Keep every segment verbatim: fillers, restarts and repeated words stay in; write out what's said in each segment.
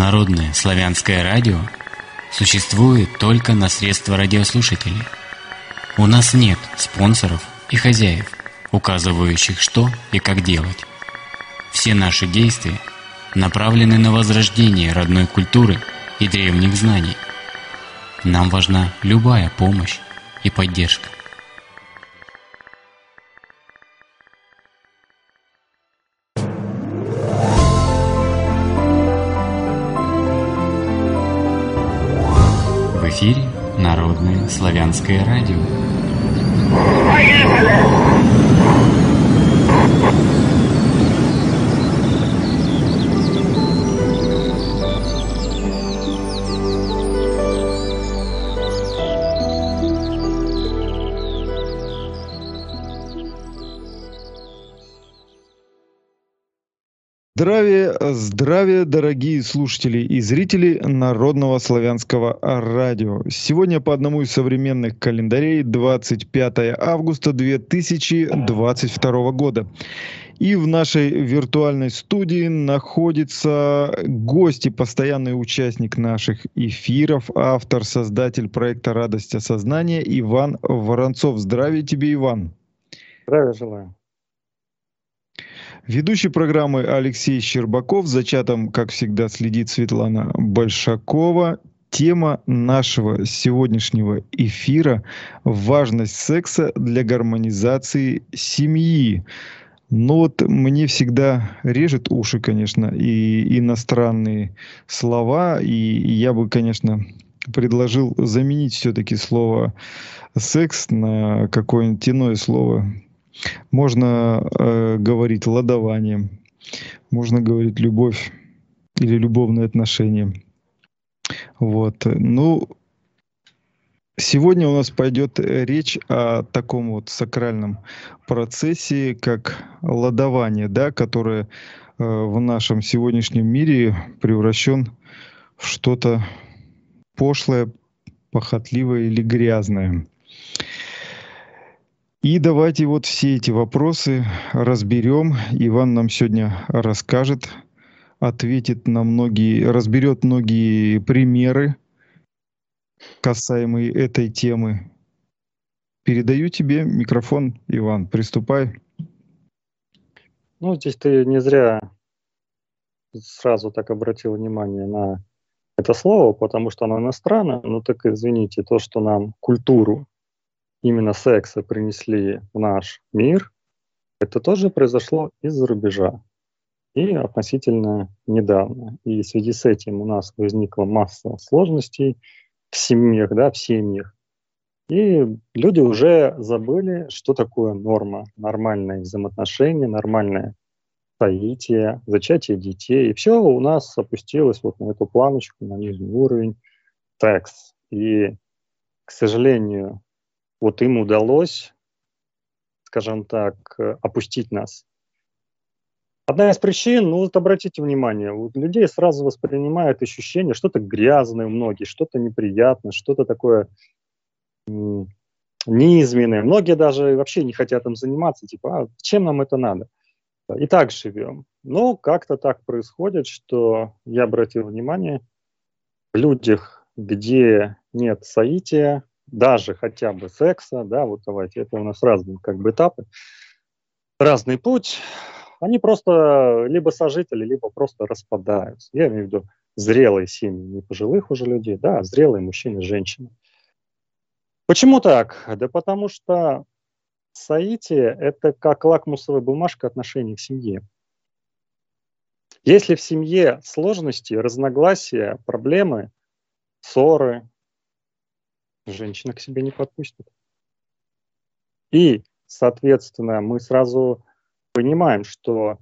Народное славянское радио существует только на средства радиослушателей. У нас нет спонсоров и хозяев, указывающих, что и как делать. Все наши действия направлены на возрождение родной культуры и древних знаний. Нам важна любая помощь и поддержка. В эфире Народное славянское радио. Здравия, здравия, дорогие слушатели и зрители Народного славянского радио. Сегодня по одному из современных календарей двадцать пятое августа две тысячи двадцать второго года. И в нашей виртуальной студии находится гость и постоянный участник наших эфиров, автор, создатель проекта «Радость осознания» Иван Воронцов. Здравия тебе, Иван. Здравия желаю. Ведущий программы Алексей Щербаков. За чатом, как всегда, следит Светлана Большакова. Тема нашего сегодняшнего эфира — важность секса для гармонизации семьи. Но вот мне всегда режет уши, конечно, и иностранные слова. И я бы, конечно, предложил заменить все-таки слово «секс» на какое-нибудь иное слово. Можно э, говорить ладование, можно говорить любовь или любовные отношения. Вот. Ну, сегодня у нас пойдет речь о таком вот сакральном процессе, как ладование, да, которое э, в нашем сегодняшнем мире превращен в что-то пошлое, похотливое или грязное. И давайте вот все эти вопросы разберем. Иван нам сегодня расскажет, ответит на многие, разберет многие примеры, касаемые этой темы. Передаю тебе микрофон, Иван. Приступай. Ну, здесь ты не зря сразу так обратил внимание на это слово, потому что оно иностранное. Ну так извините, то, что нам культуру именно секса принесли в наш мир, это тоже произошло из-за рубежа. И относительно недавно. И в связи с этим у нас возникла масса сложностей в семьях, да, в семьях. И люди уже забыли, что такое норма, нормальные взаимоотношения, нормальное соитие, зачатие детей. И все у нас опустилось вот на эту планочку, на нижний уровень, секс. И, к сожалению, вот им удалось, скажем так, опустить нас. Одна из причин, ну вот обратите внимание, у людей сразу воспринимают ощущение, что-то грязное у многих, что-то неприятное, что-то такое м- низменное. Многие даже вообще не хотят им заниматься, типа, а чем нам это надо? И так живем. Но как-то так происходит, что я обратил внимание, в людях, где нет соития, даже хотя бы секса, да, вот давайте, это у нас разные как бы этапы, разный путь, они просто либо сожители, либо просто распадаются. Я имею в виду зрелые семьи, не пожилых уже людей, да, а зрелые мужчины и женщины. Почему так? Да потому что соитие – это как лакмусовая бумажка отношений к семье. Если в семье сложности, разногласия, проблемы, ссоры, женщина к себе не подпустит. И, соответственно, мы сразу понимаем, что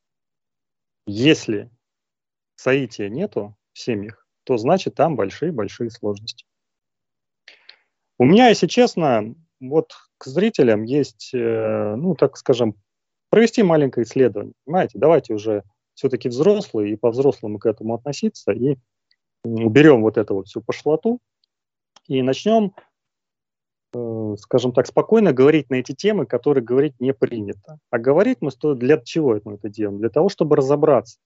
если соития нету в семьях, то значит там большие-большие сложности. У меня, если честно, вот к зрителям есть, ну, так скажем, провести маленькое исследование. Понимаете, давайте уже все-таки взрослые и по-взрослому к этому относиться, и уберем вот эту вот всю пошлоту, и начнем, э, скажем так, спокойно говорить на эти темы, которые говорить не принято. А говорить мы стоит для чего мы это делаем? Для того, чтобы разобраться.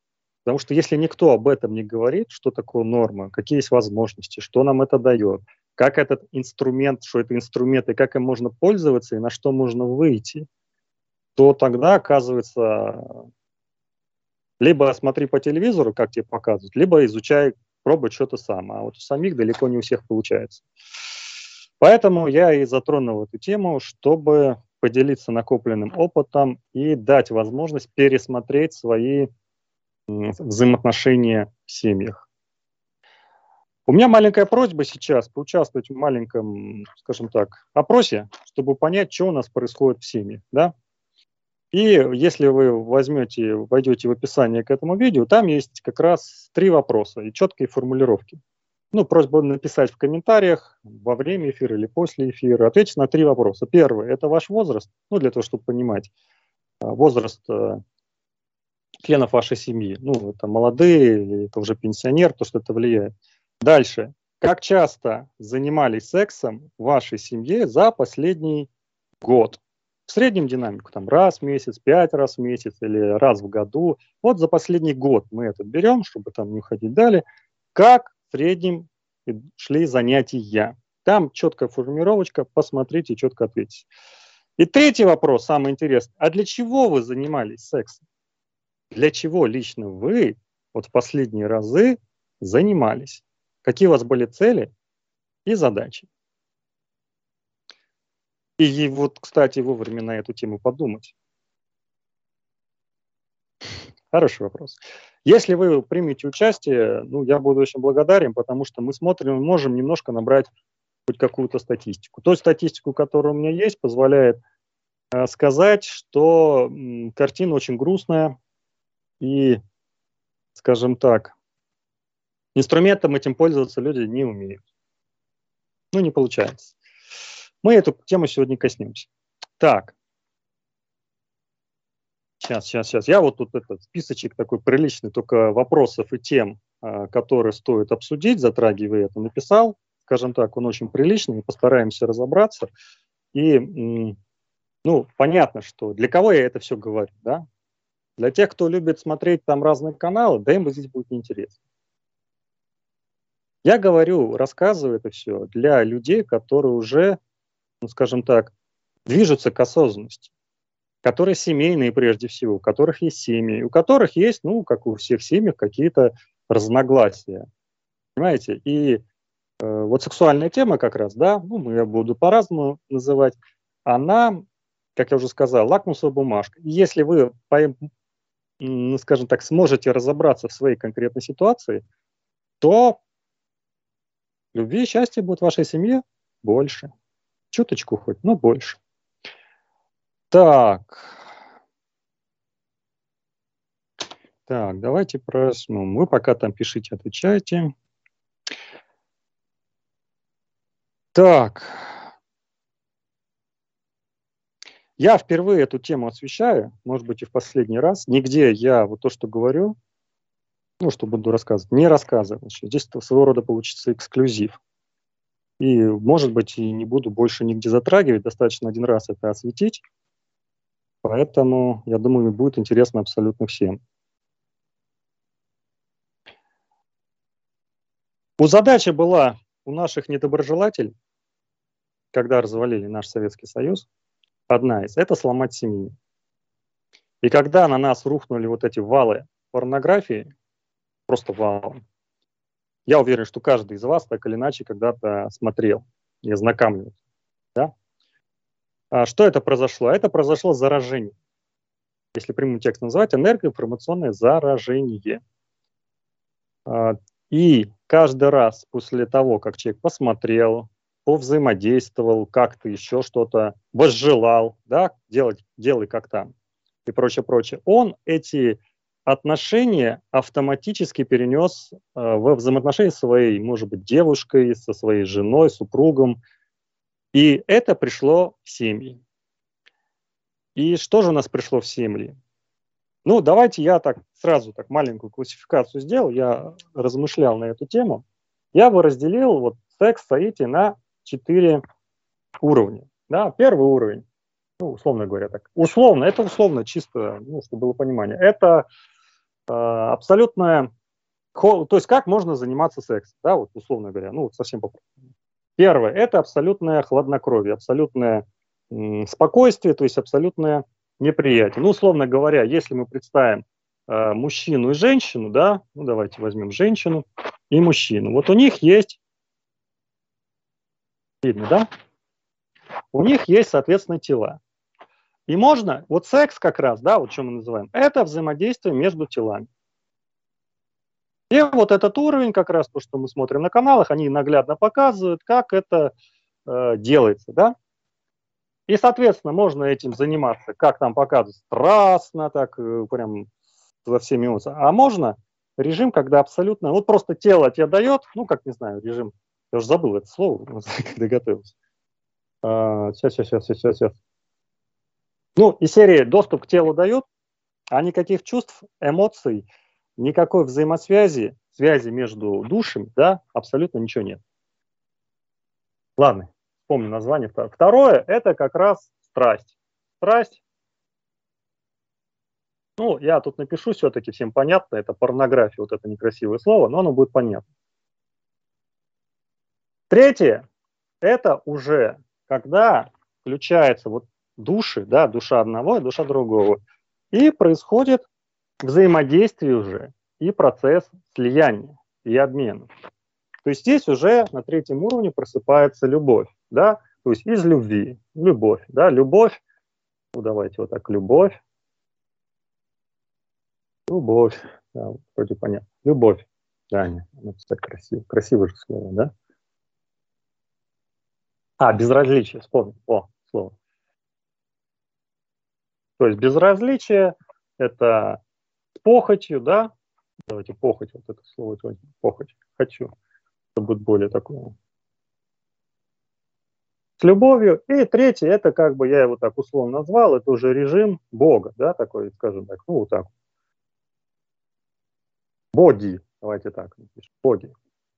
Потому что если никто об этом не говорит, что такое норма, какие есть возможности, что нам это дает, как этот инструмент, что это инструмент, и как им можно пользоваться, и на что можно выйти, то тогда, оказывается, либо смотри по телевизору, как тебе показывают, либо изучай, пробуй что-то сам. А вот у самих далеко не у всех получается. Поэтому я и затронул эту тему, чтобы поделиться накопленным опытом и дать возможность пересмотреть свои взаимоотношения в семьях. У меня маленькая просьба сейчас поучаствовать в маленьком, скажем так, опросе, чтобы понять, что у нас происходит в семье. Да? И если вы возьмете, войдете в описание к этому видео, там есть как раз три вопроса и четкие формулировки. Ну, просьба написать в комментариях во время эфира или после эфира. Ответьте на три вопроса. Первый – это ваш возраст, ну, для того, чтобы понимать возраст членов вашей семьи. Ну, это молодые или это уже пенсионер, то, что это влияет. Дальше. Как часто занимались сексом в вашей семье за последний год? В среднем динамику, там, раз в месяц, пять раз в месяц или раз в году. Вот за последний год мы это берем, чтобы там не уходить далее. Как в среднем шли занятия? Там четкая формулировочка, посмотрите, четко ответьте. И третий вопрос, самый интересный. А для чего вы занимались сексом? Для чего лично вы вот в последние разы занимались? Какие у вас были цели и задачи? И вот, кстати, вовремя на эту тему подумать. Хороший вопрос. Если вы примете участие, ну, я буду очень благодарен, потому что мы смотрим, можем немножко набрать хоть какую-то статистику. Ту статистику, которая у меня есть, позволяет э, сказать, что м, картина очень грустная. И, скажем так, инструментом этим пользоваться люди не умеют. Ну, не получается. Мы эту тему сегодня коснемся. Так. Сейчас, сейчас, сейчас. Я вот тут этот списочек такой приличный, только вопросов и тем, которые стоит обсудить, затрагивая это, написал. Скажем так, он очень приличный, постараемся разобраться. И, ну, понятно, что для кого я это все говорю, да? Для тех, кто любит смотреть там разные каналы, да им здесь будет неинтересно. Я говорю, рассказываю это все для людей, которые уже, ну, скажем так, движутся к осознанности, которые семейные прежде всего, у которых есть семьи, у которых есть, ну, как у всех семей, какие-то разногласия. Понимаете? И э, вот сексуальная тема как раз, да, ну, я буду по-разному называть, она, как я уже сказал, лакмусовая бумажка. И если вы, ну, скажем так, сможете разобраться в своей конкретной ситуации, то любви и счастья будет в вашей семье больше. Чуточку хоть, но больше. Так. Так, давайте просмотрим. Вы пока там пишите, отвечайте. Так. Я впервые эту тему освещаю, может быть, и в последний раз. Нигде я вот то, что говорю, ну, что буду рассказывать, не рассказываю. Здесь своего рода получится эксклюзив. И, может быть, и не буду больше нигде затрагивать, достаточно один раз это осветить. Поэтому, я думаю, будет интересно абсолютно всем. У задача была у наших недоброжелателей, когда развалили наш Советский Союз, одна из – это сломать семью. И когда на нас рухнули вот эти валы порнографии, просто валы, я уверен, что каждый из вас так или иначе когда-то смотрел и ознакомился. Да? А что это произошло? Это произошло заражение. Если прямым текстом называть, энергоинформационное заражение. И каждый раз после того, как человек посмотрел, повзаимодействовал, как-то еще что-то, возжелал, да, делать, делай как там, и прочее, прочее, он эти отношения автоматически перенес э, во взаимоотношения со своей, может быть, девушкой, со своей женой, супругом, и это пришло в семьи. И что же у нас пришло в семьи? Ну, давайте я так сразу так маленькую классификацию сделал, я размышлял на эту тему. Я бы разделил вот секс, соитие на четыре уровня. Да, первый уровень, ну, условно говоря так, условно, это условно, чисто, ну, чтобы было понимание, это абсолютное, то есть как можно заниматься сексом, да, вот условно говоря, ну, совсем по-простому. Первое – это абсолютное хладнокровие, абсолютное м, спокойствие, то есть абсолютное неприятие. Ну, условно говоря, если мы представим э, мужчину и женщину, да, ну, давайте возьмем женщину и мужчину. Вот у них есть, видно, да? У них есть, соответственно, тела. И можно, вот секс как раз, да, вот что мы называем, это взаимодействие между телами. И вот этот уровень, как раз то, что мы смотрим на каналах, они наглядно показывают, как это э, делается, да. И, соответственно, можно этим заниматься, как там показывают, страстно, так э, прям во всеми эмоциями. А можно режим, когда абсолютно, вот просто тело тебе дает, ну, как, не знаю, режим, я уже забыл это слово, когда готовился. А, сейчас, сейчас, сейчас, сейчас, сейчас. Ну, из серии доступ к телу дают, а никаких чувств, эмоций, никакой взаимосвязи, связи между душами, да, абсолютно ничего нет. Ладно, помню название. Второе – это как раз страсть. Страсть. Ну, я тут напишу все-таки, всем понятно, это порнография, вот это некрасивое слово, но оно будет понятно. Третье – это уже когда включается вот души, да, душа одного и душа другого, и происходит взаимодействие уже и процесс слияния и обмена. То есть здесь уже на третьем уровне просыпается любовь, да, то есть из любви, любовь, да, любовь, ну давайте вот так, любовь, любовь, да, вроде понятно, любовь, да, написать красиво, красивое же слово, да. А, безразличие, вспомнил, о, слово. То есть безразличие – это с похотью, да, давайте похоть, вот это слово, похоть, хочу, это будет более такое. С любовью. И третье, это как бы я его так условно назвал, это уже режим Бога, да, такой, скажем так, ну вот так. Боди, давайте так напишем, боди.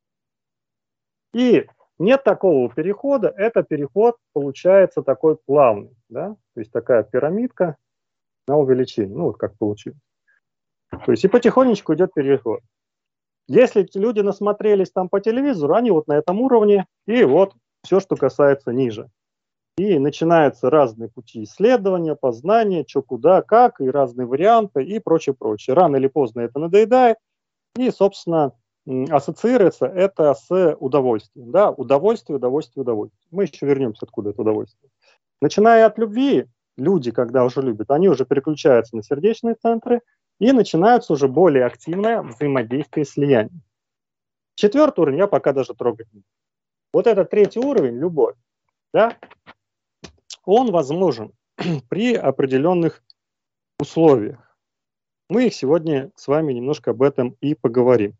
И нет такого перехода, это переход получается такой плавный, да, то есть такая пирамидка на увеличение, ну вот как получилось. То есть и потихонечку идет переход. Если люди насмотрелись там по телевизору, они вот на этом уровне, и вот все, что касается ниже. И начинаются разные пути исследования, познания, что, куда, как, и разные варианты, и прочее, прочее. Рано или поздно это надоедает, и, собственно, ассоциируется это с удовольствием. Да? Удовольствие, удовольствие, удовольствие. Мы еще вернемся, откуда это удовольствие. Начиная от любви, люди, когда уже любят, они уже переключаются на сердечные центры, и начинается уже более активное взаимодействие, слияние. Четвертый уровень я пока даже трогать не буду. Вот этот третий уровень, любовь, да, он возможен при определенных условиях. Мы их сегодня с вами немножко об этом и поговорим.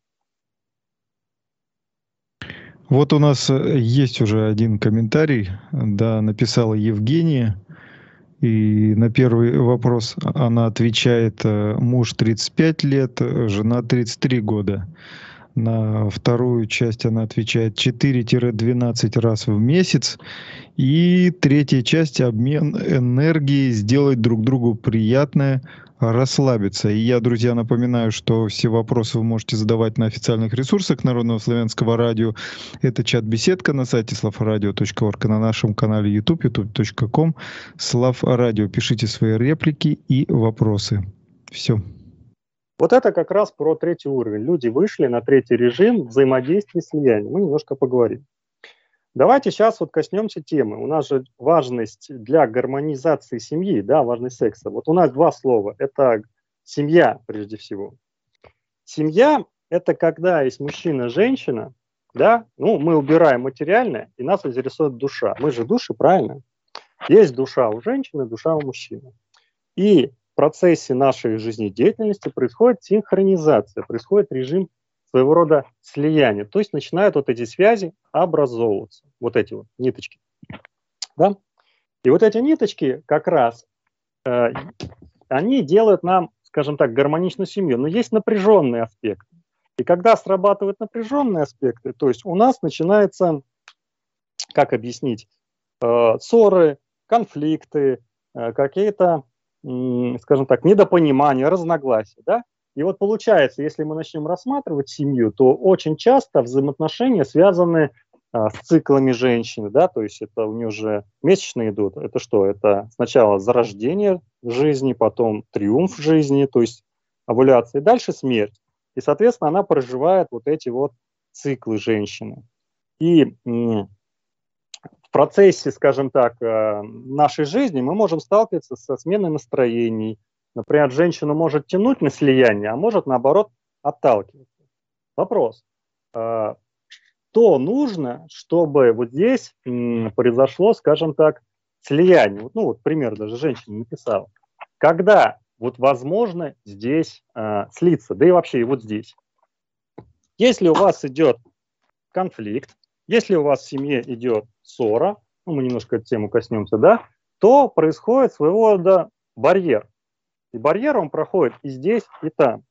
Вот у нас есть уже один комментарий, да, написала Евгения. И на первый вопрос она отвечает: муж тридцать пять лет, жена тридцать три года. На вторую часть она отвечает четыре-двенадцать раз в месяц. И третья часть — обмен энергией, сделать друг другу приятное, расслабиться. И я, друзья, напоминаю, что все вопросы вы можете задавать на официальных ресурсах Народного славянского радио. Это чат-беседка на сайте славрадио точка орг, на нашем канале YouTube, ютуб точка ком, славрадио. Пишите свои реплики и вопросы. Все. Вот это как раз про третий уровень. Люди вышли на третий режим взаимодействия, слияния. Мы немножко поговорим. Давайте сейчас вот коснемся темы. У нас же важность для гармонизации семьи, да, важность секса. Вот у нас два слова. Это семья, прежде всего. Семья – это когда есть мужчина, женщина, да, ну, мы убираем материальное, и нас интересует душа. Мы же души, правильно? Есть душа у женщины, душа у мужчины. И в процессе нашей жизнедеятельности происходит синхронизация, происходит режим своего рода слияния. То есть начинают вот эти связи образовываться, вот эти вот ниточки. Да? И вот эти ниточки как раз, э, они делают нам, скажем так, гармоничную семью. Но есть напряженные аспекты. И когда срабатывают напряженные аспекты, то есть у нас начинается, как объяснить, э, ссоры, конфликты, э, какие-то, э, скажем так, недопонимания, разногласия. Да? И вот получается, если мы начнем рассматривать семью, то очень часто взаимоотношения связаны а, с циклами женщины, да, то есть это у нее уже месячные идут. Это что? Это сначала зарождение в жизни, потом триумф в жизни, то есть овуляция, и дальше смерть. И, соответственно, она проживает вот эти вот циклы женщины. И м, в процессе, скажем так, э, нашей жизни мы можем сталкиваться со сменой настроений. Например, женщину может тянуть на слияние, а может, наоборот, отталкиваться. Вопрос. э, Что нужно, чтобы вот здесь м, произошло, скажем так, слияние? Вот, ну, вот пример даже женщина написала. Когда вот возможно здесь э, слиться, да и вообще и вот здесь. Если у вас идет конфликт, если у вас в семье идет ссора, ну, мы немножко эту тему коснемся, да, то происходит своего рода барьер. И барьер, он проходит и здесь, и там.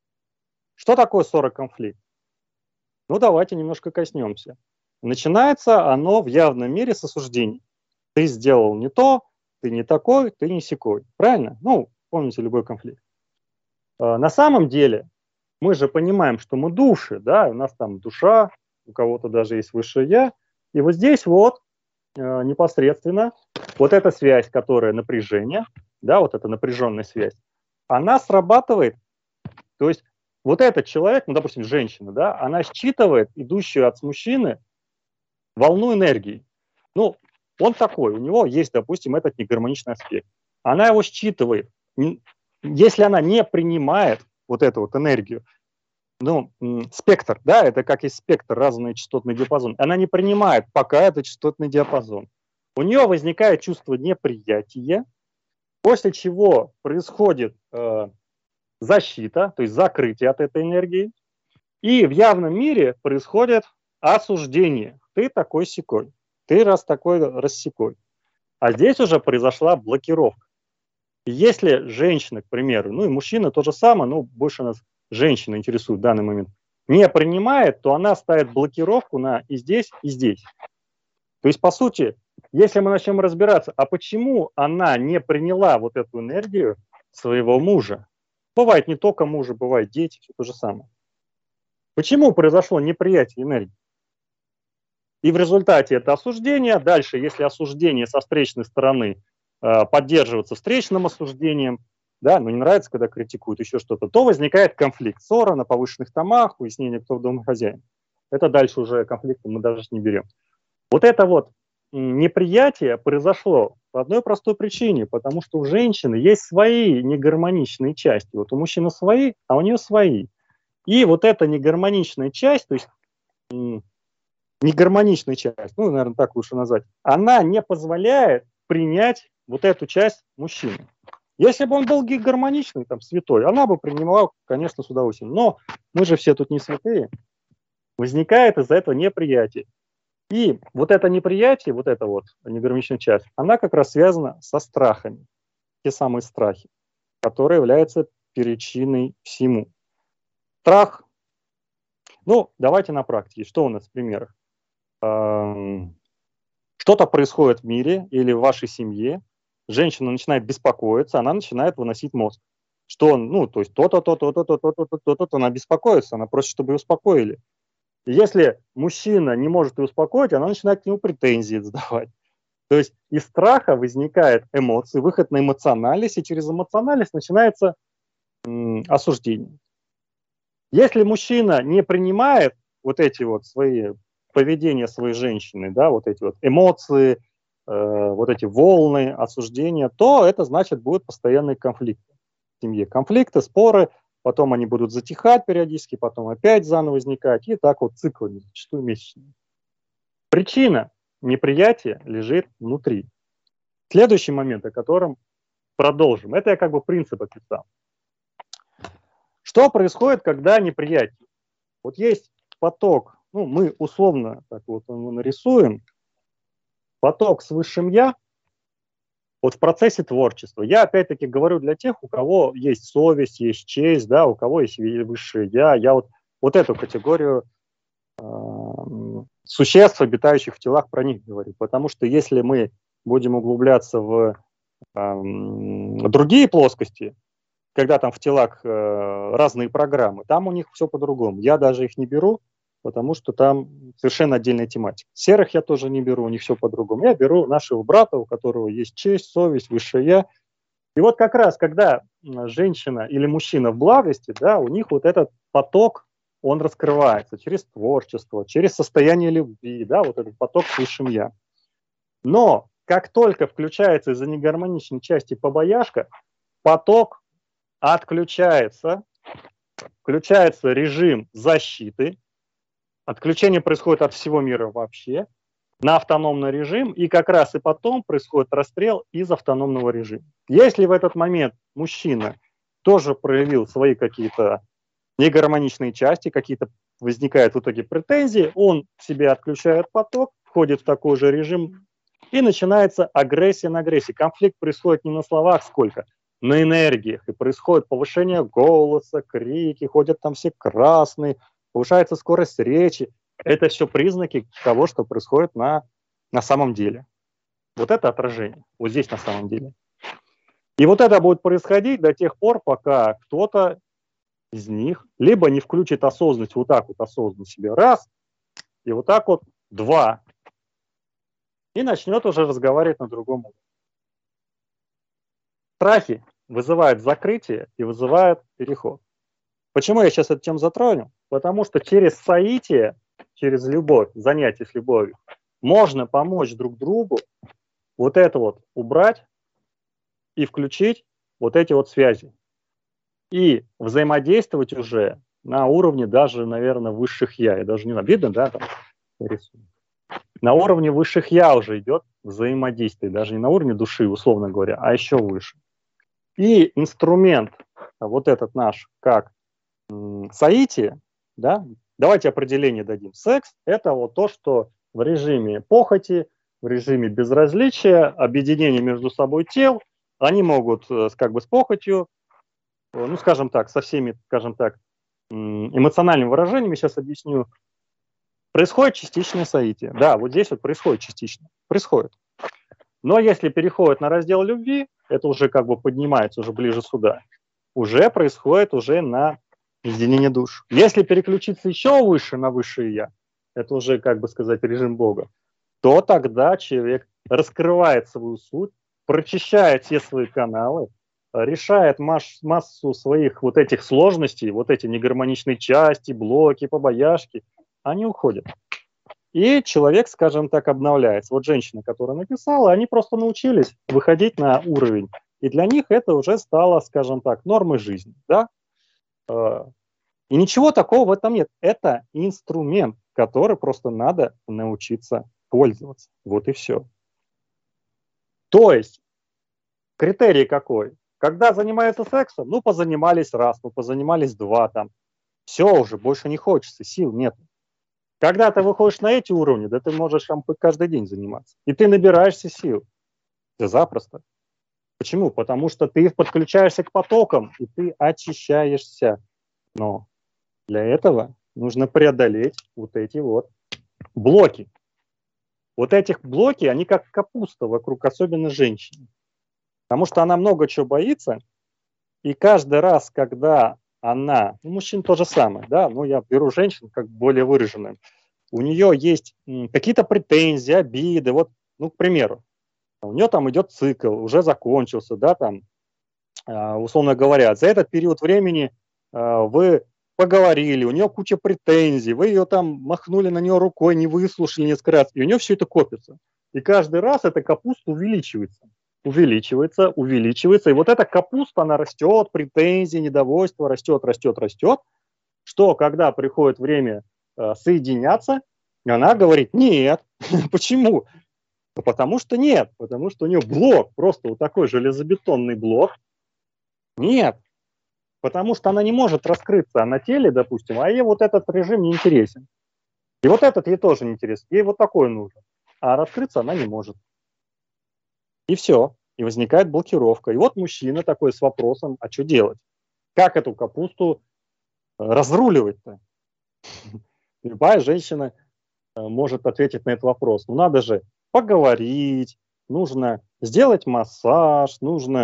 Что такое ссора-конфликт? Ну, давайте немножко коснемся. Начинается оно в явном мире с осуждений. Ты сделал не то, ты не такой, ты не сякой. Правильно? Ну, помните любой конфликт. А, на самом деле, мы же понимаем, что мы души, да, у нас там душа, у кого-то даже есть высшее я. И вот здесь вот э, непосредственно вот эта связь, которая напряжение, да, вот эта напряженная связь, она срабатывает, то есть вот этот человек, ну, допустим, женщина, да, она считывает идущую от мужчины волну энергии. Ну, он такой, у него есть, допустим, этот негармоничный аспект. Она его считывает. Если она не принимает вот эту вот энергию, ну, спектр, да, это как есть спектр, разный частотный диапазон, она не принимает пока этот частотный диапазон. У нее возникает чувство неприятия, после чего происходит э, защита, то есть закрытие от этой энергии, и в явном мире происходит осуждение. Ты такой-сякой, ты раз такой рассекой. А здесь уже произошла блокировка. И если женщина, к примеру, ну и мужчина то же самое, но больше нас женщина интересует в данный момент, не принимает, то она ставит блокировку на и здесь, и здесь. То есть, по сути, если мы начнем разбираться, а почему она не приняла вот эту энергию своего мужа? Бывает не только мужа, бывает дети, все то же самое. Почему произошло неприятие энергии? И в результате это осуждение. Дальше, если осуждение со встречной стороны э, поддерживается встречным осуждением, да, но не нравится, когда критикуют еще что-то, то возникает конфликт, ссора на повышенных томах, выяснение, кто в доме хозяин. Это дальше уже конфликты мы даже не берем. Вот это вот неприятие произошло по одной простой причине, потому что у женщины есть свои негармоничные части. Вот у мужчины свои, а у нее свои. И вот эта негармоничная часть, то есть негармоничная часть, ну, наверное, так лучше назвать, она не позволяет принять вот эту часть мужчины. Если бы он был гармоничный, там, святой, она бы принимала, конечно, с удовольствием. Но мы же все тут не святые. Возникает из-за этого неприятие. И вот это неприятие, вот эта вот негармоничная часть, она как раз связана со страхами. Те самые страхи, которые являются причиной всему. Страх. Ну, давайте на практике. Что у нас в примерах? Что-то происходит в мире или в вашей семье, женщина начинает беспокоиться, она начинает выносить мозг. Что он, ну, то есть то-то, то-то, то-то, то-то, то-то, то-то, она беспокоится, она просит, чтобы ее успокоили. И если мужчина не может ее успокоить, она начинает к нему претензии задавать. То есть из страха возникает эмоции, выход на эмоциональность, и через эмоциональность начинается м, осуждение. Если мужчина не принимает вот эти вот свои поведения своей женщины, да, вот эти вот эмоции, э, вот эти волны осуждения, то это значит будет постоянный конфликт в семье. Конфликты, споры, потом они будут затихать периодически, потом опять заново возникать, и так вот циклами, зачастую месячными. Причина неприятия лежит внутри. Следующий момент, о котором продолжим, это я как бы принцип описал. Что происходит, когда неприятие? Вот есть поток, ну, мы условно так вот нарисуем, поток с высшим «я», вот в процессе творчества. Я опять-таки говорю для тех, у кого есть совесть, есть честь, да, у кого есть высшее «я». Я вот, вот эту категорию э, существ, обитающих в телах, про них говорю. Потому что если мы будем углубляться в э, другие плоскости, когда там в телах э, разные программы, там у них все по-другому. Я даже их не беру, потому что там совершенно отдельная тематика. Серых я тоже не беру, у них все по-другому. Я беру нашего брата, у которого есть честь, совесть, высшее я. И вот как раз, когда женщина или мужчина в благости, да, у них вот этот поток, он раскрывается через творчество, через состояние любви, да, вот этот поток с высшим я. Но как только включается из-за негармоничной части побояшка, поток отключается, включается режим защиты, отключение происходит от всего мира вообще, на автономный режим, и как раз и потом происходит расстрел из автономного режима. Если в этот момент мужчина тоже проявил свои какие-то негармоничные части, какие-то возникают в итоге претензии, он себе отключает поток, входит в такой же режим, и начинается агрессия на агрессии. Конфликт происходит не на словах сколько, на энергиях, и происходит повышение голоса, крики, ходят там все красные, повышается скорость речи. Это все признаки того, что происходит на, на самом деле. Вот это отражение, вот здесь на самом деле. И вот это будет происходить до тех пор, пока кто-то из них либо не включит осознанность, вот так вот осознанно себе раз, и вот так вот два, и начнет уже разговаривать на другом уровне. Страхи вызывают закрытие и вызывают переход. Почему я сейчас эту тему затронул? Потому что через соитие, через любовь, занятие с любовью, можно помочь друг другу вот это вот убрать и включить вот эти вот связи. И взаимодействовать уже на уровне даже, наверное, высших я. И даже не видно, да, там рисую. На уровне высших я уже идет взаимодействие, даже не на уровне души, условно говоря, а еще выше. И инструмент, вот этот наш, как м, соитие, да, давайте определение дадим. Секс – это вот то, что в режиме похоти, в режиме безразличия, объединения между собой тел, они могут как бы с похотью, ну, скажем так, со всеми, скажем так, эмоциональными выражениями, сейчас объясню, происходит частичное соитие. Да, вот здесь вот происходит частично. Происходит. Но если переходит на раздел любви, это уже как бы поднимается уже ближе сюда, уже происходит уже на единение душ. Если переключиться еще выше на высшее я, это уже, как бы сказать, режим Бога, то тогда человек раскрывает свою суть, прочищает все свои каналы, решает масс, массу своих вот этих сложностей, вот эти негармоничные части, блоки, побояшки, они уходят. И человек, скажем так, обновляется. Вот женщина, которая написала, они просто научились выходить на уровень. И для них это уже стало, скажем так, нормой жизни. Да? И ничего такого в этом нет. Это инструмент, который просто надо научиться пользоваться. Вот и все. То есть критерий какой? Когда занимаются сексом, ну, позанимались раз, ну, позанимались два там. Все уже, больше не хочется, сил нет. Когда ты выходишь на эти уровни, да ты можешь там каждый день заниматься. И ты набираешься сил. Ты запросто. Почему? Потому что ты подключаешься к потокам, и ты очищаешься. Но для этого нужно преодолеть вот эти вот блоки. Вот этих блоки, они как капуста вокруг, особенно женщины. Потому что она много чего боится, и каждый раз, когда она, ну, мужчин то же самое, да, но я беру женщин как более выраженную, у нее есть какие-то претензии, обиды, вот, ну, к примеру, у нее там идет цикл, уже закончился, да, там, условно говоря, за этот период времени вы поговорили, у нее куча претензий, вы ее там махнули на нее рукой, не выслушали несколько раз, и у нее все это копится. И каждый раз эта капуста увеличивается, увеличивается, увеличивается, и вот эта капуста, она растет, претензии, недовольство растет, растет, растет, что когда приходит время э, соединяться, она говорит, нет. Почему? Потому что нет, потому что у нее блок, просто вот такой железобетонный блок. Нет, потому что она не может раскрыться на теле, допустим, а ей вот этот режим не интересен. И вот этот ей тоже не интересен, ей вот такой нужен. А раскрыться она не может. И все, и возникает блокировка. И вот мужчина такой с вопросом, а что делать? Как эту капусту разруливать-то? Любая женщина может ответить на этот вопрос. Ну надо же поговорить, нужно сделать массаж, нужно,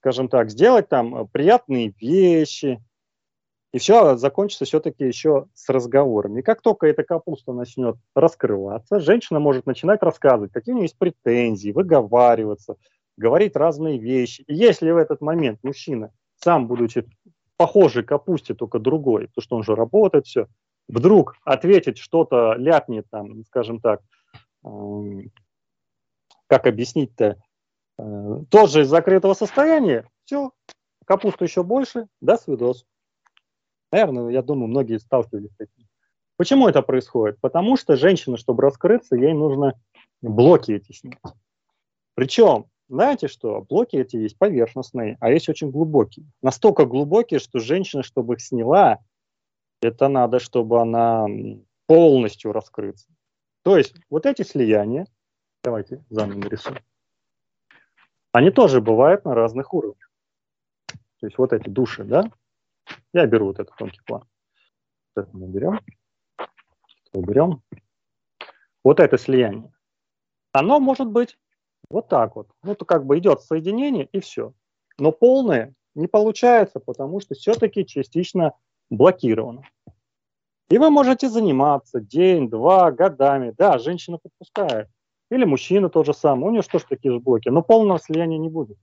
скажем так, сделать там приятные вещи, и все закончится все-таки еще с разговорами. И как только эта капуста начнет раскрываться, женщина может начинать рассказывать, какие у нее есть претензии, выговариваться, говорить разные вещи. И если в этот момент мужчина, сам будучи похожей капусте, только другой, потому что он же работает, все, вдруг ответит что-то, ляпнет там, скажем так, э, как объяснить-то, э, тоже из закрытого состояния, все, капуста еще больше, до свидос. Наверное, я думаю, многие сталкивались с этим. Почему это происходит? Потому что женщина, чтобы раскрыться, ей нужно блоки эти снять. Причем, знаете что, блоки эти есть поверхностные, а есть очень глубокие. Настолько глубокие, что женщина, чтобы их сняла, это надо, чтобы она полностью раскрыться. То есть вот эти слияния, давайте заново нарисуем, они тоже бывают на разных уровнях. То есть вот эти души, да? Я беру вот этот тонкий план. Вот это мы берем. Уберем. Вот это слияние. Оно может быть вот так вот. Ну, то как бы идет соединение и все. Но полное не получается, потому что все-таки частично блокировано. И вы можете заниматься день, два, годами. Да, женщина подпускает. Или мужчина тот же самый. У него что ж такие же блоки. Но полного слияния не будет.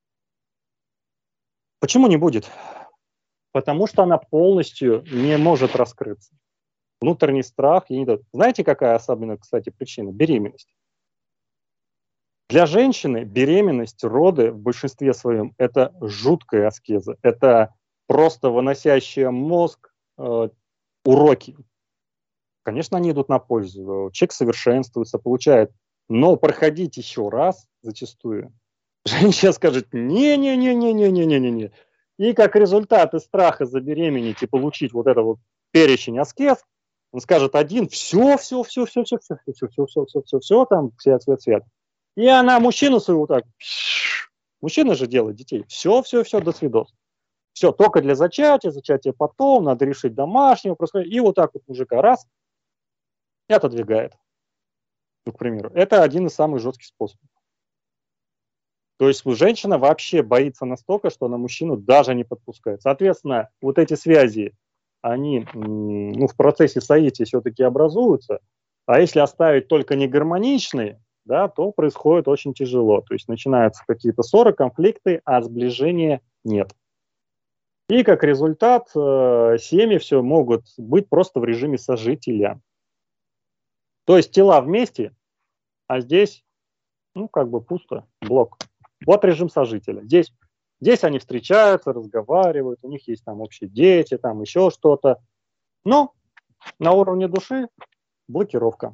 Почему не будет? Потому что она полностью не может раскрыться. Внутренний страх ей не дает. Знаете, какая особенная, кстати, причина? Беременность. Для женщины беременность, роды в большинстве своем – это жуткая аскеза. Это просто выносящая мозг э, уроки. Конечно, они идут на пользу. Человек совершенствуется, получает. Но проходить еще раз зачастую женщина скажет не-не-не-не-не-не-не-не. И как результат из страха забеременеть и получить вот это вот перечень аскез, он скажет один, все, все, все, все, все, все, все, все, все, все, все, все, там, цвет, цвет, цвет. И она мужчину своего так, мужчина же делает детей, все, все, все, до свидос. Все, только для зачатия, зачатия потом, надо решить домашнего, и вот так вот мужика раз, и отодвигает. Ну, к примеру, это один из самых жестких способов. То есть женщина вообще боится настолько, что она мужчину даже не подпускает. Соответственно, вот эти связи, они ну, в процессе соития все-таки образуются, а если оставить только негармоничные, да, то происходит очень тяжело. То есть начинаются какие-то ссоры, конфликты, а сближения нет. И как результат э, семьи все могут быть просто в режиме сожителя. То есть тела вместе, а здесь, ну, как бы пусто, блок. Вот режим сожителя. Здесь, здесь они встречаются, разговаривают, у них есть там общие дети, там еще что-то. Но на уровне души блокировка.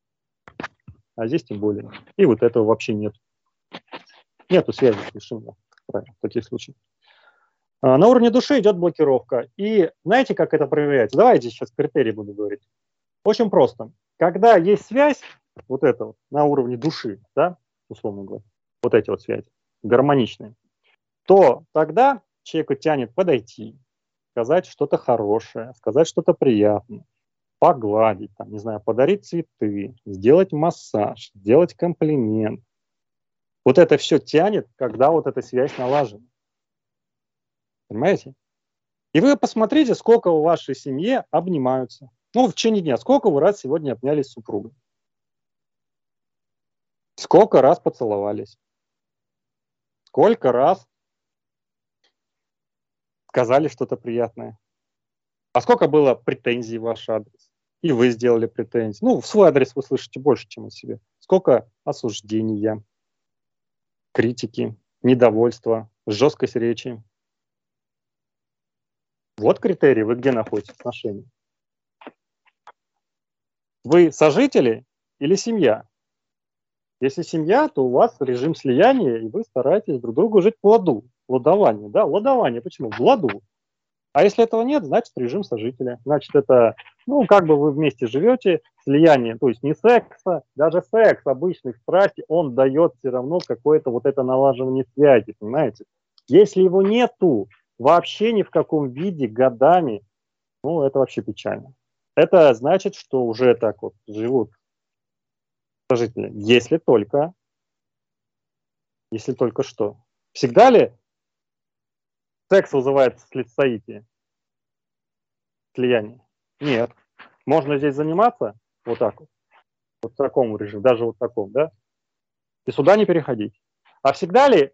А здесь тем более. И вот этого вообще нет. Нету связи с решением в таких случаях. А на уровне души идет блокировка. И знаете, как это проявляется? Давайте сейчас критерии буду говорить. Очень просто. Когда есть связь, вот это вот, на уровне души, да, условно говоря, вот эти вот связи, гармоничные, то тогда человеку тянет подойти, сказать что-то хорошее, сказать что-то приятное, погладить, там, не знаю, подарить цветы, сделать массаж, сделать комплимент. Вот это все тянет, когда вот эта связь налажена. Понимаете? И вы посмотрите, сколько в вашей семье обнимаются. Ну, в течение дня. Сколько вы раз сегодня обнялись с супругой? Сколько раз поцеловались? Сколько раз сказали что-то приятное? А сколько было претензий в ваш адрес? И вы сделали претензии. Ну, в свой адрес вы слышите больше, чем о себе. Сколько осуждения, критики, недовольства, жесткость речи. Вот критерий, вы где находитесь в отношениях. Вы сожители или семья? Если семья, то у вас режим слияния, и вы стараетесь друг другу жить в ладу. Ладование, да, ладование. Почему? В ладу. А если этого нет, значит режим сожителя. Значит, это, ну, как бы вы вместе живете, слияние, то есть не секса, даже секс обычных страсти, он дает все равно какое-то вот это налаживание связи, понимаете? Если его нету вообще ни в каком виде годами, ну, это вообще печально. Это значит, что уже так вот живут сожители. Если только, если только что. Всегда ли Секс вызывает соитие, слияние? Нет. Можно здесь заниматься вот так вот, вот в таком режиме, даже вот в таком, да? И сюда не переходить. А всегда ли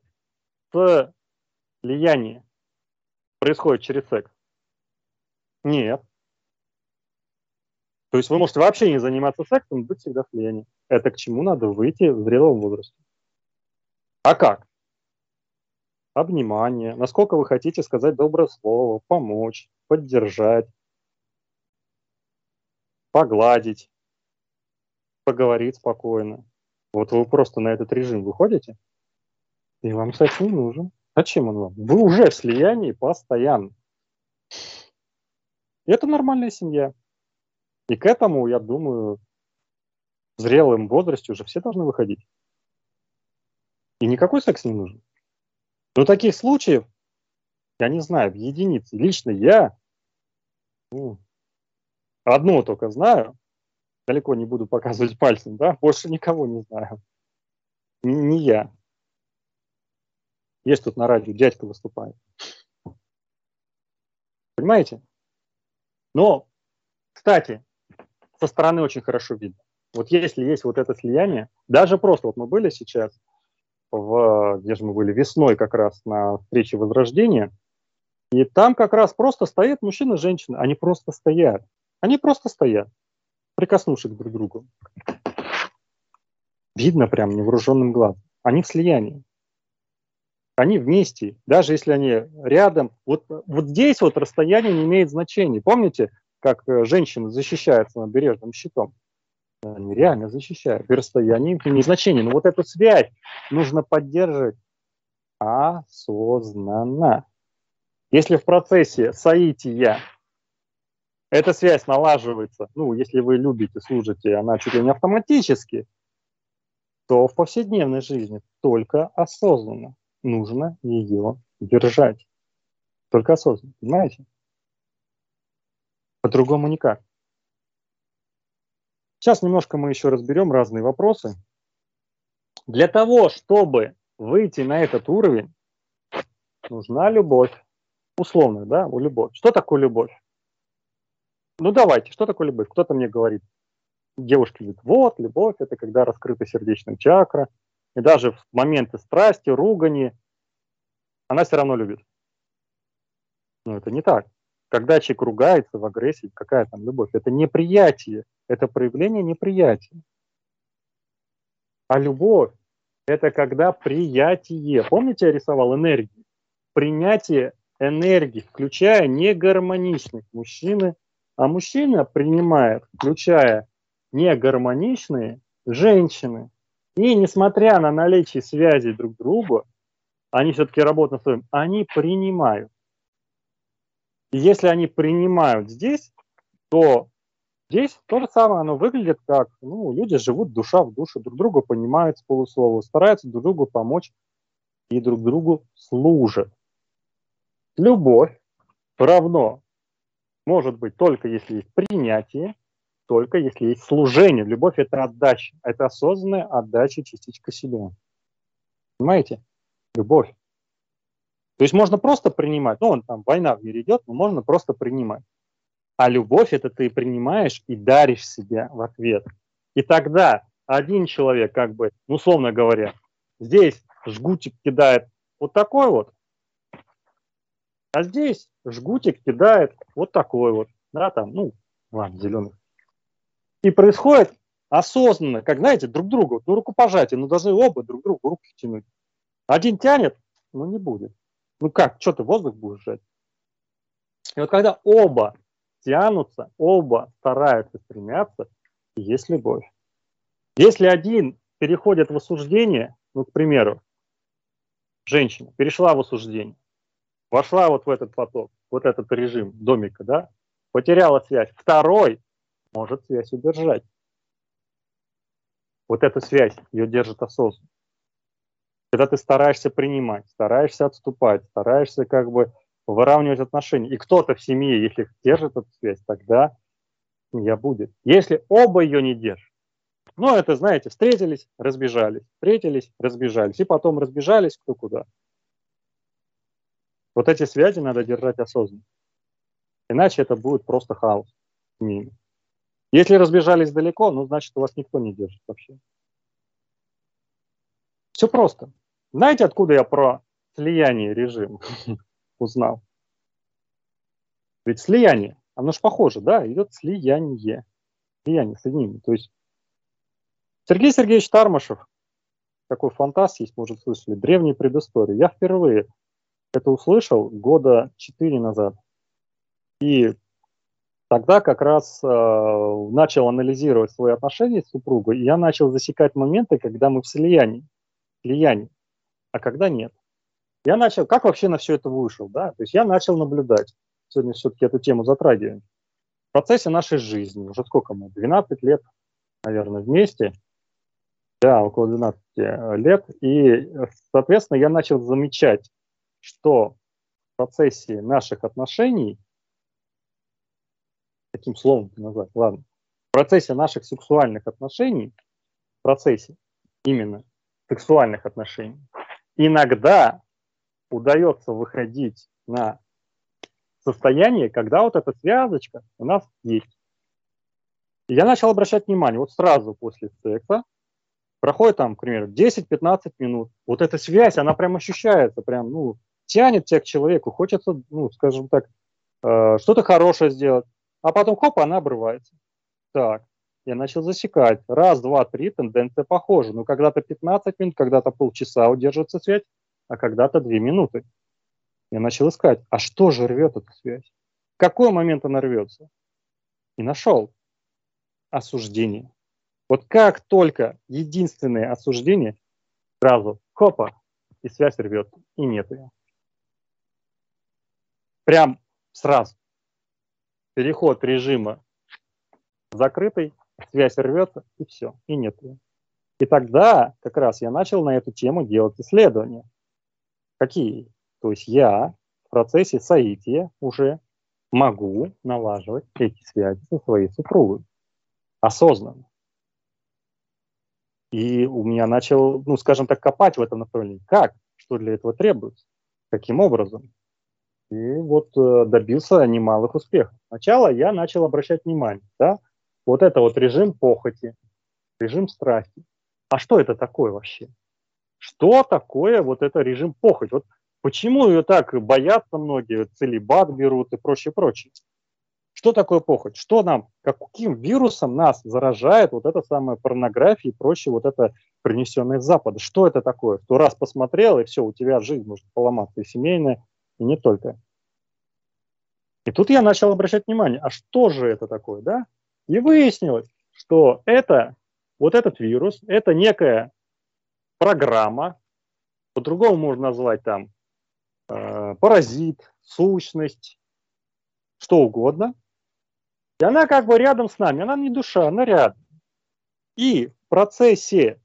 слияние происходит через секс? Нет. То есть вы можете вообще не заниматься сексом, быть всегда слиянием. Это к чему надо выйти в зрелом возрасте. А как? Обнимание. Насколько вы хотите сказать доброе слово, помочь, поддержать, погладить, поговорить спокойно. Вот вы просто на этот режим выходите, и вам секс не нужен. Зачем он вам? Вы уже в слиянии постоянно. И это нормальная семья. И к этому, я думаю, в зрелом возрасте уже все должны выходить. И никакой секс не нужен. Но таких случаев, я не знаю, в единице. Лично я ну, одно только знаю, далеко не буду показывать пальцем, да, больше никого не знаю. Не, не я. Есть тут на радио, дядька выступает. Понимаете? Но, кстати, со стороны очень хорошо видно. Вот если есть вот это слияние, даже просто, вот мы были сейчас, в, где же мы были, весной как раз на встрече Возрождения, и там как раз просто стоят мужчина и женщина, они просто стоят. Они просто стоят, прикоснувшись друг к другу. Видно прям невооруженным глазом. Они в слиянии. Они вместе, даже если они рядом. Вот, вот здесь вот расстояние не имеет значения. Помните, как женщина защищается набережным щитом? Они реально защищают. И расстояние не имеет значения. Но вот эту связь нужно поддерживать осознанно. Если в процессе соития эта связь налаживается, ну, если вы любите, служите, она чуть ли не автоматически, то в повседневной жизни только осознанно нужно ее держать. Только осознанно, понимаете? По-другому никак. Сейчас немножко мы еще разберем разные вопросы. Для того, чтобы выйти на этот уровень, нужна любовь. Условно, да, у любовь. Что такое любовь? Ну давайте, что такое любовь? Кто-то мне говорит, девушки говорят, вот, любовь – это когда раскрыта сердечная чакра, и даже в моменты страсти, ругани, она все равно любит. Но это не так. Когда человек ругается в агрессии, какая там любовь? Это неприятие, это проявление неприятия. А любовь – это когда приятие. Помните, я рисовал энергию? Принятие энергии, включая негармоничных мужчины, а мужчина принимает, включая негармоничные женщины. И несмотря на наличие связи друг к другу, они все-таки работают над своим, они принимают. И если они принимают здесь, то здесь то же самое, оно выглядит как, ну, люди живут душа в душу, друг друга понимают с полуслова, стараются друг другу помочь и друг другу служат. Любовь равно может быть только если есть принятие, только если есть служение. Любовь – это отдача, это осознанная отдача частичка себя. Понимаете? Любовь. То есть можно просто принимать, ну, там война в мире идет, но можно просто принимать. А любовь – это ты принимаешь и даришь себя в ответ. И тогда один человек, как бы, ну, условно говоря, здесь жгутик кидает вот такой вот, а здесь жгутик кидает вот такой вот, да, там, ну, ладно, зеленый. И происходит осознанно, как, знаете, друг другу, ну, рукопожатие, ну, должны оба друг другу руки тянуть. Один тянет, ну, не будет. Ну, как, что ты воздух будешь жать? И вот когда оба тянутся, оба стараются стремятся, есть любовь. Если один переходит в осуждение, ну, к примеру, женщина перешла в осуждение, вошла вот в этот поток, вот этот режим домика, да, потеряла связь. Второй может связь удержать. Вот эта связь ее держит осознанно. Когда ты стараешься принимать, стараешься отступать, стараешься как бы выравнивать отношения, и кто-то в семье, если держит эту связь, тогда семья будет. Если оба ее не держат, ну, это, знаете, встретились, разбежались, встретились, разбежались, и потом разбежались кто куда. Вот эти связи надо держать осознанно. Иначе это будет просто хаос с ними. Если разбежались далеко, ну, значит, у вас никто не держит вообще. Все просто. Знаете, откуда я про слияние режима узнал? Ведь слияние, оно же похоже, да, идет слияние. Слияние, соединение. То есть Сергей Сергеевич Тармашев, такой фантаст есть, может, слышали, древние предыстории. Я впервые это услышал года четыре назад. И тогда как раз э, начал анализировать свои отношения с супругой, и я начал засекать моменты, когда мы в слиянии, слиянии, а когда нет. Я начал, как вообще на все это вышел, да? То есть я начал наблюдать, сегодня все-таки эту тему затрагиваем, в процессе нашей жизни, уже сколько мы, двенадцать лет, наверное, вместе, да, около двенадцати лет, и, соответственно, я начал замечать, что в процессе наших отношений, таким словом назвать, ладно, в процессе наших сексуальных отношений, в процессе именно сексуальных отношений, иногда удается выходить на состояние, когда вот эта связочка у нас есть. И я начал обращать внимание, вот сразу после секса, проходит там, к примеру, десять-пятнадцать минут, вот эта связь, она прям ощущается, прям, ну, тянет тебя к человеку, хочется, ну, скажем так, э, что-то хорошее сделать, а потом, хоп, она обрывается. Так, я начал засекать, раз, два, три, тенденция похожа, ну, когда-то пятнадцать минут, когда-то полчаса удерживается связь, а когда-то две минуты. Я начал искать, а что же рвет эту связь? В какой момент она рвется? И нашел осуждение. Вот как только единственное осуждение, сразу хопа, и связь рвет, и нет ее. Прям сразу. Переход режима закрытый, связь рвется, и все, и нет ее. И тогда как раз я начал на эту тему делать исследования. Какие? То есть я в процессе соития уже могу налаживать эти связи со своей супругой осознанно. И у меня начал, ну, скажем так, копать в этом направлении. Как? Что для этого требуется? Каким образом? И вот э, добился немалых успехов. Сначала я начал обращать внимание, да, вот это вот режим похоти, режим страсти. А что это такое вообще? Что такое вот это режим похоть? Вот почему ее так боятся многие, целибат берут и прочее, прочее. Что такое похоть? Что нам, каким вирусом нас заражает вот эта самая порнография и прочее, вот это принесенное с Запада? Что это такое? Сто раз посмотрел, и все, у тебя жизнь может поломаться, и семейная, и не только. И тут я начал обращать внимание, а что же это такое, да? И выяснилось, что это, вот этот вирус, это некая программа, по-другому можно назвать там э, паразит, сущность, что угодно. И она как бы рядом с нами, она не душа, она рядом. И в процессе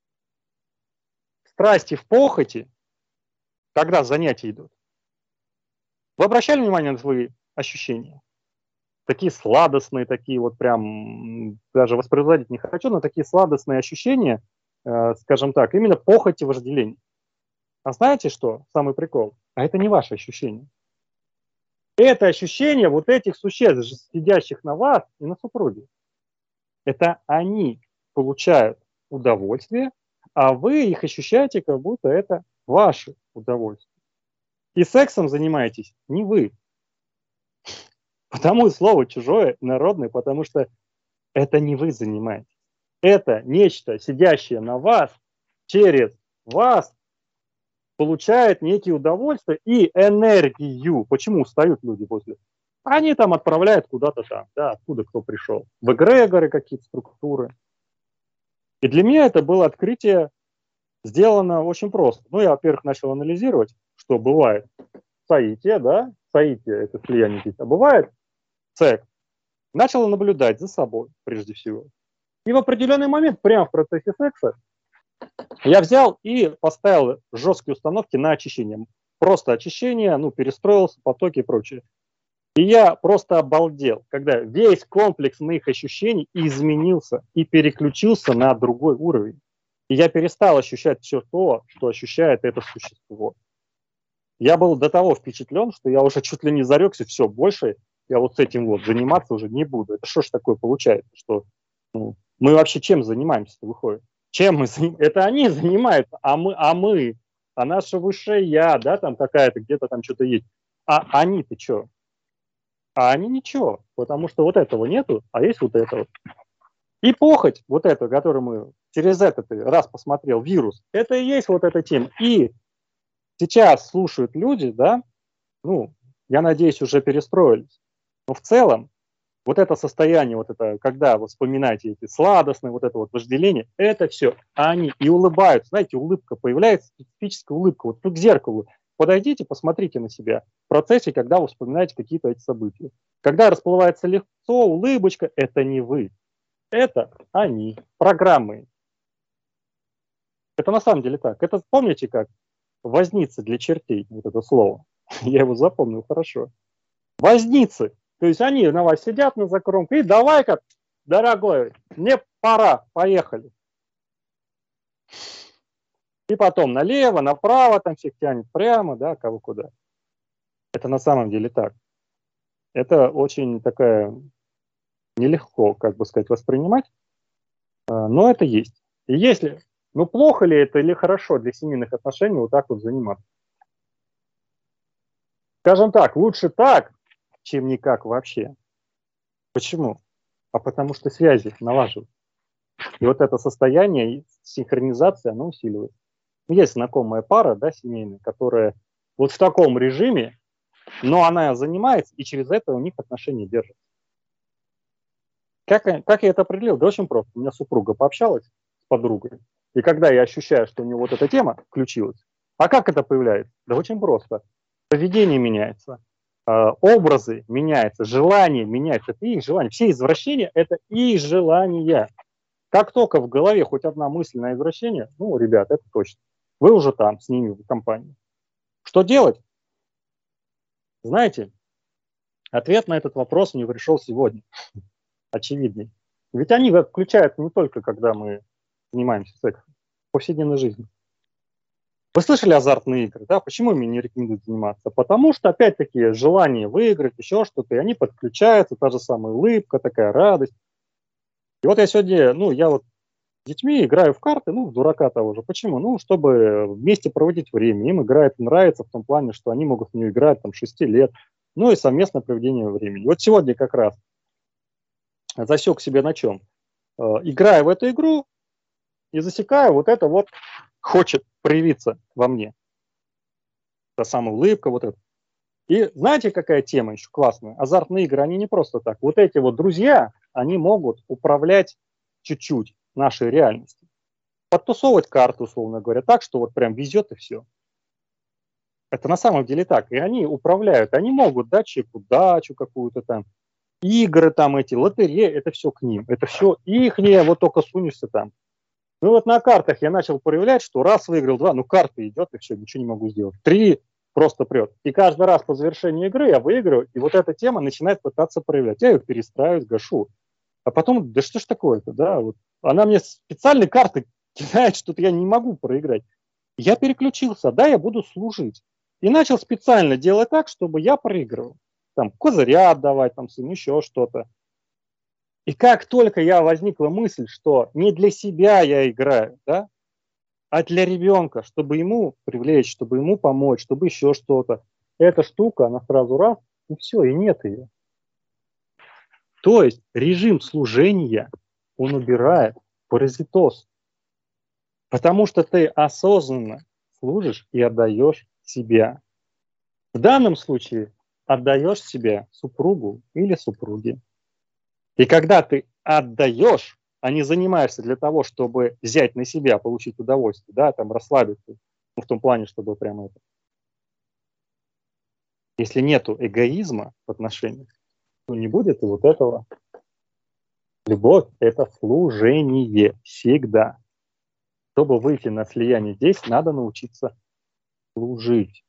страсти в похоти, когда занятия идут, вы обращали внимание на свои ощущения? Такие сладостные, такие вот прям, даже воспроизводить не хочу, но такие сладостные ощущения, э, скажем так, именно похоти, вожделения. А знаете что? Самый прикол. А это не ваше ощущение. Это ощущение вот этих существ, сидящих на вас и на супруге. Это они получают удовольствие, а вы их ощущаете, как будто это ваше удовольствие. И сексом занимаетесь не вы. Потому и слово чужое, народное, потому что это не вы занимаетесь. Это нечто, сидящее на вас, через вас, получает некие удовольствия и энергию. Почему устают люди после? Они там отправляют куда-то там, да, откуда кто пришел. В эгрегоры какие-то структуры. И для меня это было открытие сделано очень просто. Ну, я, во-первых, начал анализировать, что бывает соитие, да, соитие, это слияние здесь, а бывает секс. Начал наблюдать за собой, прежде всего. И в определенный момент, прямо в процессе секса, я взял и поставил жесткие установки на очищение. Просто очищение, ну, перестроился, потоки и прочее. И я просто обалдел, когда весь комплекс моих ощущений изменился и переключился на другой уровень. И я перестал ощущать все то, что ощущает это существо. Я был до того впечатлен, что я уже чуть ли не зарекся, все, больше я вот с этим вот заниматься уже не буду. Это что ж такое получается, что ну, мы вообще чем занимаемся-то выходит? Чем мы занимаемся? Это они занимаются, а мы, а мы, а наше высшее я, да, там какая-то, где-то там что-то есть. А они-то что? А они ничего, потому что вот этого нету, а есть вот это вот. И похоть, вот эту, которую мы через этот раз посмотрел, вирус, это и есть вот эта тема. И сейчас слушают люди, да, ну, я надеюсь, уже перестроились. Но в целом, вот это состояние, вот это, когда вы вспоминаете эти сладостные, вот это вот вожделение, это все они и улыбаются. Знаете, улыбка появляется, специфическая улыбка. Вот тут к зеркалу подойдите, посмотрите на себя в процессе, когда вы вспоминаете какие-то эти события. Когда расплывается лицо, улыбочка, это не вы. Это они, программы. Это на самом деле так. Это помните, как возница для чертей, вот это слово. Я его запомнил хорошо. Возницы. То есть они на вас сидят на закромке и давай-ка, дорогой, мне пора, поехали. И потом налево, направо, там всех тянет прямо, да, кого куда. Это на самом деле так. Это очень такая нелегко, как бы сказать, воспринимать, но это есть. И если, ну плохо ли это или хорошо для семейных отношений вот так вот заниматься? Скажем так, лучше так, чем никак вообще. Почему? А потому что связи налаживают. И вот это состояние синхронизации, оно усиливает. Есть знакомая пара, да, семейная, которая вот в таком режиме, но она занимается, и через это у них отношения держатся. Как, как я это определил? Да очень просто. У меня супруга пообщалась с подругой, и когда я ощущаю, что у нее вот эта тема включилась, а как это появляется? Да очень просто. Поведение меняется, образы меняются, желания меняются. Это их желания. Все извращения – это их желания. Как только в голове хоть одна мысль на извращение, ну, ребят, это точно. Вы уже там, с ними в компании. Что делать? Знаете, ответ на этот вопрос мне пришел сегодня. Очевидный. Ведь они включаются не только, когда мы занимаемся сексом, в повседневной жизни. Вы слышали азартные игры, да? Почему ими не рекомендуют заниматься? Потому что, опять-таки, желание выиграть, еще что-то, и они подключаются, та же самая улыбка, такая радость. И вот я сегодня, ну, я вот с детьми играю в карты, ну, в дурака того же. Почему? Ну, чтобы вместе проводить время. Им игра это нравится в том плане, что они могут в нее играть там шести лет. Ну, и совместное проведение времени. Вот сегодня как раз засек себе на чем? Играю в эту игру и засекаю вот это вот хочет проявиться во мне. Та самая улыбка, вот это. И знаете, какая тема еще классная? Азартные игры, они не просто так. Вот эти вот друзья, они могут управлять чуть-чуть нашей реальностью. Подтусовывать карты, условно говоря, так, что вот прям везет и все. Это на самом деле так. И они управляют, они могут дать человеку дачу какую-то там, игры там эти, лотереи, это все к ним. Это все ихнее, вот только сунешься там. Ну вот на картах я начал проявлять, что раз выиграл, два, ну карта идет, и все, ничего не могу сделать. Три просто прет. И каждый раз по завершении игры я выигрываю, и вот эта тема начинает пытаться проявлять. Я ее перестраиваю, гашу. А потом, да что ж такое-то, да, вот она мне специальные карты кидает, что-то я не могу проиграть. Я переключился, да, я буду служить. И начал специально делать так, чтобы я проигрывал. Там козыря отдавать, там сыну еще что-то. И как только я возникла мысль, что не для себя я играю, да, а для ребенка, чтобы ему привлечь, чтобы ему помочь, чтобы еще что-то, эта штука, она сразу раз, и все, и нет ее. То есть режим служения, он убирает паразитоз. Потому что ты осознанно служишь и отдаешь себя. В данном случае отдаешь себя супругу или супруге. И когда ты отдаешь, а не занимаешься для того, чтобы взять на себя, получить удовольствие, да, там расслабиться, ну, в том плане, чтобы прямо это. Если нету эгоизма в отношениях, то не будет и вот этого. Любовь – это служение всегда. Чтобы выйти на слияние здесь, надо научиться служить.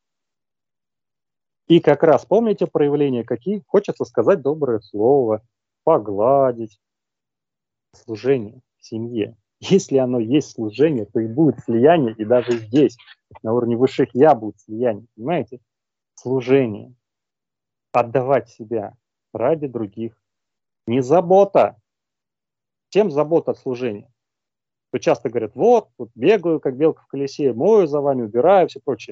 И как раз помните проявления какие? Хочется сказать доброе слово, погладить. Служение в семье. Если оно есть служение, то и будет слияние, и даже здесь, на уровне высших я, будет слияние. Понимаете? Служение. Отдавать себя ради других. Не забота. Чем забота от служения? То часто говорят, вот, вот бегаю, как белка в колесе, мою за вами, убираю, все прочее.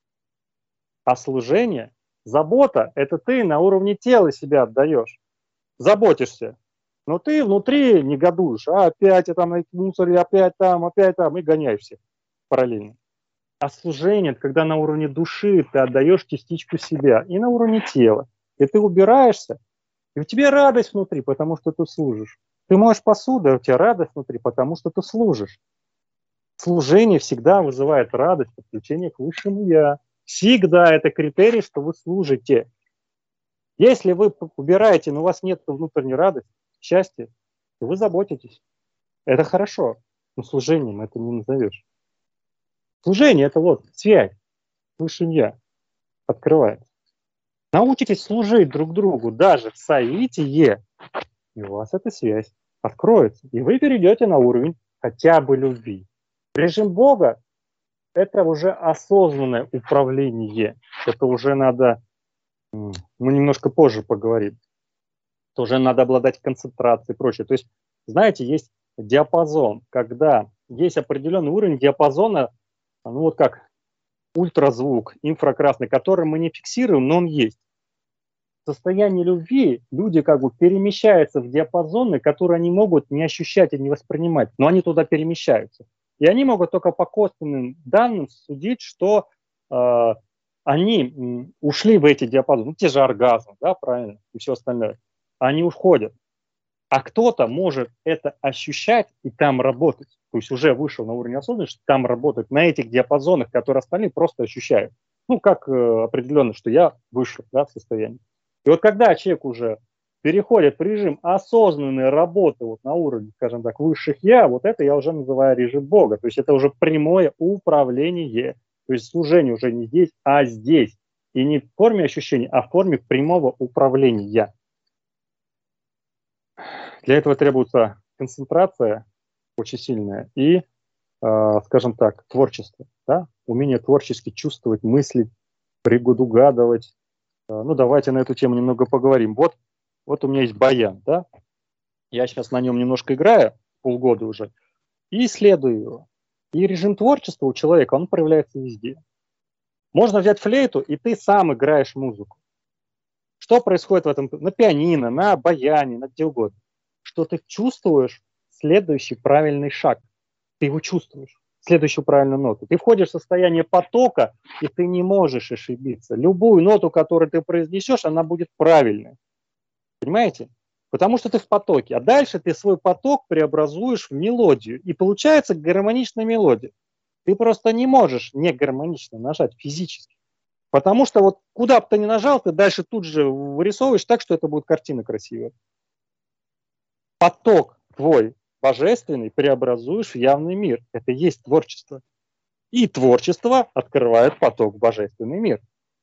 А служение, забота, это ты на уровне тела себя отдаешь. Заботишься. Но ты внутри негодуешь. А опять я там на мусоре, опять там, опять там, и гоняешься параллельно. А служение, это когда на уровне души ты отдаешь частичку себя, и на уровне тела. И ты убираешься, и у тебя радость внутри, потому что ты служишь. Ты моешь посуду, а у тебя радость внутри, потому что ты служишь. Служение всегда вызывает радость, подключение к высшему я. Всегда это критерий, что вы служите. Если вы убираете, но у вас нет внутренней радости, счастья, то вы заботитесь. Это хорошо, но служением это не назовешь. Служение – это вот связь с высшим я открывается. Научитесь служить друг другу даже в соитии, и у вас эта связь откроется. И вы перейдете на уровень хотя бы любви. Режим Бога – это уже осознанное управление. Это уже надо, мы немножко позже поговорим, это уже надо обладать концентрацией и прочее. То есть, знаете, есть диапазон, когда есть определенный уровень диапазона, ну вот как ультразвук, инфракрасный, который мы не фиксируем, но он есть. В состоянии любви люди как бы перемещаются в диапазоны, которые они могут не ощущать и не воспринимать, но они туда перемещаются. И они могут только по косвенным данным судить, что э, они м, ушли в эти диапазоны, ну те же оргазмы, да, правильно, и все остальное. Они уходят. А кто-то может это ощущать и там работать. То есть уже вышел на уровень осознанности, там работать на этих диапазонах, которые остальные просто ощущают. Ну, как э, определенно, что я вышел, да, в состоянии. И вот когда человек уже переходит в режим осознанной работы вот на уровне, скажем так, высших я, вот это я уже называю режим Бога. То есть это уже прямое управление. То есть служение уже не здесь, а здесь. И не в форме ощущений, а в форме прямого управления. Для этого требуется концентрация очень сильная и, э, скажем так, творчество. Да? Умение творчески чувствовать, мыслить, предугадывать. Э, ну, давайте на эту тему немного поговорим. Вот, вот у меня есть баян. Да? Я сейчас на нем немножко играю, полгода уже, и исследую его. И режим творчества у человека, он проявляется везде. Можно взять флейту, и ты сам играешь музыку. Что происходит в этом? На пианино, на баяне, на где угодно. Что ты чувствуешь следующий правильный шаг. Ты его чувствуешь, следующую правильную ноту. Ты входишь в состояние потока, и ты не можешь ошибиться. Любую ноту, которую ты произнесешь, она будет правильной. Понимаете? Потому что ты в потоке. А дальше ты свой поток преобразуешь в мелодию. И получается гармоничная мелодия. Ты просто не можешь не гармонично нажать физически. Потому что вот куда бы ты ни нажал, ты дальше тут же вырисовываешь так, что это будет картина красивая. Поток твой божественный преобразуешь в явный мир. Это и есть творчество. И творчество открывает поток в божественный мир.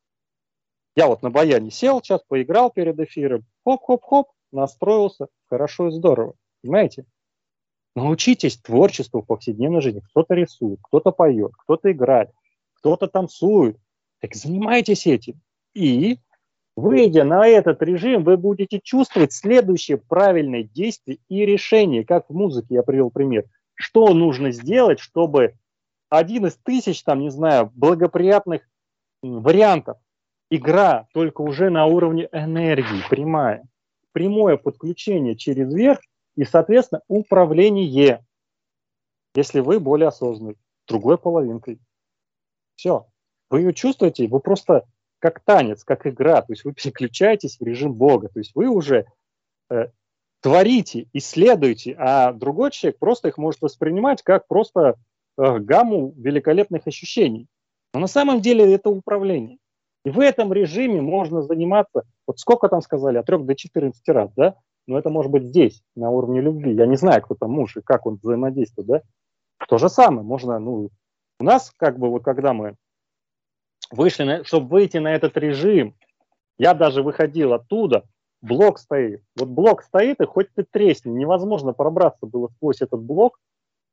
Я вот на баяне сел, сейчас поиграл перед эфиром, хоп-хоп-хоп, настроился, хорошо и здорово. Понимаете? Научитесь творчеству в повседневной жизни. Кто-то рисует, кто-то поет, кто-то играет, кто-то танцует. Так занимайтесь этим. И выйдя на этот режим, вы будете чувствовать следующее правильное действие и решение. Как в музыке я привел пример. Что нужно сделать, чтобы один из тысяч, там, не знаю, благоприятных вариантов, игра только уже на уровне энергии, прямая. Прямое подключение через верх и, соответственно, управление, если вы более осознанны, другой половинкой. Все. Вы ее чувствуете, вы просто как танец, как игра, то есть вы переключаетесь в режим Бога, то есть вы уже э, творите, исследуете, а другой человек просто их может воспринимать как просто э, гамму великолепных ощущений. Но на самом деле это управление. И в этом режиме можно заниматься, вот сколько там сказали, от трёх до четырнадцати раз, да? Но это может быть здесь, на уровне любви. Я не знаю, кто там муж и как он взаимодействует, да? То же самое, можно, ну, у нас как бы вот когда мы вышли, на, чтобы выйти на этот режим, я даже выходил оттуда, блок стоит. Вот блок стоит, и хоть ты тресни, невозможно пробраться было сквозь этот блок,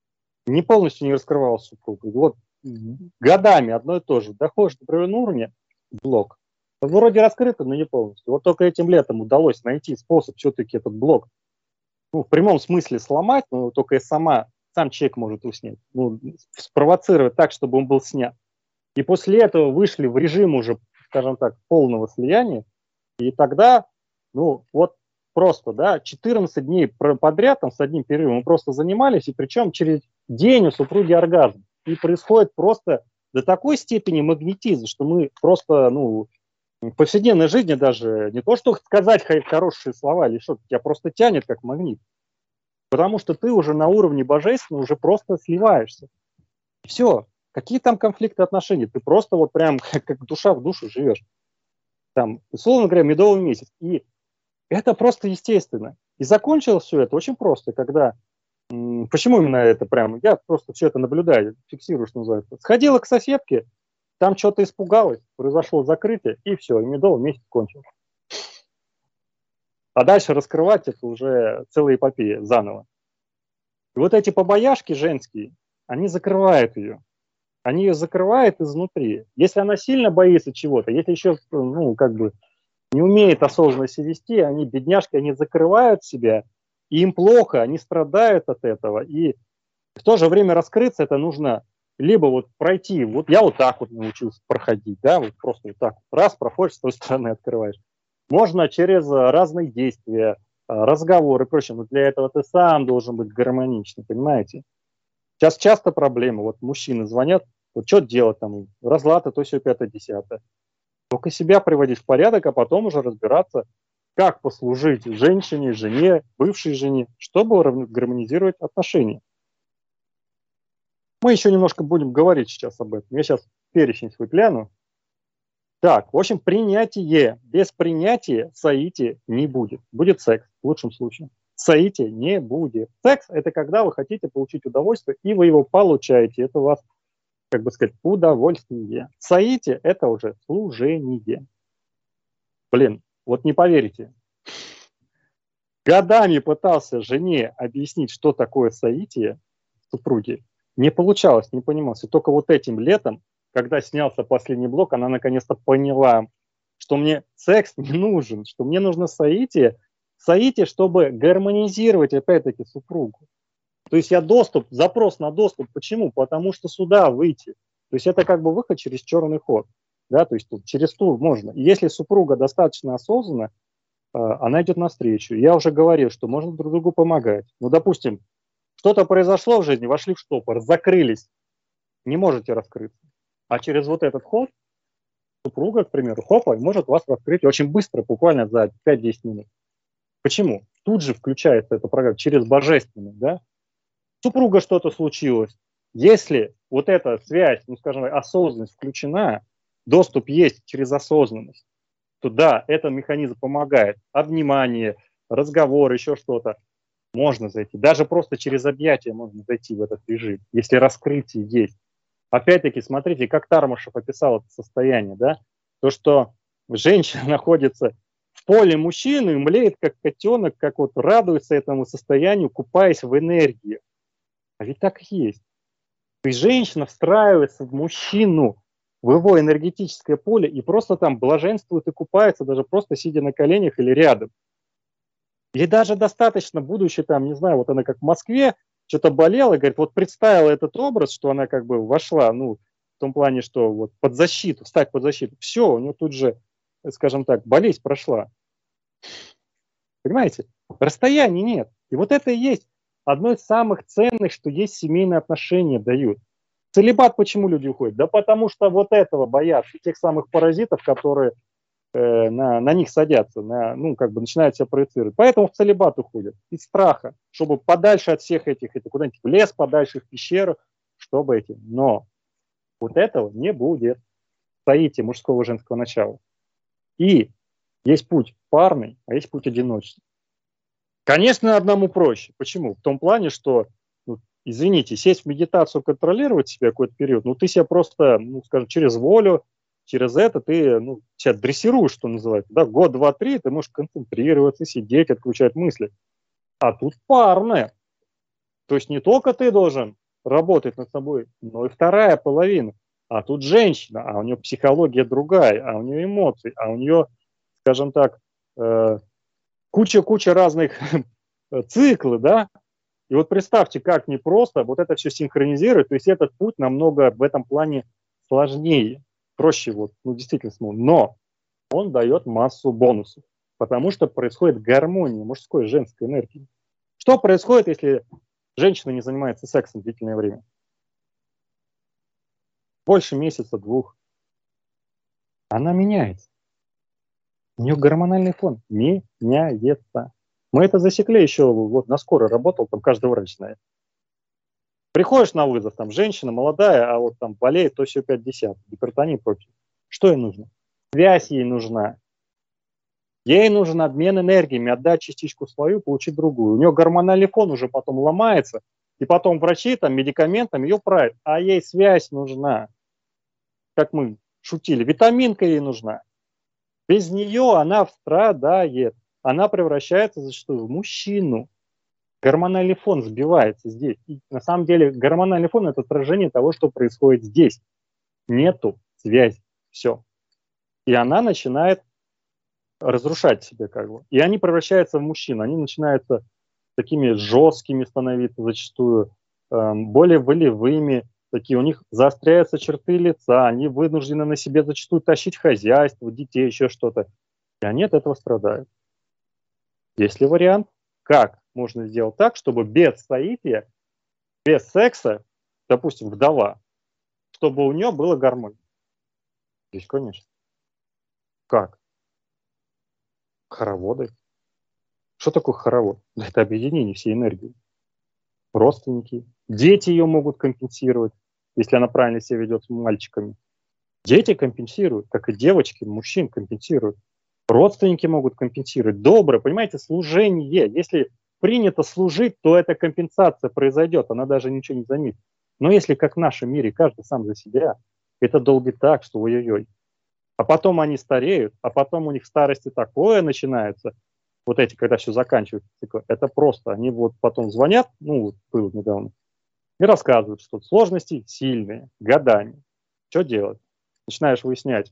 не полностью не раскрывалась супруга. Вот годами одно и то же. Доходишь до определенного уровня, блок. Вроде раскрыто, но не полностью. Вот только этим летом удалось найти способ все-таки этот блок, ну, в прямом смысле сломать, но только и сама, сам человек может его снять. Ну, спровоцировать так, чтобы он был снят. И после этого вышли в режим уже, скажем так, полного слияния. И тогда, ну, вот просто, да, четырнадцать дней подряд, там, с одним перерывом мы просто занимались, и причем через день у супруги оргазм. И происходит просто до такой степени магнетизм, что мы просто, ну, в повседневной жизни даже не то, что сказать хорошие слова или что-то, тебя просто тянет как магнит. Потому что ты уже на уровне божественного уже просто сливаешься. Все. Какие там конфликты отношений? Ты просто вот прям как, как душа в душу живешь. Там, условно говоря, медовый месяц. И это просто естественно. И закончилось все это очень просто, когда... М- почему именно это прям? Я просто все это наблюдаю, фиксирую, что называется. Сходила к соседке, там что-то испугалась, произошло закрытие, и все, и медовый месяц кончился. А дальше раскрывать это уже целая эпопея заново. И вот эти побояшки женские, они закрывают ее. Они ее закрывают изнутри. Если она сильно боится чего-то, если еще, ну, как бы не умеет осознанно себя вести, они, бедняжки, они закрывают себя, и им плохо, они страдают от этого. И в то же время раскрыться это нужно либо вот пройти, вот я вот так вот научился проходить, да, вот просто вот так вот, раз, проходишь, с той стороны открываешь. Можно через разные действия, разговоры и прочее, но для этого ты сам должен быть гармоничным, понимаете? Сейчас часто проблема, вот мужчины звонят, вот что делать там, разлад, то все пятое, десятое. Только себя приводить в порядок, а потом уже разбираться, как послужить женщине, жене, бывшей жене, чтобы гармонизировать отношения. Мы еще немножко будем говорить сейчас об этом. Я сейчас перечень свой гляну. Так, в общем, принятие. Без принятия соития не будет. Будет секс, в лучшем случае. Соития не будет. Секс – это когда вы хотите получить удовольствие, и вы его получаете. Это у вас, как бы сказать, удовольствие. Соитие – это уже служение. Блин, вот не поверите. Годами пытался жене объяснить, что такое соитие супруги. Не получалось, не понималось. И только вот этим летом, когда снялся последний блок, она наконец-то поняла, что мне секс не нужен, что мне нужно соитие, соитие, чтобы гармонизировать, опять-таки, супругу. То есть я доступ, запрос на доступ. Почему? Потому что сюда выйти. То есть это как бы выход через черный ход. Да? То есть тут через тур можно. И если супруга достаточно осознанна, она идет навстречу. Я уже говорил, что можно друг другу помогать. Ну, допустим, что-то произошло в жизни, вошли в штопор, закрылись, не можете раскрыться. А через вот этот ход супруга, к примеру, хопа, может вас раскрыть очень быстро, буквально за пять-десять минут. Почему? Тут же включается эта программа через божественность, да? Супруга что-то случилось. Если вот эта связь, ну, скажем, осознанность включена, доступ есть через осознанность, то да, этот механизм помогает. Обнимание, разговор, еще что-то. Можно зайти. Даже просто через объятия можно зайти в этот режим, если раскрытие есть. Опять-таки, смотрите, как Тармашев описал это состояние, да? То, что женщина находится в поле мужчины, млеет как котенок, как вот радуется этому состоянию, купаясь в энергии. А ведь так и есть. То есть женщина встраивается в мужчину, в его энергетическое поле и просто там блаженствует и купается, даже просто сидя на коленях или рядом. Или даже достаточно, будучи там, не знаю, вот она как в Москве, что-то болела, говорит, вот представила этот образ, что она как бы вошла, ну, в том плане, что вот под защиту, встать под защиту. Все, у нее тут же, скажем так, болезнь прошла. Понимаете? Расстояния нет. И вот это и есть одно из самых ценных, что есть семейные отношения дают. Целибат почему люди уходят? Да потому что вот этого боятся, тех самых паразитов, которые э, на, на них садятся, на, ну, как бы начинают себя проецировать. Поэтому в целибат уходят из страха, чтобы подальше от всех этих, это куда-нибудь в лес, подальше в пещеру, чтобы эти. Но вот этого не будет. Соитие мужского и женского начала. И есть путь парный, а есть путь одиночный. Конечно, одному проще. Почему? В том плане, что, ну, извините, сесть в медитацию, контролировать себя какой-то период, ну, ты себя просто, ну, скажем, через волю, через это ты, ну, себя дрессируешь, что называется. Да? Год, два, три ты можешь концентрироваться, сидеть, отключать мысли. А тут парное. То есть не только ты должен работает над собой, но и вторая половина. А тут женщина, а у нее психология другая, а у нее эмоции, а у нее, скажем так, э, куча-куча разных циклов, да? И вот представьте, как непросто вот это все синхронизировать, то есть этот путь намного в этом плане сложнее, проще вот, ну действительно сложно, но он дает массу бонусов, потому что происходит гармония мужской и женской энергии. Что происходит, если женщина не занимается сексом длительное время? Больше месяца, двух. Она меняется. У нее гормональный фон меняется. Мы это засекли еще, вот на скорой работал, там каждый врач знает. Приходишь на вызов, там женщина молодая, а вот там болеет то все пять десятых, гипертония и прочее. Что ей нужно? Связь ей нужна. Ей нужен обмен энергиями, отдать частичку свою, получить другую. У нее гормональный фон уже потом ломается, и потом врачи там медикаментами ее правят, а ей связь нужна. Как мы шутили, витаминка ей нужна. Без нее она страдает. Она превращается зачастую в мужчину. Гормональный фон сбивается здесь. И на самом деле гормональный фон – это отражение того, что происходит здесь. Нету связи. Все. И она начинает разрушать себя как бы. И они превращаются в мужчин. Они начинаются такими жесткими становиться зачастую, более волевыми. Такие, у них заостряются черты лица, они вынуждены на себе зачастую тащить хозяйство, детей, еще что-то. И они от этого страдают. Есть ли вариант, как можно сделать так, чтобы без соития, без секса, допустим, вдова, чтобы у нее была гармония? Есть, конечно. Как? Хороводы. Что такое хоровод? Это объединение всей энергии. Родственники. Дети ее могут компенсировать, если она правильно себя ведет с мальчиками. Дети компенсируют, как и девочки, мужчин компенсируют. Родственники могут компенсировать. Доброе, понимаете, служение. Если принято служить, то эта компенсация произойдет, она даже ничего не заметит. Но если, как в нашем мире, каждый сам за себя, это долбит так, что ой-ой-ой. А потом они стареют, а потом у них в старости такое начинается, вот эти, когда все заканчивается, это просто, они вот потом звонят, ну, вот было недавно, и рассказывают, что сложности сильные, годами. Что делать? Начинаешь выяснять,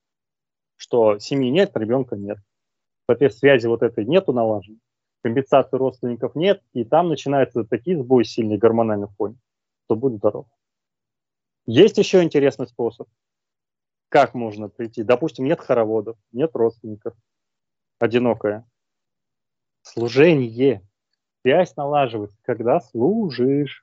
что семьи нет, ребенка нет. Соответственно, связи вот этой нету налаженной, компенсации родственников нет, и там начинаются такие сбои сильные гормональных фоне, что будет здоров. Есть еще интересный способ. Как можно прийти? Допустим, нет хороводов, нет родственников, одинокая. Служение. Связь налаживается, когда служишь.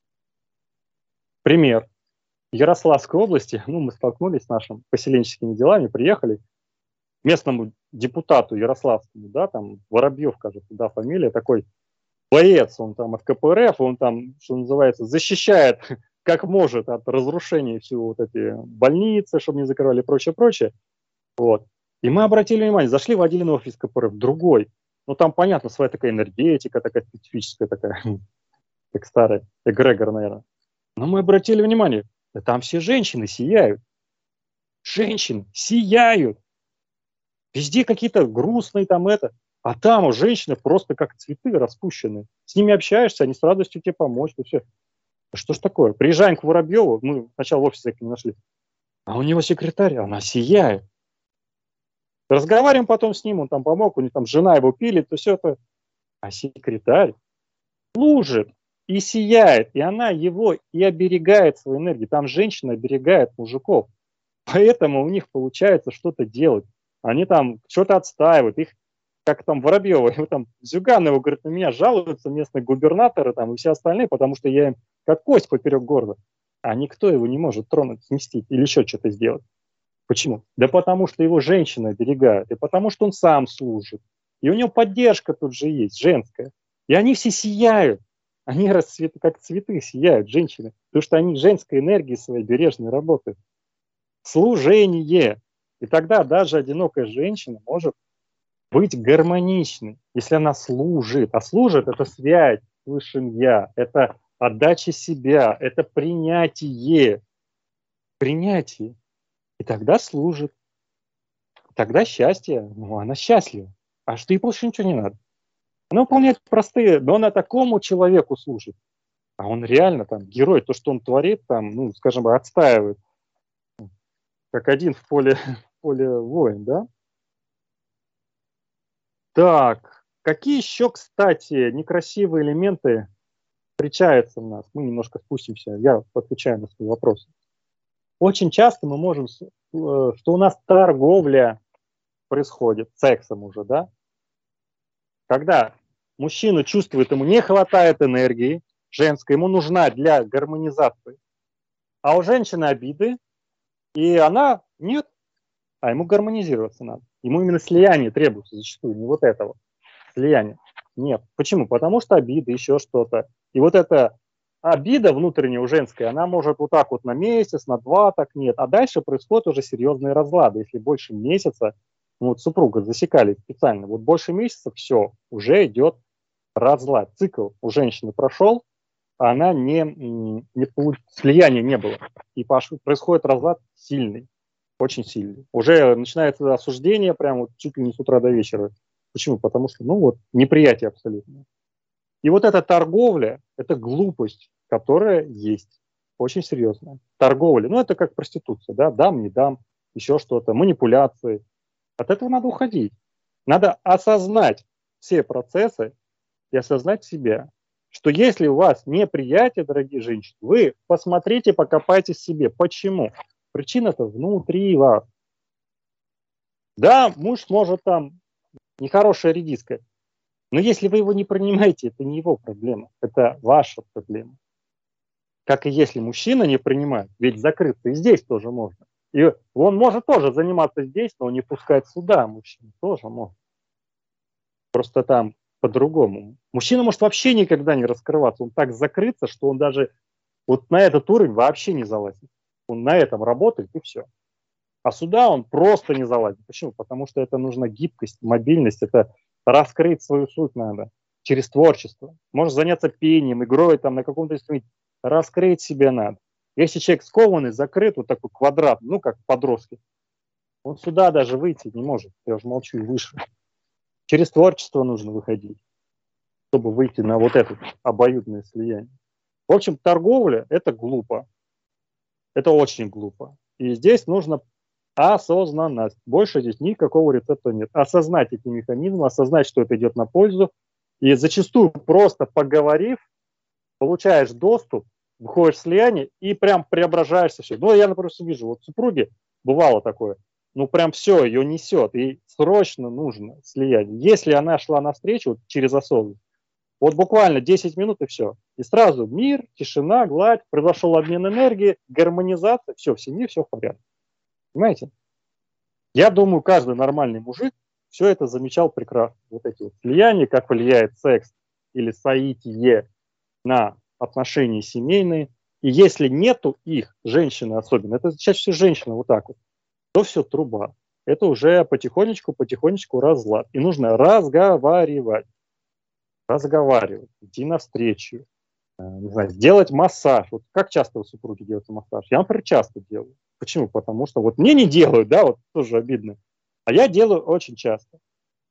Пример. В Ярославской области, ну, мы столкнулись с нашими поселенческими делами, приехали к местному депутату ярославскому, да, там Воробьев, кажется, да, фамилия, такой боец, он там от ка пэ эр эф, он там, что называется, защищает как может от разрушения всего вот эти больницы, чтобы не закрывали и прочее, прочее. Вот. И мы обратили внимание, зашли в один офис ка пэ эр эф, другой. Ну, там, понятно, своя такая энергетика, такая специфическая, такая, как старая, эгрегор, наверное. Но мы обратили внимание, да там все женщины сияют. Женщины сияют. Везде какие-то грустные там это. А там у женщины просто как цветы распущенные. С ними общаешься, они с радостью тебе помочь. И все. Что ж такое? Приезжаем к Воробьеву, мы сначала в офисе не нашли, а у него секретарь, она сияет. Разговариваем потом с ним, он там помог, у него там жена его пилит, то все это. А секретарь служит и сияет, и она его и оберегает свою энергию. Там женщина оберегает мужиков. Поэтому у них получается что-то делать. Они там что-то отстаивают. Их, как там Воробьева, его там Зюганова, говорит, на меня жалуются местные губернаторы там, и все остальные, потому что я им как кость поперек горла. А никто его не может тронуть, сместить или еще что-то сделать. Почему? Да потому что его женщина оберегает, и потому что он сам служит. И у него поддержка тут же есть, женская. И они все сияют. Они расцвет, как цветы сияют, женщины. Потому что они женской энергией своей бережной работают. Служение. И тогда даже одинокая женщина может быть гармоничной, если она служит. А служит – это связь с высшим Я, это отдача себя, это принятие. Принятие. И тогда служит. Тогда счастье. Ну, она счастлива. А что ей больше ничего не надо. Она выполняет простые, но она такому человеку служит. А он реально там герой, то, что он творит, там, ну, скажем, отстаивает. Как один в поле, в поле воин, да? Так, какие еще, кстати, некрасивые элементы встречаются у нас? Мы немножко спустимся, я отвечаю на свой вопрос. Очень часто мы можем, э, что у нас торговля происходит, сексом уже, да? Когда мужчина чувствует, ему не хватает энергии женской, ему нужна для гармонизации, а у женщины обиды, и она нет, а ему гармонизироваться надо. Ему именно слияние требуется зачастую, не вот этого слияния. Нет. Почему? Потому что обида, еще что-то. И вот эта обида внутренняя у женской, она может вот так вот на месяц, на два, так нет. А дальше происходят уже серьезные разлады. Если больше месяца, ну вот супруга засекали специально, вот больше месяца, все, уже идет разлад. Цикл у женщины прошел, а она не, не получ... слияния не было. И происходит разлад сильный, очень сильный. Уже начинается осуждение прямо вот чуть ли не с утра до вечера. Почему? Потому что, ну вот, неприятие абсолютно. И вот эта торговля, это глупость, которая есть, очень серьезная. Торговля, ну это как проституция, да, дам, не дам, еще что-то, манипуляции. От этого надо уходить. Надо осознать все процессы и осознать себя, что если у вас неприятие, дорогие женщины, вы посмотрите, покопайтесь в себе. Почему? Причина-то внутри вас. Да, муж может там нехорошая редиска, но если вы его не принимаете, это не его проблема, это ваша проблема. Как и если мужчина не принимает, ведь закрыться и здесь тоже можно. И он может тоже заниматься здесь, но не пускать сюда мужчину тоже может. Просто там по-другому. Мужчина может вообще никогда не раскрываться, он так закрыться, что он даже вот на этот уровень вообще не залазит. Он на этом работает и все. А сюда он просто не залазит. Почему? Потому что это нужна гибкость, мобильность, это раскрыть свою суть надо через творчество. Можно заняться пением, игрой там на каком-то инструменте. Раскрыть себе надо. Если человек скованный, закрыт, вот такой квадрат, ну как подростки, он сюда даже выйти не может. Я уже молчу и выше. Через творчество нужно выходить, чтобы выйти на вот это обоюдное слияние. В общем, торговля – это глупо. Это очень глупо. И здесь нужно осознанность. Больше здесь никакого рецепта нет. Осознать эти механизмы, осознать, что это идет на пользу. И зачастую просто поговорив, получаешь доступ, выходишь в слияние и прям преображаешься. Все. Ну, я, например, вижу, вот супруги бывало такое, ну, прям все, ее несет, и срочно нужно слияние. Если она шла навстречу вот, через осознанность, вот буквально десять минут и все. И сразу мир, тишина, гладь, произошел обмен энергии, гармонизация, все, в семье все в порядке. Понимаете? Я думаю, каждый нормальный мужик все это замечал прекрасно. Вот эти вот слияния, как влияет секс или соитие на отношения семейные. И если нету их, женщины особенно, это чаще всего женщина вот так вот, то все труба. Это уже потихонечку, потихонечку разлад. И нужно разговаривать. Разговаривать, идти навстречу, не знаю, сделать массаж. Вот как часто у супруги делается массаж? Я, например, часто делаю. Почему? Потому что вот мне не делают, да, вот тоже обидно. А я делаю очень часто.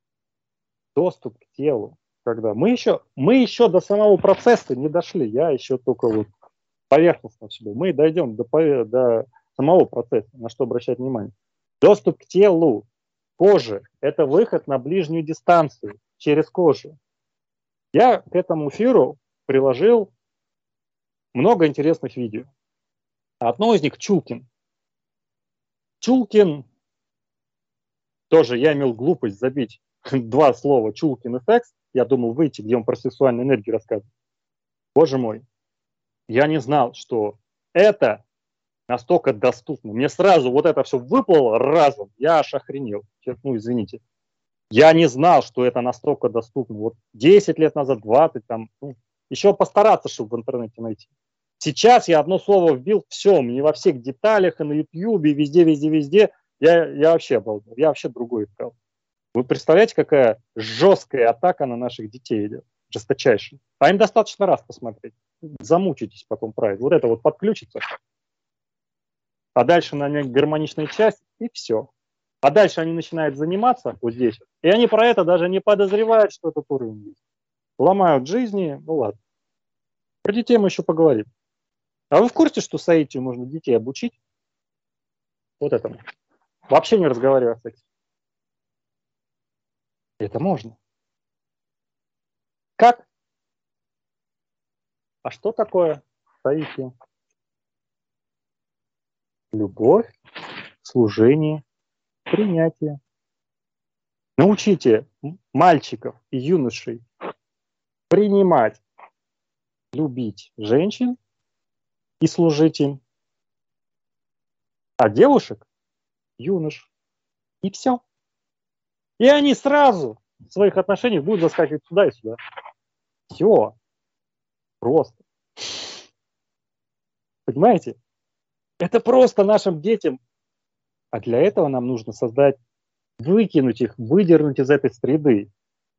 Доступ к телу. Когда мы еще, мы еще до самого процесса не дошли. Я еще только вот поверхностно себе. Мы дойдем до, до самого процесса, на что обращать внимание. Доступ к телу, коже – это выход на ближнюю дистанцию через кожу. Я к этому эфиру приложил много интересных видео. Одно из них Чулкин. Чулкин, тоже я имел глупость забить два слова Чулкин и секс. Я думал выйти, где он про сексуальную энергию рассказывает. Боже мой, я не знал, что это настолько доступно. Мне сразу вот это все выплыло разом. Я аж охренел. Ну, извините. Я не знал, что это настолько доступно. Вот десять лет назад, двадцать, там, ну, еще постараться, чтобы в интернете найти. Сейчас я одно слово вбил, все, мне во всех деталях, и на Ютьюбе, везде, везде, везде. Я, я вообще обалдел, я вообще другой искал. Вы представляете, какая жесткая атака на наших детей идет? Жесточайшая. А им достаточно раз посмотреть. Замучитесь потом править. Вот это вот подключится. А дальше на ней гармоничная часть, и все. А дальше они начинают заниматься вот здесь. И они про это даже не подозревают, что этот уровень есть. Ломают жизни, ну ладно. Про детей мы еще поговорим. А вы в курсе, что соитию можно детей обучить вот этому? Вообще не разговаривая о сексе. Это можно. Как? А что такое соитие? Любовь, служение, принятие. Научите мальчиков и юношей принимать, любить женщин и служить им. А девушек, юнош. И все. И они сразу в своих отношениях будут заскакивать сюда и сюда. Все. Просто. Понимаете? Это просто нашим детям. А для этого нам нужно создать, выкинуть их, выдернуть из этой среды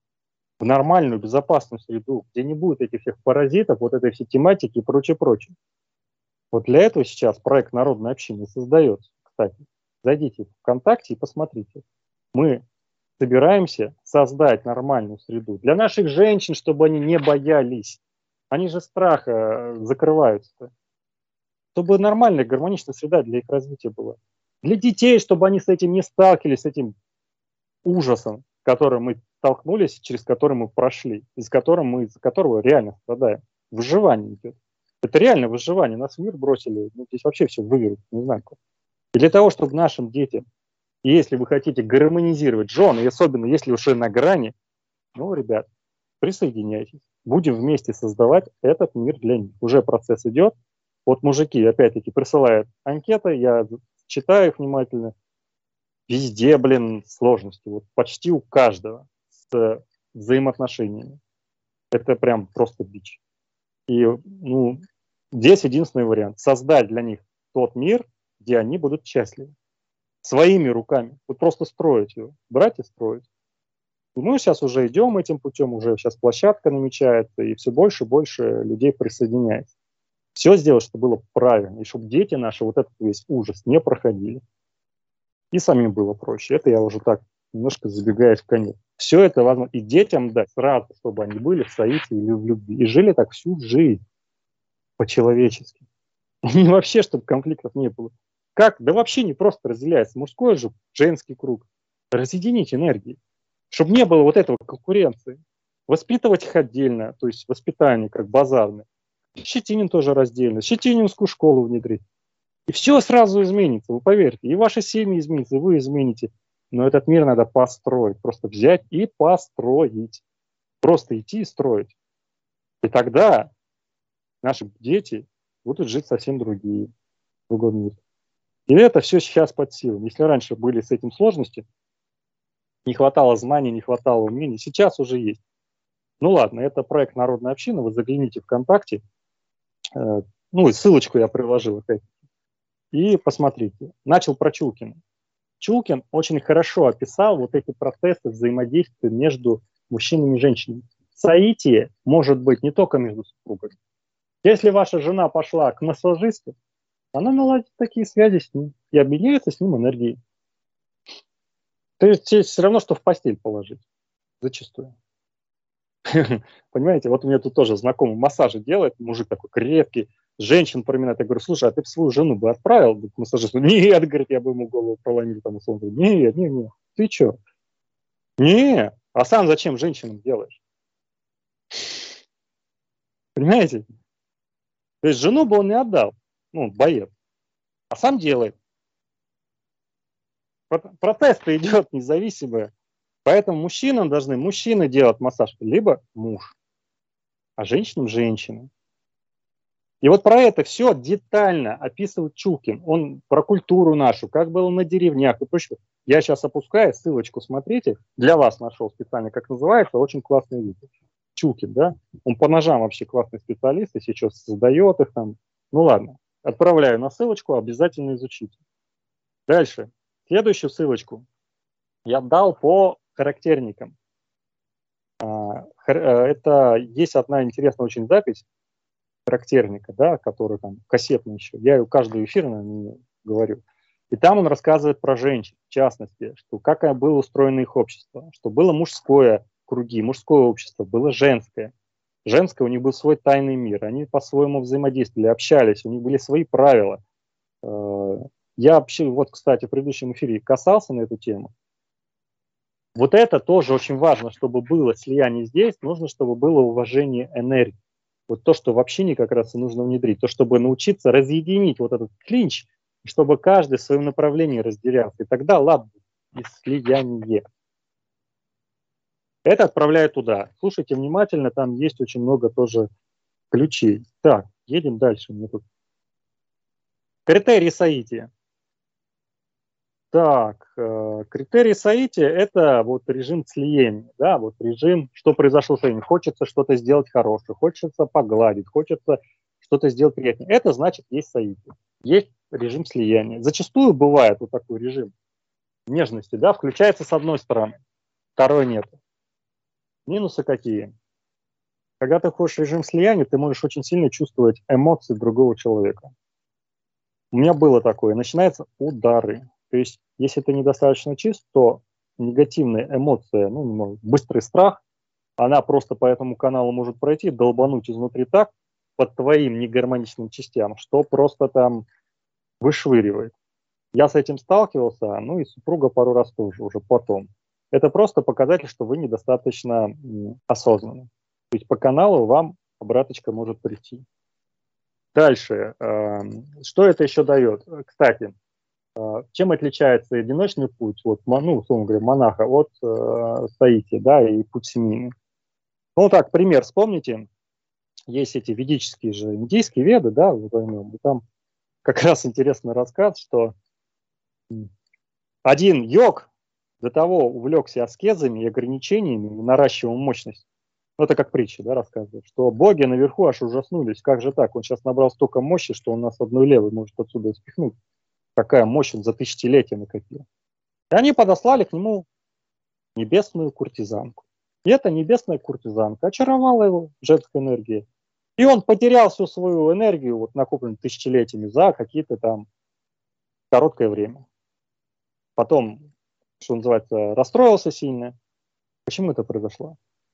в нормальную, безопасную среду, где не будет этих всех паразитов, вот этой всей тематики и прочее, прочее. Вот для этого сейчас проект «Народная община» создается. Кстати, зайдите в ВКонтакте и посмотрите. Мы собираемся создать нормальную среду для наших женщин, чтобы они не боялись. Они же страха закрываются. Чтобы нормальная, гармоничная среда для их развития была. Для детей, чтобы они с этим не сталкивались, с этим ужасом, с которым мы столкнулись, через который мы прошли, из которого мы, из-за которого реально страдаем. Выживание идет. Это реально выживание. Нас в мир бросили. Ну, здесь вообще все выверут. Не знаю как. И для того, чтобы нашим детям, если вы хотите гармонизировать жен, и особенно если уже на грани, ну, ребят, присоединяйтесь. Будем вместе создавать этот мир для них. Уже процесс идет. Вот мужики, опять-таки, присылают анкеты, я читаю их внимательно. Везде, блин, сложности. Вот почти у каждого с взаимоотношениями. Это прям просто бич. И ну, здесь единственный вариант. Создать для них тот мир, где они будут счастливы. Своими руками. Вот просто строить его. Брать и строить. И мы сейчас уже идем этим путем, уже сейчас площадка намечается, и все больше и больше людей присоединяется. Все сделать, чтобы было правильно, и чтобы дети наши вот этот весь ужас не проходили. И самим было проще. Это я уже так немножко забегаю в конец. Все это возможно и детям дать сразу, чтобы они были в соитии или в любви. И жили так всю жизнь по-человечески. И вообще, чтобы конфликтов не было. Как? Да вообще не просто разделяется. Мужской же, женский круг. Разъединить энергии. Чтобы не было вот этого конкуренции. Воспитывать их отдельно. То есть воспитание как базарное. Щетинин тоже раздельно. Щетининскую школу внедрить. И все сразу изменится, вы поверьте. И ваши семьи изменятся, и вы измените. Но этот мир надо построить. Просто взять и построить. Просто идти и строить. И тогда наши дети будут жить совсем другие. В другом мире. И это все сейчас под силу. Если раньше были с этим сложности, не хватало знаний, не хватало умений, сейчас уже есть. Ну ладно, это проект «Народная община». Вы загляните ВКонтакте. Э, ну, ссылочку я приложил опять. И посмотрите. Начал про Чулкина. Чулкин очень хорошо описал вот эти процессы взаимодействия между мужчинами и женщинами. Соитие может быть не только между супругами. Если ваша жена пошла к массажисту, она наладит такие связи с ним и обменяется с ним энергией. То есть все равно, что в постель положить. Зачастую. Понимаете, вот у меня тут тоже знакомый массажи делает, мужик такой крепкий, женщин проминает. Я говорю, слушай, а ты бы свою жену бы отправил к массажисту? Нет, говорит, я бы ему голову проломил. Там, условно. Нет, нет, нет, ты что? Не, а сам зачем женщинам делаешь? Понимаете? То есть жену бы он не отдал, ну, боец, а сам делает. Протест идет независимый. Поэтому мужчинам должны мужчины делать массаж, либо муж, а женщинам женщины. И вот про это все детально описывает Чулкин. Он про культуру нашу, как было на деревнях и прочее. Я сейчас опускаю, ссылочку смотрите. Для вас нашел специально, как называется, очень классный видео. Чулкин, да? Он по ножам вообще классный специалист, и сейчас создает их там. Ну ладно, отправляю на ссылочку, обязательно изучите. Дальше. Следующую ссылочку я дал по характерникам. Это есть одна интересная очень запись характерника, да, который там кассетный еще. Я ее каждый эфир, наверное, говорю. И там он рассказывает про женщин, в частности, что как было устроено их общество, что было мужское круги, мужское общество, было женское. женское, у них был свой тайный мир, они по-своему взаимодействовали, общались, у них были свои правила. Я вообще, вот, кстати, в предыдущем эфире касался на эту тему. Вот это тоже очень важно, чтобы было слияние здесь, нужно, чтобы было уважение энергии. Вот то, что в общине как раз и нужно внедрить, то, чтобы научиться разъединить вот этот клинч, чтобы каждый в своем направлении разделялся. И тогда ладно, и слияние. Это отправляю туда. Слушайте внимательно, там есть очень много тоже ключей. Так, едем дальше. Мне тут критерии соития. Так, э, критерий соития – это вот режим слияния, да, вот режим, что произошло в слиянии. Хочется что-то сделать хорошее, хочется погладить, хочется что-то сделать приятнее. Это значит, есть соитие, есть режим слияния. Зачастую бывает вот такой режим нежности, да, включается с одной стороны, второй нет. Минусы какие? Когда ты хочешь режим слияния, ты можешь очень сильно чувствовать эмоции другого человека. У меня было такое, начинаются удары. То есть, если ты недостаточно чист, то негативная эмоция, ну, быстрый страх, она просто по этому каналу может пройти, долбануть изнутри так, под твоим негармоничным частям, что просто там вышвыривает. Я с этим сталкивался, ну и супруга пару раз тоже, уже потом. Это просто показатель, что вы недостаточно осознанны. То есть по каналу вам обраточка может прийти. Дальше. Что это еще дает? Кстати, чем отличается одиночный путь, вот, ну, условно говоря, монаха от э, соития, да, и путь семейный? Ну, так, пример вспомните. Есть эти ведические же, индийские веды, да, возьмем, и там как раз интересный рассказ, что один йог до того увлекся аскезами и ограничениями, и наращивал мощность. Ну, это как притча, да, рассказывает, что боги наверху аж ужаснулись. Как же так? Он сейчас набрал столько мощи, что он нас одной левой может отсюда спихнуть. Какая мощь он за тысячелетия накопил. И они подослали к нему небесную куртизанку. И эта небесная куртизанка очаровала его женской энергией. И он потерял всю свою энергию, вот, накопленную тысячелетиями, за какие-то там короткое время. Потом, что называется, расстроился сильно. Почему это произошло?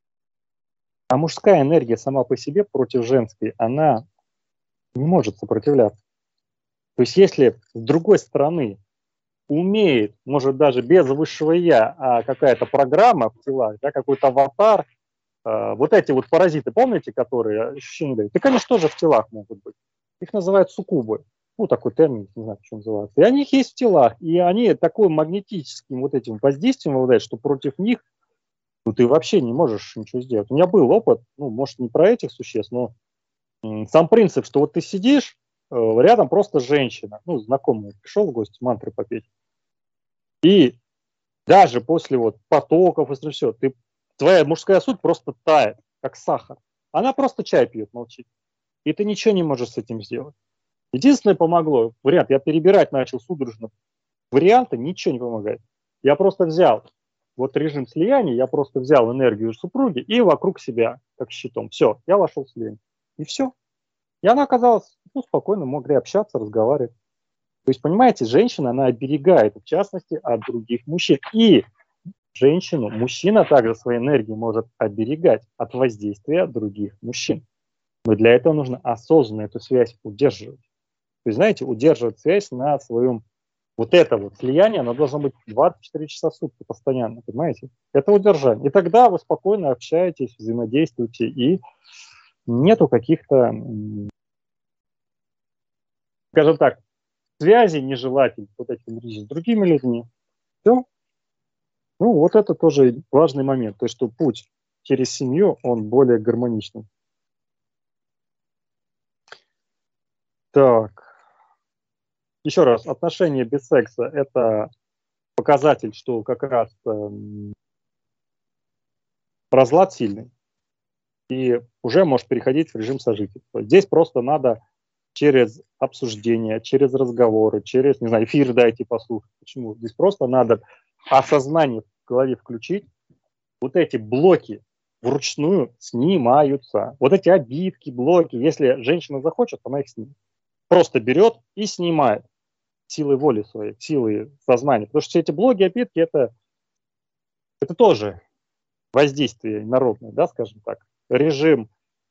А мужская энергия сама по себе против женской, она не может сопротивляться. То есть если с другой стороны умеет, может даже без высшего я, а какая-то программа в телах, да, какой-то аватар, э, вот эти вот паразиты, помните, которые ощущения дают? И, конечно, тоже в телах могут быть. Их называют суккубы. Ну, такой термин, не знаю, что называется. И они их есть в телах, и они такой магнетическим вот этим воздействием обладают, что против них ну, ты вообще не можешь ничего сделать. У меня был опыт, ну, может, не про этих существ, но м, сам принцип, что вот ты сидишь, э, рядом просто женщина, ну, знакомый, пришел в гости мантры попеть. И даже после вот потоков и все, ты, твоя мужская суть просто тает, как сахар. Она просто чай пьет, молчит. И ты ничего не можешь с этим сделать. Единственное помогло, вариант, я перебирать начал судорожно варианты, ничего не помогает. Я просто взял вот режим слияния, я просто взял энергию супруги и вокруг себя, как щитом. Все, я вошел в слияние. И все. И она оказалась, ну, спокойно, могли общаться, разговаривать. То есть, понимаете, женщина, она оберегает, в частности, от других мужчин. И женщину, мужчина также своей энергией может оберегать от воздействия других мужчин. Но для этого нужно осознанно эту связь удерживать. То есть, знаете, удерживать связь на своем вот это вот слияние, оно должно быть двадцать четыре часа в сутки постоянно, понимаете? Это удержание. И тогда вы спокойно общаетесь, взаимодействуете, и нету каких-то, скажем так, связей нежелательных вот этих с другими людьми. Все. Ну, вот это тоже важный момент. То есть, что путь через семью, он более гармоничный. Так. Еще раз, отношения без секса – это показатель, что как раз э, разлад сильный, и уже может переходить в режим сожительства. Здесь просто надо через обсуждение, через разговоры, через, не знаю, эфир дайте послушать. Почему? Здесь просто надо осознание в голове включить. Вот эти блоки вручную снимаются. Вот эти обидки, блоки. Если женщина захочет, она их снимет. Просто берет и снимает. Силой воли своей, силой сознания. Потому что все эти блоки, обидки, это, это тоже воздействие народное, да, скажем так. Режим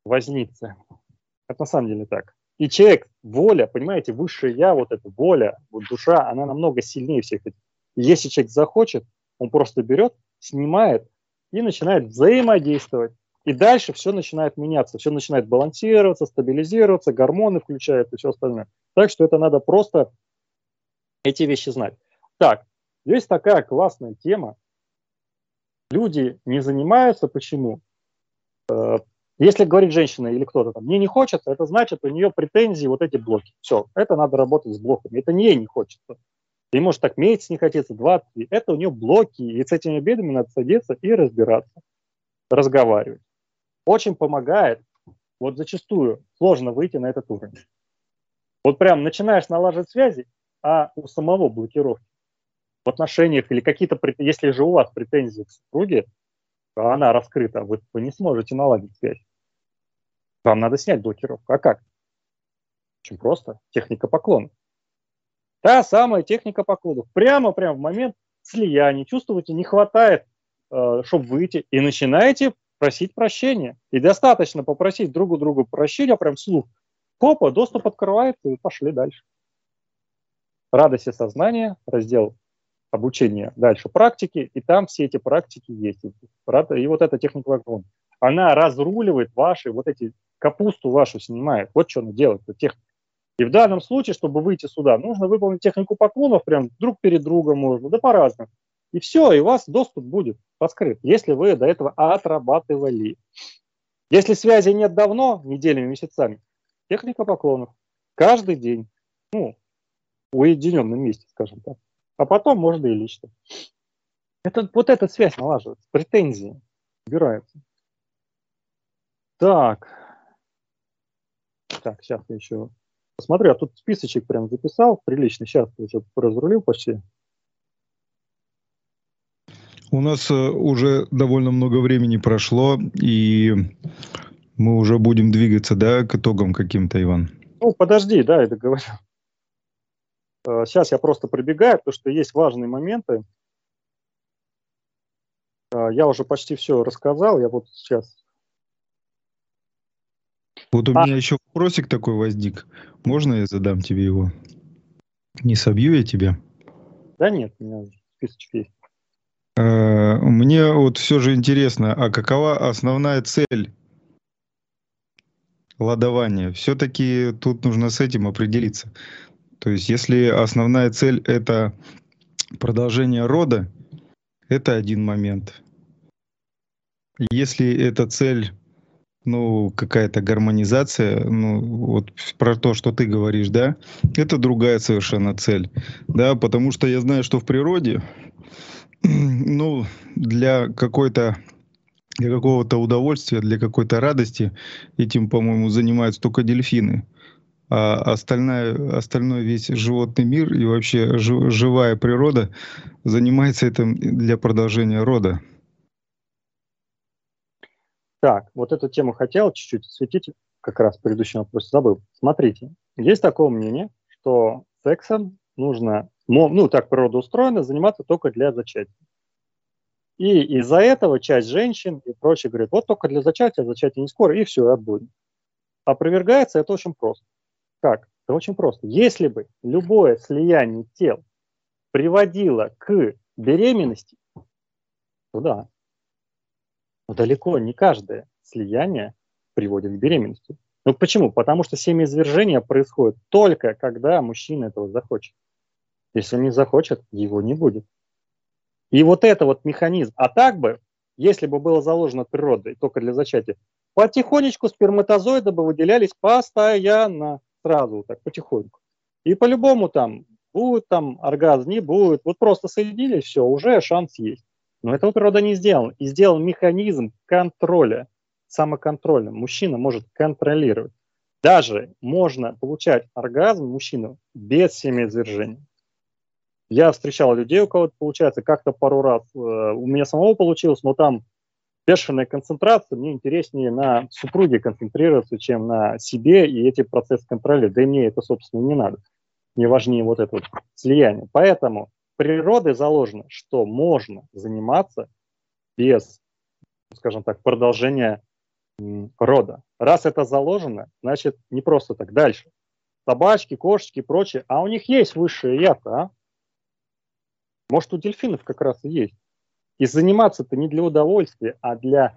возниться. Это на самом деле так. И человек, воля, понимаете, высшее я, вот эта воля, вот душа, она намного сильнее всех этих. И если человек захочет, он просто берет, снимает и начинает взаимодействовать. И дальше все начинает меняться, все начинает балансироваться, стабилизироваться, гормоны включают и все остальное. Так что это надо просто эти вещи знать. Так, здесь такая классная тема. Люди не занимаются, почему? Если говорит женщина или кто-то там, мне не хочется, это значит, у нее претензии, вот эти блоки. Все, это надо работать с блоками. Это не ей не хочется. И может так месяц не хотеться, два, три. Это у нее блоки, и с этими бедами надо садиться и разбираться, разговаривать. Очень помогает, вот зачастую сложно выйти на этот уровень. Вот прям начинаешь налаживать связи, а у самого блокировки в отношениях или какие-то, если же у вас претензии к супруге, она раскрыта, вы, вы не сможете наладить связь. Вам надо снять блокировку. А как? Очень просто. Техника поклонов. Та самая техника поклонов. Прямо-прямо в момент слияния чувствуете, не хватает, э, чтобы выйти, и начинаете просить прощения. И достаточно попросить друг у друга прощения, прям вслух. Попа, доступ открывается, и пошли дальше. Радость и сознание, раздел обучения, дальше практики, и там все эти практики есть. И вот эта техника поклонов, она разруливает ваши, вот эти, капусту вашу снимает. Вот что она делает, эта техника. И в данном случае, чтобы выйти сюда, нужно выполнить технику поклонов прям друг перед другом можно, да по-разному. И все, и у вас доступ будет раскрыт, если вы до этого отрабатывали. Если связи нет давно, неделями, месяцами, техника поклонов. Каждый день. Ну, в уединенном месте, скажем так. А потом можно и лично. Это, вот эта связь налаживается, претензии убираются. Так. Так, сейчас я еще посмотрю. Я тут списочек прям записал, прилично. Сейчас уже разрулил почти. У нас уже довольно много времени прошло, и мы уже будем двигаться, да, к итогам каким-то, Иван? Ну, подожди, да, я договорю. Сейчас я просто пробегаю, потому что есть важные моменты. Я уже почти все рассказал, я вот сейчас... Вот у а. меня еще вопросик такой возник. Можно я задам тебе его? Не собью я тебя? Да нет, у меня списочек есть. Мне вот все же интересно, а какова основная цель ладования? Все-таки тут нужно с этим определиться. То есть, если основная цель – это продолжение рода, это один момент. Если эта цель, ну, какая-то гармонизация, ну, вот про то, что ты говоришь, да, это другая совершенно цель, да, потому что я знаю, что в природе, ну, для какой-то, для какого-то удовольствия, для какой-то радости этим, по-моему, занимаются только дельфины. А остальная, остальной весь животный мир и вообще жив, живая природа занимается этим для продолжения рода. Так, вот эту тему хотел чуть-чуть осветить, как раз в предыдущем вопросе забыл. Смотрите, есть такое мнение, что сексом нужно, ну так природа устроена, заниматься только для зачатия. И из-за этого часть женщин и прочее говорят, вот только для зачатия, зачатие не скоро, и все, и отбудем. Опровергается это очень просто. Как? Это очень просто. Если бы любое слияние тел приводило к беременности, то да. Но далеко не каждое слияние приводит к беременности. Ну почему? Потому что семяизвержение происходит только когда мужчина этого захочет. Если он не захочет, его не будет. И вот это вот механизм. А так бы, если бы было заложено природой только для зачатия, потихонечку сперматозоиды бы выделялись постоянно, сразу так, потихоньку. И по-любому там будет там оргазм, не будет. Вот просто соединились, все, уже шанс есть. Но этого природа не сделала. И сделал механизм контроля, самоконтроля. Мужчина может контролировать. Даже можно получать оргазм мужчину без семяизвержения. Я встречал людей, у кого-то получается, как-то пару раз. У меня самого получилось, но там бешеная концентрация. Мне интереснее на супруге концентрироваться, чем на себе и эти процессы контролировать. Да и мне это, собственно, не надо. Мне важнее вот это вот слияние. Поэтому природой заложено, что можно заниматься без, скажем так, продолжения рода. Раз это заложено, значит, не просто так. Дальше. Собачки, кошечки и прочее. А у них есть высшее я-то, а? Может, у дельфинов как раз и есть. И заниматься-то не для удовольствия, а для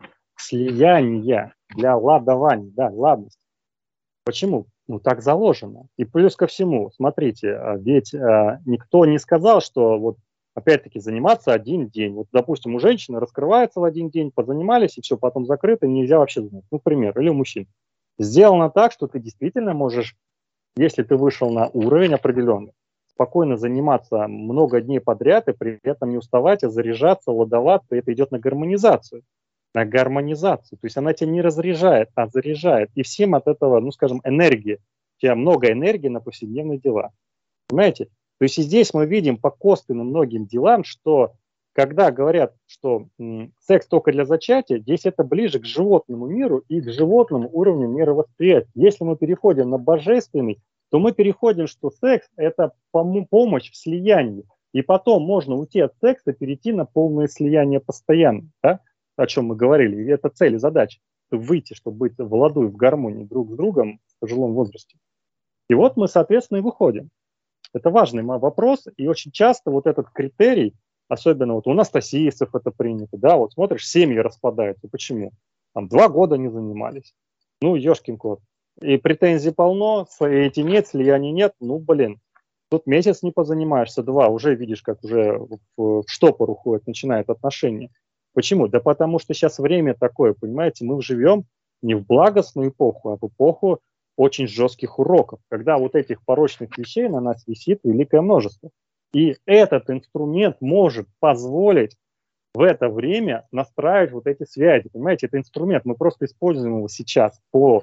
слияния, для ладования, да, ладности. Почему? Ну, так заложено. И плюс ко всему, смотрите, ведь а, никто не сказал, что вот опять-таки заниматься один день. Вот, допустим, у женщины раскрывается в один день, позанимались, и все, потом закрыто, нельзя вообще заниматься. Ну, к примеру, или у мужчин. Сделано так, что ты действительно можешь, если ты вышел на уровень определенный, спокойно заниматься много дней подряд и при этом не уставать, а заряжаться, ладоваться, и это идет на гармонизацию. На гармонизацию. То есть она тебя не разряжает, а заряжает. И всем от этого, ну, скажем, энергии. У тебя много энергии на повседневные дела. Понимаете? То есть и здесь мы видим по косвенным многим делам, что когда говорят, что м, секс только для зачатия, здесь это ближе к животному миру и к животному уровню мировосприятия. Если мы переходим на божественный, то мы переходим, что секс – это пом- помощь в слиянии. И потом можно уйти от секса, перейти на полное слияние постоянно, да? О чем мы говорили. И это цель и задача. Выйти, чтобы быть в ладу и в гармонии друг с другом в пожилом возрасте. И вот мы, соответственно, и выходим. Это важный вопрос, и очень часто вот этот критерий, особенно вот у анастасийцев это принято, да, вот смотришь, семьи распадаются. Почему? Там два года не занимались. Ну, ешкин кот. И претензий полно, эти нет, слияний нет, ну, блин. Тут месяц не позанимаешься, два, уже видишь, как уже в, в штопор уходит, начинают отношения. Почему? Да потому что сейчас время такое, понимаете, мы живем не в благостную эпоху, а в эпоху очень жестких уроков, когда вот этих порочных вещей на нас висит великое множество. И этот инструмент может позволить в это время настраивать вот эти связи. Понимаете, это инструмент, мы просто используем его сейчас по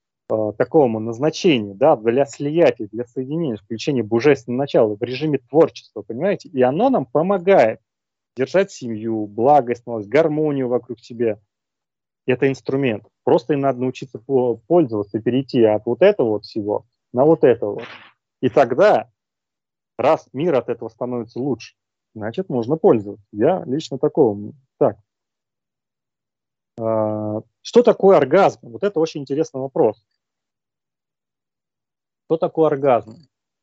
э, такому назначению, да, для слияния, для соединения, включения божественного начала в режиме творчества, понимаете? И оно нам помогает держать семью, благость, гармонию вокруг себя. Это инструмент. Просто им надо научиться пользоваться, перейти от вот этого вот всего на вот это вот. И тогда, раз мир от этого становится лучше, значит, можно пользоваться. Я лично такого. Так. Что такое оргазм? Вот это очень интересный вопрос. Что такое оргазм?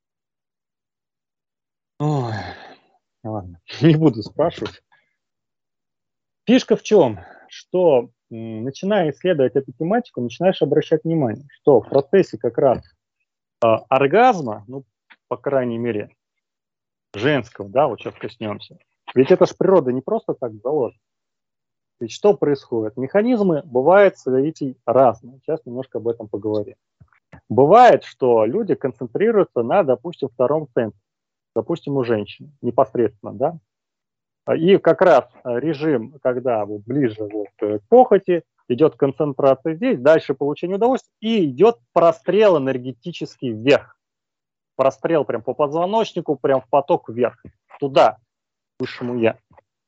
Ой, ладно, не буду спрашивать. Фишка в чем? Что, начиная исследовать эту тематику, начинаешь обращать внимание, что в процессе как раз э, оргазма, ну, по крайней мере, женского, да, вот сейчас коснемся, ведь это ж природа не просто так заложена. Ведь что происходит? Механизмы бывают, видите, разные. Сейчас немножко об этом поговорим. Бывает, что люди концентрируются на, допустим, втором центре, допустим, у женщин непосредственно, да, и как раз режим, когда вот ближе вот к похоти, идет концентрация здесь, дальше получение удовольствия, и идет прострел энергетический вверх. Прострел прям по позвоночнику, прям в поток вверх, туда, к высшему я.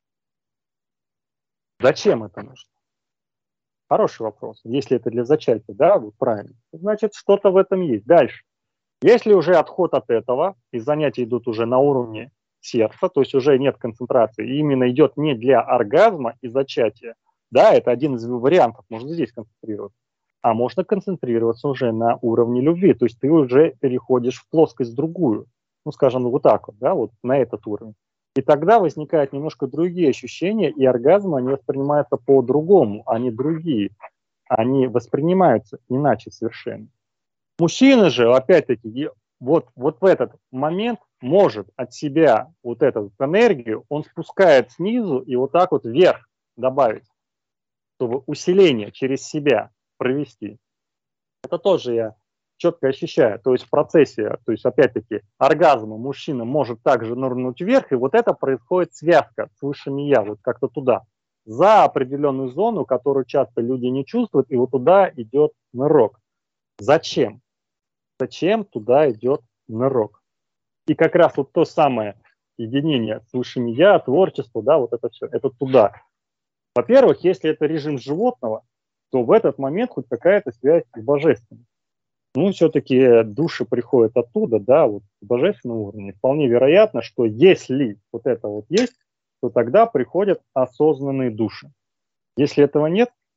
Зачем это нужно? Хороший вопрос. Если это для зачатия, да, вот правильно, значит, что-то в этом есть. Дальше. Если уже отход от этого, и занятия идут уже на уровне сердца, то есть уже нет концентрации, и именно идет не для оргазма и зачатия, да, это один из вариантов, можно здесь концентрироваться, а можно концентрироваться уже на уровне любви, то есть ты уже переходишь в плоскость другую, ну, скажем, вот так вот, да, вот на этот уровень. И тогда возникают немножко другие ощущения, и оргазмы, они воспринимаются по-другому, они другие, они воспринимаются иначе совершенно. Мужчина же, опять-таки, вот, вот в этот момент может от себя вот эту энергию, он спускает снизу и вот так вот вверх добавить, чтобы усиление через себя провести. Это тоже я четко ощущаю. То есть в процессе, то есть опять-таки оргазма мужчина может также нырнуть вверх, и вот это происходит связка с высшими я, вот как-то туда, за определенную зону, которую часто люди не чувствуют, и вот туда идет нырок. Зачем? Зачем туда идет нырок? И как раз вот то самое единение с высшими я, творчество, да, вот это все, это туда. Во-первых, если это режим животного, то в этот момент хоть какая-то связь с божественным. Ну, все-таки души приходят оттуда, да, вот с божественного уровня. Вполне вероятно, что если вот это вот есть, то тогда приходят осознанные души. Если этого нет,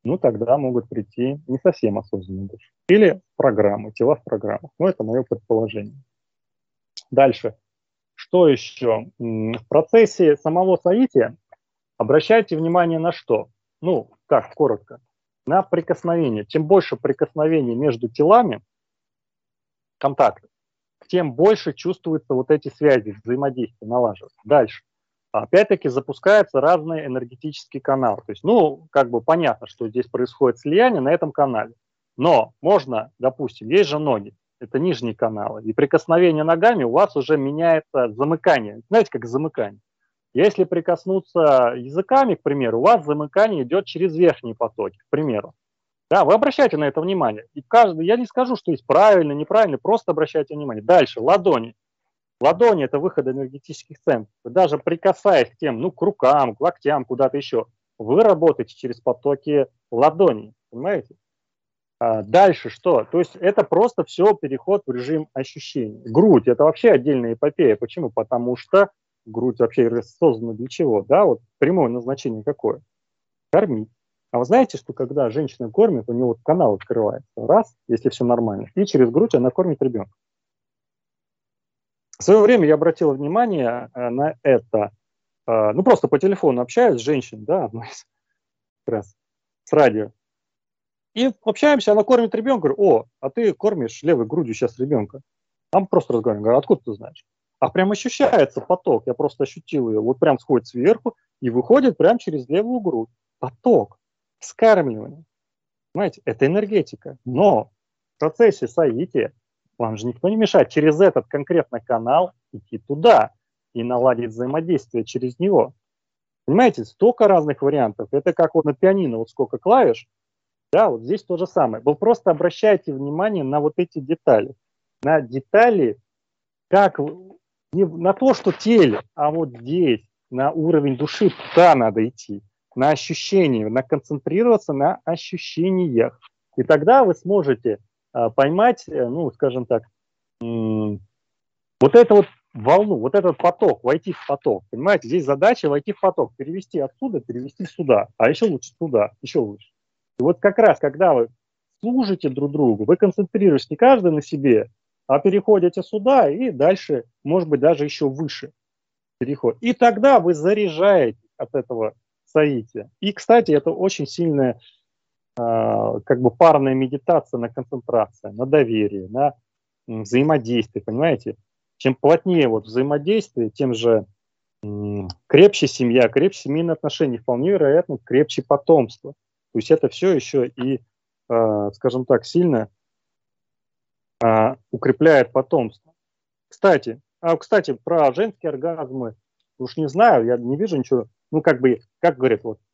ну тогда могут прийти не совсем осознанные души. Или программы, тела в программах. Ну, это мое предположение. Дальше. Что еще? В процессе самого соития обращайте внимание на что? Ну, так, коротко. На прикосновение. Чем больше прикосновений между телами, контакты, тем больше чувствуются вот эти связи, взаимодействия налаживаются. Дальше. Опять-таки запускаются разные энергетические каналы. То есть, ну, как бы понятно, что здесь происходит слияние на этом канале. Но можно, допустим, есть же ноги, это нижние каналы, и прикосновение ногами у вас уже меняется замыкание. Знаете, как замыкание. Если прикоснуться языками, к примеру, у вас замыкание идет через верхние потоки, к примеру. Да, вы обращайте на это внимание. И каждый, я не скажу, что есть правильно, неправильно, просто обращайте внимание. Дальше, ладони. Ладони – это выход энергетических центров. Даже прикасаясь к тем, ну, к рукам, к локтям, куда-то еще, вы работаете через потоки ладоней, понимаете? А дальше что? То есть это просто все переход в режим ощущений. Грудь – это вообще отдельная эпопея. Почему? Потому что грудь вообще создана для чего? Да, вот прямое назначение какое? Кормить. А вы знаете, что когда женщина кормит, у нее вот канал открывается, раз, если все нормально, и через грудь она кормит ребенка. В свое время я обратил внимание на это. Ну, просто по телефону общаюсь с женщиной, да, одной из, как раз, с радио. И общаемся, она кормит ребенка. Говорю, о, а ты кормишь левой грудью сейчас ребенка. Там просто разговариваем. Говорю, откуда ты знаешь? А прям ощущается поток. Я просто ощутил ее. Вот прям сходит сверху и выходит прям через левую грудь. Поток. Вскармливание. Понимаете, это энергетика. Но в процессе соития вам же никто не мешает через этот конкретно канал идти туда и наладить взаимодействие через него. Понимаете, столько разных вариантов. Это как вот на пианино, вот сколько клавиш. Да, вот здесь то же самое. Вы просто обращайте внимание на вот эти детали. На детали, как не на то, что теле, а вот здесь, на уровень души, туда надо идти. На ощущения, на концентрироваться на ощущениях. И тогда вы сможете а, поймать, ну, скажем так, м- вот эту вот волну, вот этот поток, войти в поток. Понимаете, здесь задача войти в поток, перевести отсюда, перевести сюда, а еще лучше туда, еще лучше. И вот как раз, когда вы служите друг другу, вы концентрируетесь не каждый на себе, а переходите сюда и дальше, может быть, даже еще выше переход. И тогда вы заряжаете от этого соития. И, кстати, это очень сильная э, как бы парная медитация на концентрацию, на доверие, на взаимодействие, понимаете? Чем плотнее вот взаимодействие, тем же м, крепче семья, крепче семейные отношения, вполне вероятно, крепче потомство. То есть это все еще и, э, скажем так, сильно э, укрепляет потомство. Кстати, а, кстати, про женские оргазмы, уж не знаю, я не вижу ничего. Ну, как бы, как говорят, вот,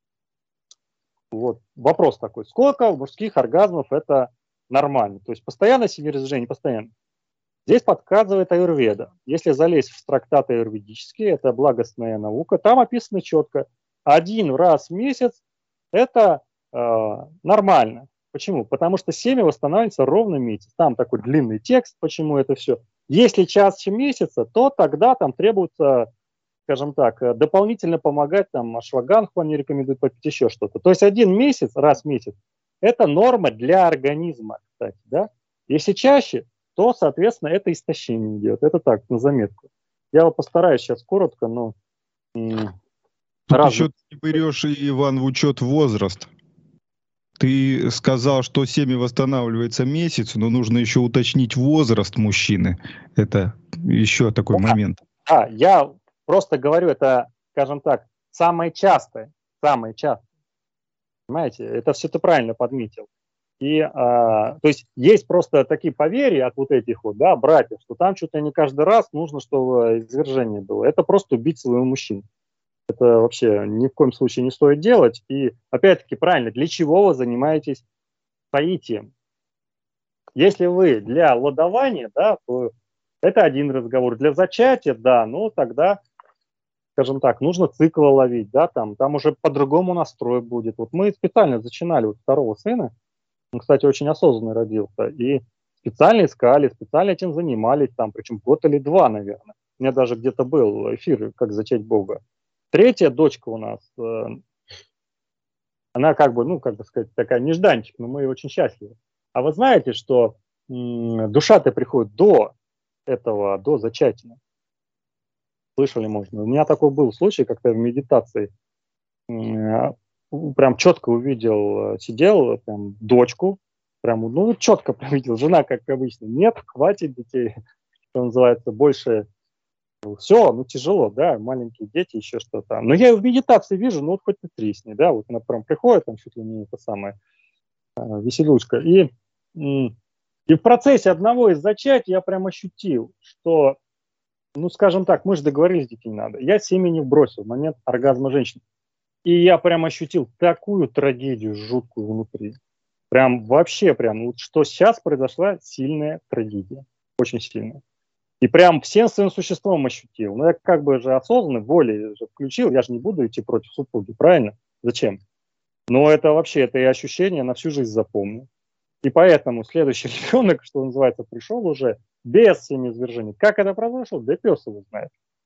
вот вопрос такой. Сколько мужских оргазмов это нормально? То есть постоянно семяразжение, постоянно. Здесь подсказывает аюрведа. Если залезть в трактаты аюрведические, это благостная наука, там описано четко. Один раз в месяц это э, нормально. Почему? Потому что семя восстанавливается ровно месяц. Там такой длинный текст, почему это все. Если чаще месяца, то тогда там требуется, скажем так, дополнительно помогать, там, ашваганху они рекомендуют попить, еще что-то. То есть один месяц, раз в месяц, это норма для организма, кстати, да. Если чаще, то, соответственно, это истощение идет. Это так, на заметку. Я вот постараюсь сейчас коротко, но... Тут раз... еще ты берешь, Иван, в учет возраст. Ты сказал, что семя восстанавливается месяц, но нужно еще уточнить возраст мужчины. Это еще такой да, момент. Да, я просто говорю, это, скажем так, самое частое. Самое частое. Понимаете, это все ты правильно подметил. И, а, то есть, есть просто такие поверья от вот этих вот, да, братьев, что там что-то не каждый раз нужно, чтобы извержение было. Это просто убить своего мужчину. Это вообще ни в коем случае не стоит делать. И, опять-таки, правильно, для чего вы занимаетесь соитием? Если вы для ладования, да, то это один разговор. Для зачатия, да, ну тогда, скажем так, нужно цикл ловить, да, там, там уже по-другому настрой будет. Вот мы специально зачинали вот второго сына, он, кстати, очень осознанный родился, и специально искали, специально этим занимались, там, причем год или два, наверное. У меня даже где-то был эфир «Как зачать Бога». Третья дочка у нас, э, Она как бы, ну, как бы сказать, такая нежданчик, но мы очень счастливы. А вы знаете, что м, душа-то приходит до этого, до зачатия. Слышали, можно? У меня такой был случай, как-то в медитации. М, Прям четко увидел, э, сидел, прям дочку, прям, ну, четко прям видел, жена, как обычно, нет, хватит детей, что называется, больше, ну, все, ну, тяжело, да, маленькие дети, еще что-то. Но я и в медитации вижу, ну, вот хоть ты тресни, да, вот она прям приходит, там чуть ли не это самое, э, веселючка, и, м, и в процессе одного из зачатий я прям ощутил, что, ну, скажем так, мы же договорились, детей не надо, я семя не бросил в момент оргазма женщины. И я прям ощутил такую трагедию жуткую внутри. Прям вообще прям, вот что сейчас произошла сильная трагедия. Очень сильная. И прям всем своим существом ощутил. Ну, я как бы же осознанно, волей же включил, я же не буду идти против супруги, правильно? Зачем? Но это вообще, это и ощущение на всю жизнь запомню. И поэтому следующий ребенок, что называется, пришел уже без семяизвержения. Как это произошло? Да пес его знает.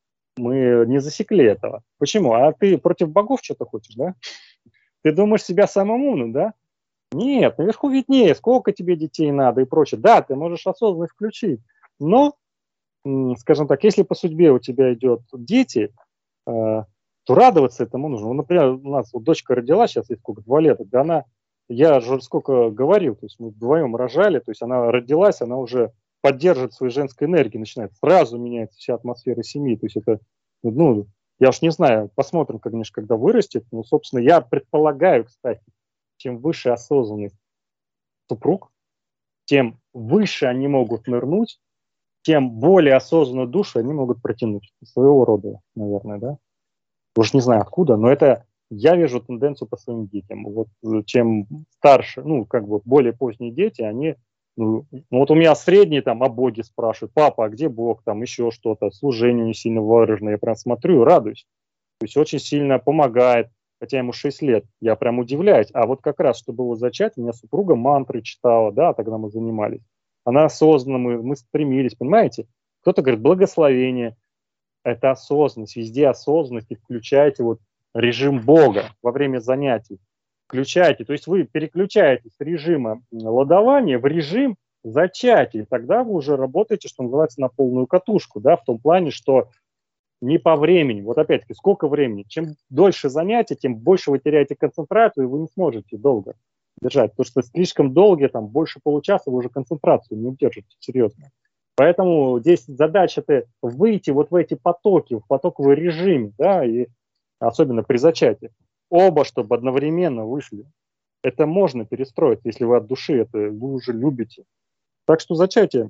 Мы не засекли этого. Почему? А ты против богов что-то хочешь, да? Ты думаешь себя самым умным, да? Нет, наверху виднее, сколько тебе детей надо и прочее. Да, ты можешь осознанно включить, но, скажем так, если по судьбе у тебя идет дети, то радоваться этому нужно. Ну, например, у нас вот дочка родила, сейчас ей сколько, два лета, да она, я же сколько говорил, то есть мы вдвоем рожали, то есть она родилась, она уже поддерживает свою женской энергию, начинает, сразу меняется вся атмосфера семьи, то есть это, ну, я уж не знаю, посмотрим, конечно, когда вырастет, но, собственно, я предполагаю, кстати, чем выше осознанность супруг, тем выше они могут нырнуть, тем более осознанную душу они могут протянуть. Своего рода, наверное, да? Уж не знаю откуда, но это я вижу тенденцию по своим детям. Вот чем старше, ну, как бы более поздние дети, они, ну, ну вот у меня средние там о Боге спрашивают, папа, а где Бог, там еще что-то, служение не сильно выражено, я прям смотрю и радуюсь. То есть очень сильно помогает, хотя ему шесть лет, я прям удивляюсь. А вот как раз, чтобы его зачать, у меня супруга мантры читала, да, тогда мы занимались. Она осознанно, мы, мы стремились, понимаете? Кто-то говорит, благословение, это осознанность, везде осознанность, и включайте вот режим Бога во время занятий. Включайте, то есть вы переключаете с режима ладования в режим зачатия, тогда вы уже работаете, что называется, на полную катушку, да, в том плане, что не по времени. Вот опять-таки, сколько времени? Чем дольше занятия, тем больше вы теряете концентрацию, и вы не сможете долго держать. Потому что слишком долго, там, больше получаса, вы уже концентрацию не удержите, серьезно. Поэтому здесь задача-то выйти вот в эти потоки, в потоковый режим, да, и особенно при зачатии. Оба, чтобы одновременно вышли. Это можно перестроить, если вы от души это вы уже любите. Так что зачатие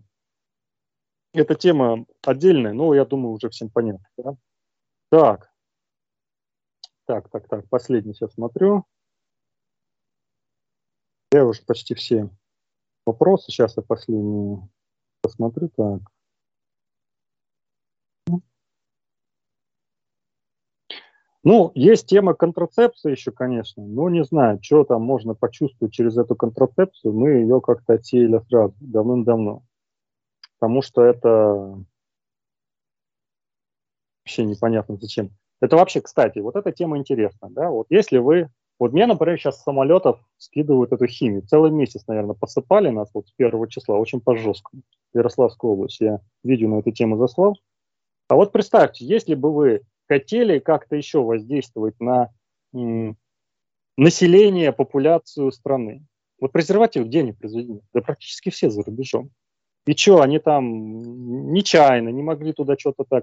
– это тема отдельная, но я думаю, уже всем понятно. Да? Так, так, так, так, последний сейчас смотрю. Я уже почти все вопросы. Сейчас я последний посмотрю. Так. Ну, есть тема контрацепции еще, конечно, но не знаю, что там можно почувствовать через эту контрацепцию. Мы ее как-то отсеяли сразу, давным-давно. Потому что это вообще непонятно зачем. Это вообще, кстати, вот эта тема интересна, да, вот если вы, вот мне, например, сейчас с самолетов скидывают эту химию, целый месяц, наверное, посыпали нас вот с первого числа, очень по-жесткому, в Ярославскую область, я видео на эту тему заслал. А вот представьте, если бы вы хотели как-то еще воздействовать на м, население, популяцию страны, вот презервативы где они произведены? Да практически все за рубежом. И что, они там нечаянно не могли туда что-то так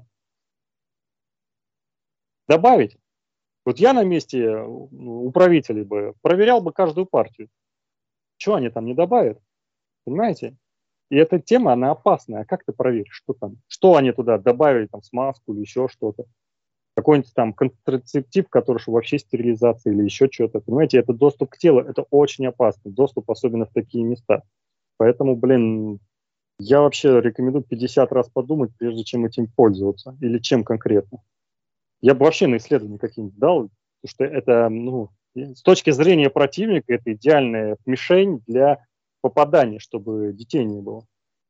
добавить? Вот я на месте управителей бы проверял бы каждую партию. Что они там не добавят? Понимаете? И эта тема, она опасная. А как ты проверишь, что там? Что они туда добавили, там, смазку или еще что-то? Какой-нибудь там контрацептив, который вообще стерилизация или еще что-то. Понимаете, это доступ к телу, это очень опасный доступ, особенно в такие места. Поэтому, блин, я вообще рекомендую пятьдесят раз подумать, прежде чем этим пользоваться. Или чем конкретно. Я бы вообще на исследование какие-нибудь дал, потому что это, ну, с точки зрения противника, это идеальная мишень для попадания, чтобы детей не было.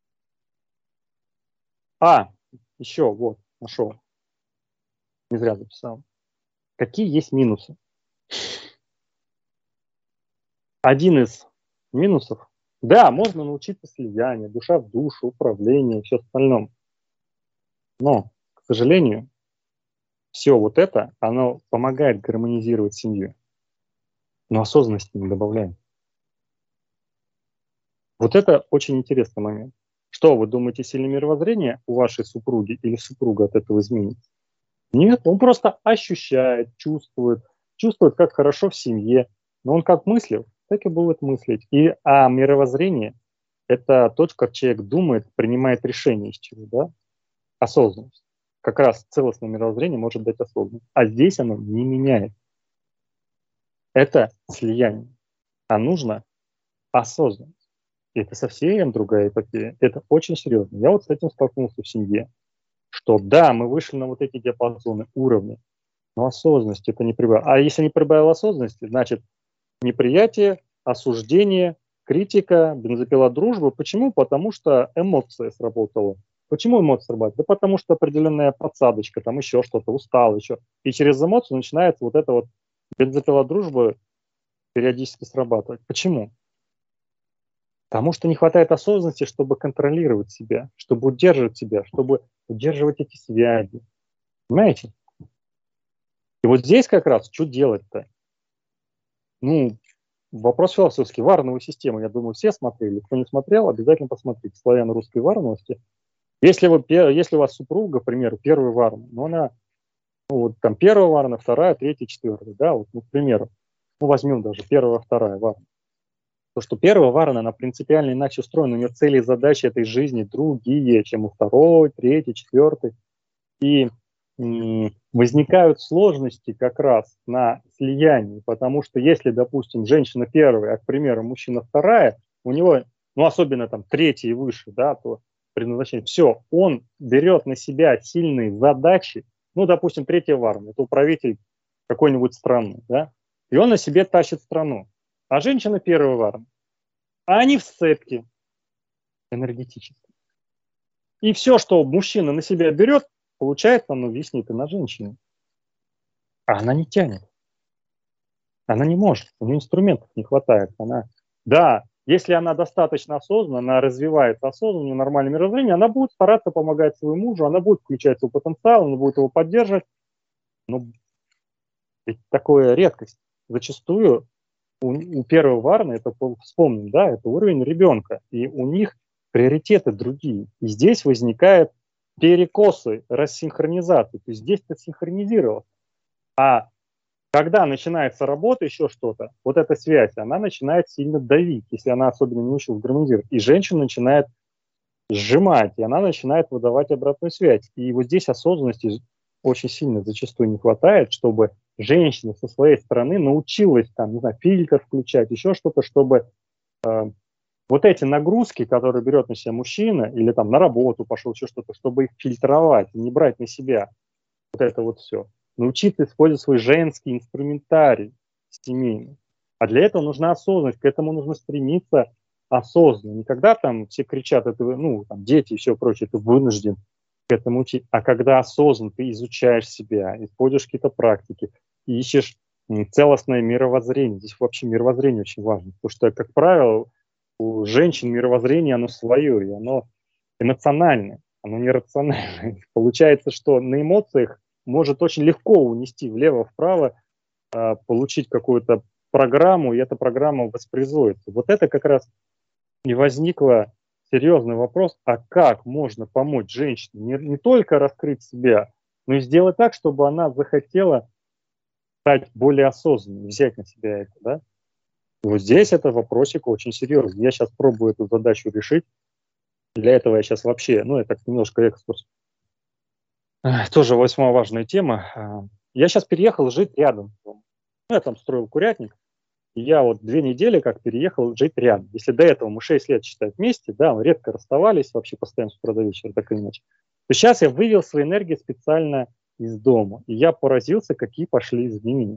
А, еще, вот, нашел. Не зря записал. Какие есть минусы? один из минусов. Да, можно научиться слиянию, душа в душу, управлению и все остальное. Но, к сожалению, все вот это, оно помогает гармонизировать семью, но осознанности не добавляет. Вот это очень интересный момент. Что, вы думаете, сильное мировоззрение у вашей супруги или супруга от этого изменится? Нет, он просто ощущает, чувствует, чувствует, как хорошо в семье. Но он как мыслил, так и будет мыслить. И, а мировоззрение – это то, как человек думает, принимает решение из чего, да? Осознанность. Как раз целостное мировоззрение может дать осознанность. А здесь оно не меняет. Это слияние. А нужно осознанность. И это совсем другая эпопея. Это очень серьезно. Я вот с этим столкнулся в семье. Что да, мы вышли на вот эти диапазоны, уровни, но осознанность это не прибавило. А если не прибавило осознанности, значит неприятие, осуждение, критика, бензопила дружбы. Почему? Потому что эмоция сработала. Почему эмоция срабатывает? Да потому что определенная подсадочка, там еще что-то, устал еще. И через эмоцию начинается вот эта вот бензопила дружбы периодически срабатывать. Почему? Потому что не хватает осознанности, чтобы контролировать себя, чтобы удерживать себя, чтобы удерживать эти связи. Понимаете? И вот здесь как раз что делать-то? Ну, вопрос философский. Варновую систему, я думаю, все смотрели. Кто не смотрел, обязательно посмотрите. Славяно-русской варновости. Если, вы, если у вас супруга, к примеру, первая варна, но она, ну, вот там первая варна, вторая, третья, четвертая, да, вот, ну, к примеру, ну, возьмем даже первая, вторая варна. То, что первая варна, она принципиально иначе устроена, у нее цели и задачи этой жизни другие, чем у второй, третьей, четвертой. И м- возникают сложности как раз на слиянии, потому что если, допустим, женщина первая, а, к примеру, мужчина вторая, у него, ну, особенно там третья и выше, да, то предназначение, все, он берет на себя сильные задачи, ну, допустим, третья варна, это управитель какой-нибудь страны, да, и он на себе тащит страну. А женщина первая варна. А они в сцепке энергетической. И все, что мужчина на себя берет, получается, оно виснет и на женщине. А она не тянет. Она не может. У нее инструментов не хватает. Она, да, если она достаточно осознанна, она развивает осознанное, нормальное мировоззрение, она будет стараться помогать своему мужу, она будет включать свой потенциал, она будет его поддерживать. Но ведь такое редкость. Зачастую У, у первого варны, это вспомним, да, это уровень ребенка, и у них приоритеты другие. И здесь возникают перекосы, рассинхронизации. То есть здесь ты синхронизировал. А когда начинается работа, еще что-то, вот эта связь, она начинает сильно давить, если она особенно не училась гармонизировать. И женщина начинает сжимать, и она начинает выдавать обратную связь. И вот здесь осознанности очень сильно зачастую не хватает, чтобы женщина со своей стороны научилась там, не знаю, фильтр включать, еще что-то, чтобы э, вот эти нагрузки, которые берет на себя мужчина, или там на работу пошел, еще что-то, чтобы их фильтровать, не брать на себя вот это вот все. Научиться использовать свой женский инструментарий семейный. А для этого нужна осознанность, к этому нужно стремиться осознанно. Не когда там все кричат, это, ну, там, дети и все прочее, ты вынужден к этому учить, а когда осознанно ты изучаешь себя, используешь какие-то практики, ищешь целостное мировоззрение. Здесь вообще мировоззрение очень важно, потому что, как правило, у женщин мировоззрение, оно свое, и оно эмоциональное, оно не рациональное. Получается, что на эмоциях может очень легко унести влево-вправо, получить какую-то программу, и эта программа воспроизводится. Вот это как раз и возникло серьезный вопрос, а как можно помочь женщине не, не только раскрыть себя, но и сделать так, чтобы она захотела стать более осознанной, взять на себя это, да? И вот здесь это вопросик очень серьезный. Я сейчас пробую эту задачу решить. Для этого я сейчас вообще, ну, это немножко экскурс. Тоже восьмая важная тема. Я сейчас переехал жить рядом. Ну, я там строил курятник. И я вот две недели как переехал жить рядом. Если до этого мы шесть лет, считай, вместе, да, мы редко расставались, вообще постоянно с утра до вечера, так или иначе, то сейчас я вывел свои энергии специально из дома. И я поразился, какие пошли изменения.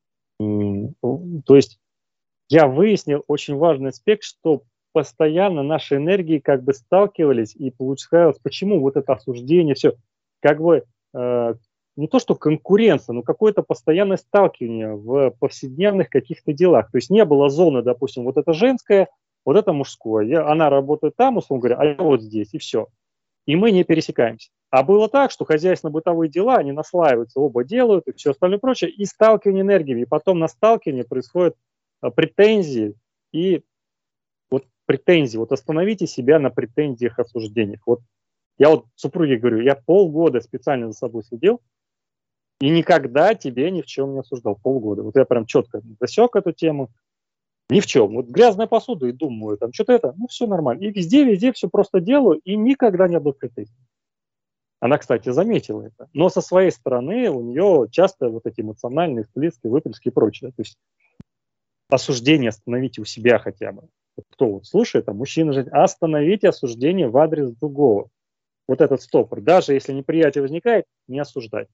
То есть я выяснил очень важный аспект, что постоянно наши энергии как бы сталкивались, и получалось, почему вот это осуждение, все, как бы э, не то что конкуренция, но какое-то постоянное сталкивание в повседневных каких-то делах. То есть не было зоны, допустим, вот это женское, вот это мужское. Я, она работает там, условно говоря, а я вот здесь, и все. И мы не пересекаемся. А было так, что хозяйственно-бытовые дела, они наслаиваются, оба делают, и все остальное прочее, и сталкивание энергиями. И потом на сталкивании происходят а, претензии, и вот претензии, вот остановите себя на претензиях, осуждениях. Вот я вот супруге говорю, я полгода специально за собой следил, и никогда тебе ни в чем не осуждал. Полгода. Вот я прям четко засек эту тему. Ни в чем. Вот грязная посуда, и думаю, там что-то это, ну все нормально. И везде, везде все просто делаю, и никогда не одной претензии. Она, кстати, заметила это. Но со своей стороны у нее часто вот эти эмоциональные всплески, выплески и прочее. То есть осуждение остановите у себя хотя бы. Вот кто вот слушает, а мужчина же, остановите осуждение в адрес другого. Вот этот стопор. Даже если неприятие возникает, не осуждать.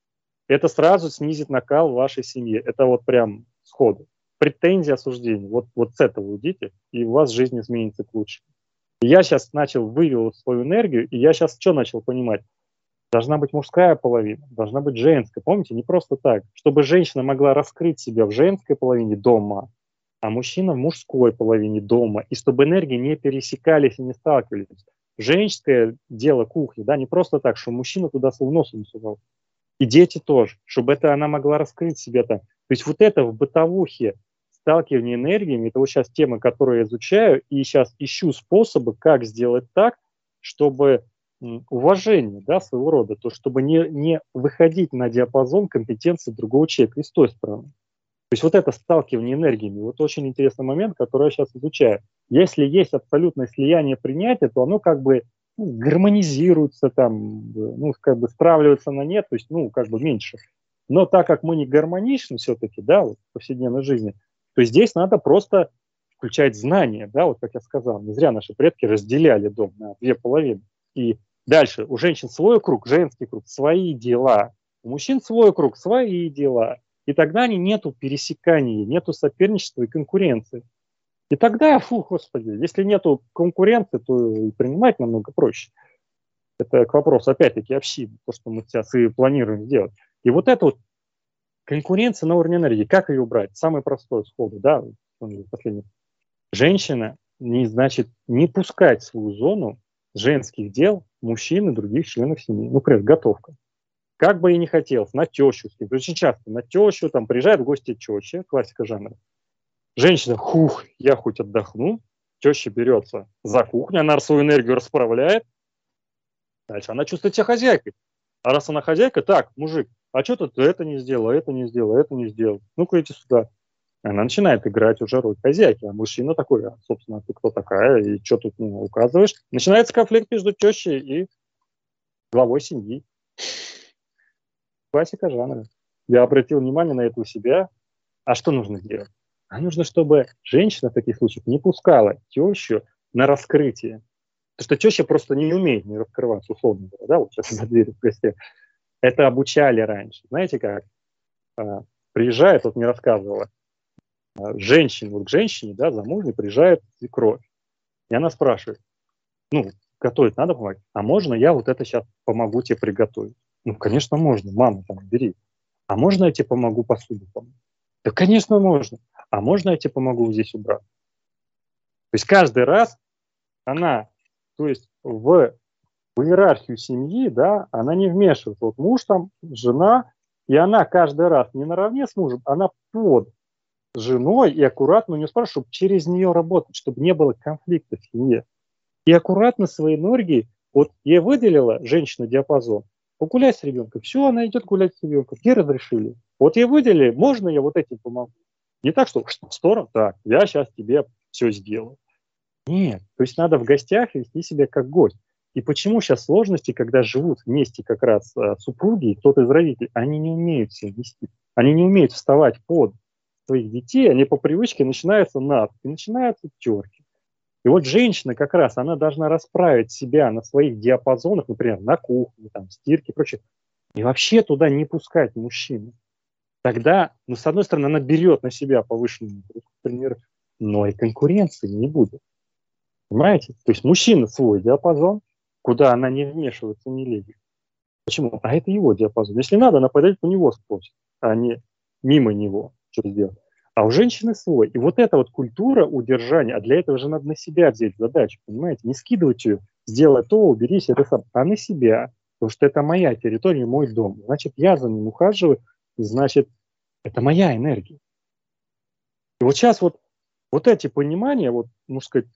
Это сразу снизит накал в вашей семье. Это вот прям сходу. Претензии, осуждения. Вот, вот с этого уйдите, и у вас жизнь изменится к лучшему. И я сейчас начал, вывел свою энергию, и я сейчас что начал понимать? Должна быть мужская половина, должна быть женская. Помните, не просто так. Чтобы женщина могла раскрыть себя в женской половине дома, а мужчина в мужской половине дома. И чтобы энергии не пересекались и не сталкивались. Женское дело кухни, да, не просто так, что мужчина туда свой нос не сувал. И дети тоже, чтобы это она могла раскрыть себя там. То есть вот это в бытовухе сталкивание энергиями, это вот сейчас тема, которую я изучаю, и сейчас ищу способы, как сделать так, чтобы уважение, да, своего рода, то чтобы не, не выходить на диапазон компетенции другого человека и с той стороны. То есть вот это сталкивание энергиями, вот очень интересный момент, который я сейчас изучаю. Если есть абсолютное слияние принятия, то оно как бы ну, гармонизируется, там, ну, как бы стравливается на нет, то есть, ну, как бы меньше. Но так как мы не гармоничны все-таки, да, вот, в повседневной жизни, то здесь надо просто включать знания, да, вот как я сказал, не зря наши предки разделяли дом на две половины. И дальше у женщин свой круг, женский круг, свои дела, у мужчин свой круг, свои дела. И тогда нету пересеканий, нету соперничества и конкуренции. И тогда, фу, господи, если нету конкуренции, то и принимать намного проще. Это к вопросу, опять-таки, общины, то, что мы сейчас и планируем сделать. И вот эта вот конкуренция на уровне энергии, как ее убрать? Самый простой сходу, да, последний. Женщина не значит не пускать в свою зону женских дел мужчин и других членов семьи. Ну, например, готовка. Как бы и не хотелось, на тещу, очень часто на тещу, там приезжает в гости теща, классика жанра. Женщина, хух, я хоть отдохну, теща берется за кухню, она свою энергию расправляет, дальше она чувствует себя хозяйкой. А раз она хозяйка, так, мужик, а что ты это не сделал, это не сделал, это не сделал, ну-ка иди сюда. Она начинает играть уже роль хозяйки, а мужчина такой, а, собственно, ты кто такая, и что тут ну, указываешь. Начинается конфликт между тещей и главой семьи. Классика жанра. Я обратил внимание на это у себя. А что нужно делать? А нужно, чтобы женщина в таких случаях не пускала тещу на раскрытие. Потому что теща просто не умеет не раскрываться, условно говоря, да, вот сейчас за дверью в гостях. Это обучали раньше. Знаете как? А, приезжает, вот мне рассказывала, а, женщина, вот к женщине, да, замужней, приезжает свекровь. И она спрашивает, ну, готовить надо помогать? А можно я вот это сейчас помогу тебе приготовить? Ну, конечно, можно. Мама, там, бери. А можно я тебе помогу посуду помыть? Да, конечно, можно. А можно я тебе помогу здесь убрать? То есть каждый раз она, то есть в, в иерархию семьи, да, она не вмешивается. Вот муж там, жена, и она каждый раз не наравне с мужем, она под женой и аккуратно у нее спрашивает, чтобы через нее работать, чтобы не было конфликта в семье. И аккуратно своей энергией, вот ей выделила женщина диапазон, погулять с ребенком. Все, она идет гулять с ребенком. Ей разрешили. Вот ей выделили, можно я вот этим помогу? Не так, что в сторону, так, я сейчас тебе все сделаю. Нет, то есть надо в гостях вести себя как гость. И почему сейчас сложности, когда живут вместе как раз а, супруги, кто-то из родителей, они не умеют себя вести. Они не умеют вставать под своих детей, они по привычке начинаются над, и начинаются терки. И вот женщина как раз, она должна расправить себя на своих диапазонах, например, на кухне, там, стирке и прочее, и вообще туда не пускать мужчину. Тогда, ну, с одной стороны, она берет на себя повышенную нагрузку, например, но и конкуренции не будет. Понимаете? То есть мужчина свой диапазон, куда она не вмешивается, не лезет. Почему? А это его диапазон. Если надо, она подойдет, у него спросит, а не мимо него что сделать. А у женщины свой. И вот эта вот культура удержания, а для этого же надо на себя взять задачу, понимаете? Не скидывать ее, сделай то, уберись, это сам, а на себя. Потому что это моя территория, мой дом. Значит, я за ним ухаживаю, и значит, это моя энергия. И вот сейчас вот, вот эти понимания, вот, можно сказать,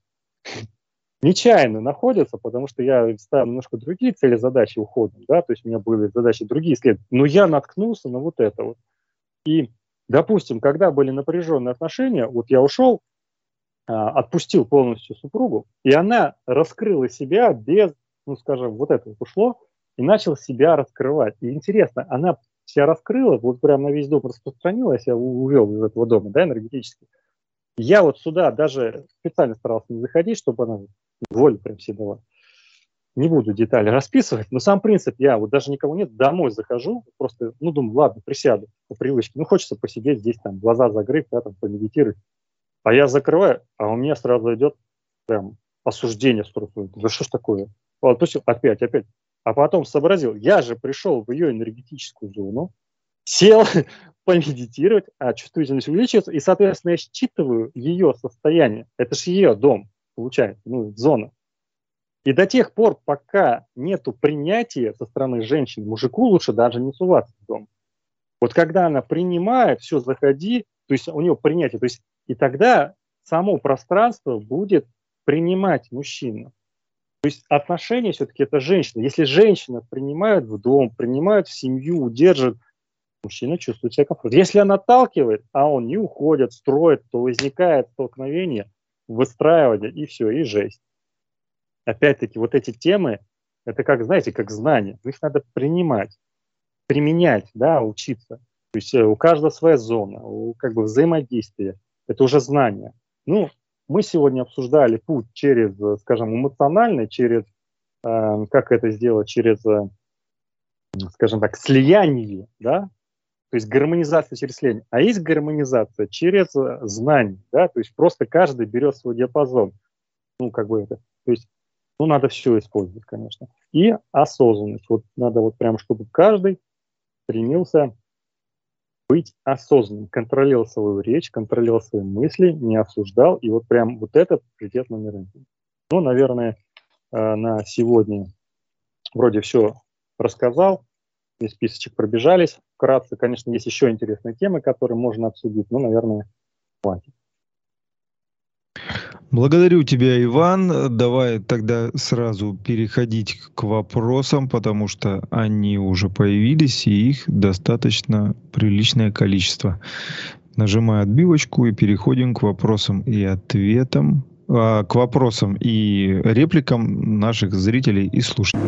нечаянно находятся, потому что я ставил немножко другие цели, задачи уходом, да, то есть у меня были задачи другие исследования, но я наткнулся на вот это вот. И, допустим, когда были напряженные отношения, вот я ушел, отпустил полностью супругу, и она раскрыла себя без, ну, скажем, вот это вот ушло, и начал себя раскрывать. И интересно, она себя раскрыла, вот прям на весь дом распространилась, я увел из этого дома, да, энергетически. Я вот сюда даже специально старался не заходить, чтобы она волю прям себе дала. Не буду детали расписывать, но сам принцип, я вот даже никого нет, домой захожу, просто, ну, думаю, ладно, присяду по привычке. Ну, хочется посидеть здесь, там, глаза закрыть, да, там, помедитировать. А я закрываю, а у меня сразу идет прям осуждение сразу. Да что ж такое? Отпустил, опять, опять. А потом сообразил, я же пришел в ее энергетическую зону, сел помедитировать, а чувствительность увеличивается, и, соответственно, я считываю ее состояние. Это же ее дом, получается, ну, зона. И до тех пор, пока нету принятия со стороны женщин, мужику лучше даже не суваться в дом. Вот когда она принимает, все, заходи, то есть у нее принятие, то есть и тогда само пространство будет принимать мужчину. То есть отношения все-таки это женщина. Если женщина принимает в дом, принимает в семью, удерживает, мужчина чувствует себя комфортно. Если она отталкивает, а он не уходит, строит, то возникает столкновение, выстраивание, и все, и жесть. Опять-таки, вот эти темы, это как, знаете, как знания. Их надо принимать, применять, да, учиться. То есть у каждого своя зона, у, как бы взаимодействие. Это уже знания. Ну, мы сегодня обсуждали путь через, скажем, эмоциональный, через, э, как это сделать, через, э, скажем так, слияние, да, то есть гармонизация через слияние. А есть гармонизация через знание, да, то есть просто каждый берет свой диапазон. Ну, как бы это, то есть, ну, надо все использовать, конечно. И осознанность. Вот надо вот прям, чтобы каждый стремился быть осознанным, контролировал свою речь, контролировал свои мысли, не осуждал. И вот прям вот это приоритет номер один. Ну, наверное, на сегодня вроде все рассказал. Весь списочек пробежались. Вкратце, конечно, есть еще интересные темы, которые можно обсудить, но, наверное, хватит. Благодарю тебя, Иван. Давай тогда сразу переходить к вопросам, потому что они уже появились, и их достаточно приличное количество. Нажимаю отбивочку и переходим к вопросам и ответам, а, к вопросам и репликам наших зрителей и слушателей.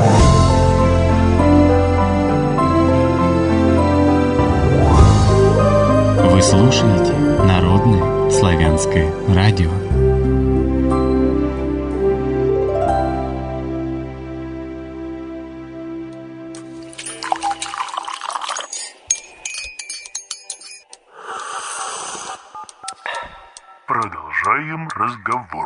Вы слушаете Народное славянское радио. Продолжаем разговор.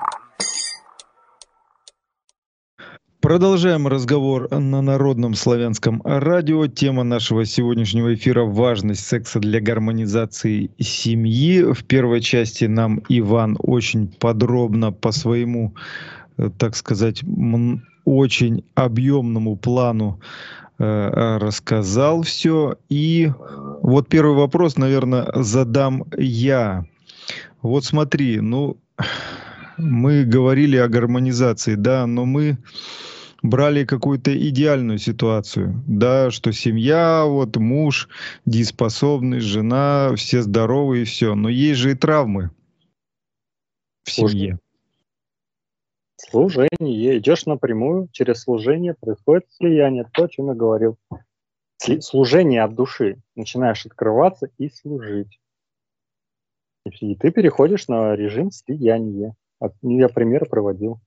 Продолжаем разговор на Народном славянском радио. Тема нашего сегодняшнего эфира — важность секса для гармонизации семьи. В первой части нам Иван очень подробно по своему, так сказать, очень объемному плану э, рассказал все. И вот первый вопрос, наверное, задам я. Вот смотри, ну, мы говорили о гармонизации, да, но мы брали какую-то идеальную ситуацию, да, что семья, вот муж дееспособный, жена, все здоровы и все. Но есть же и травмы в семье. Служение. Идешь напрямую, через служение происходит слияние, то, о чем я говорил. Служение от души. Начинаешь открываться и служить. И ты переходишь на режим слияния. Я пример проводил.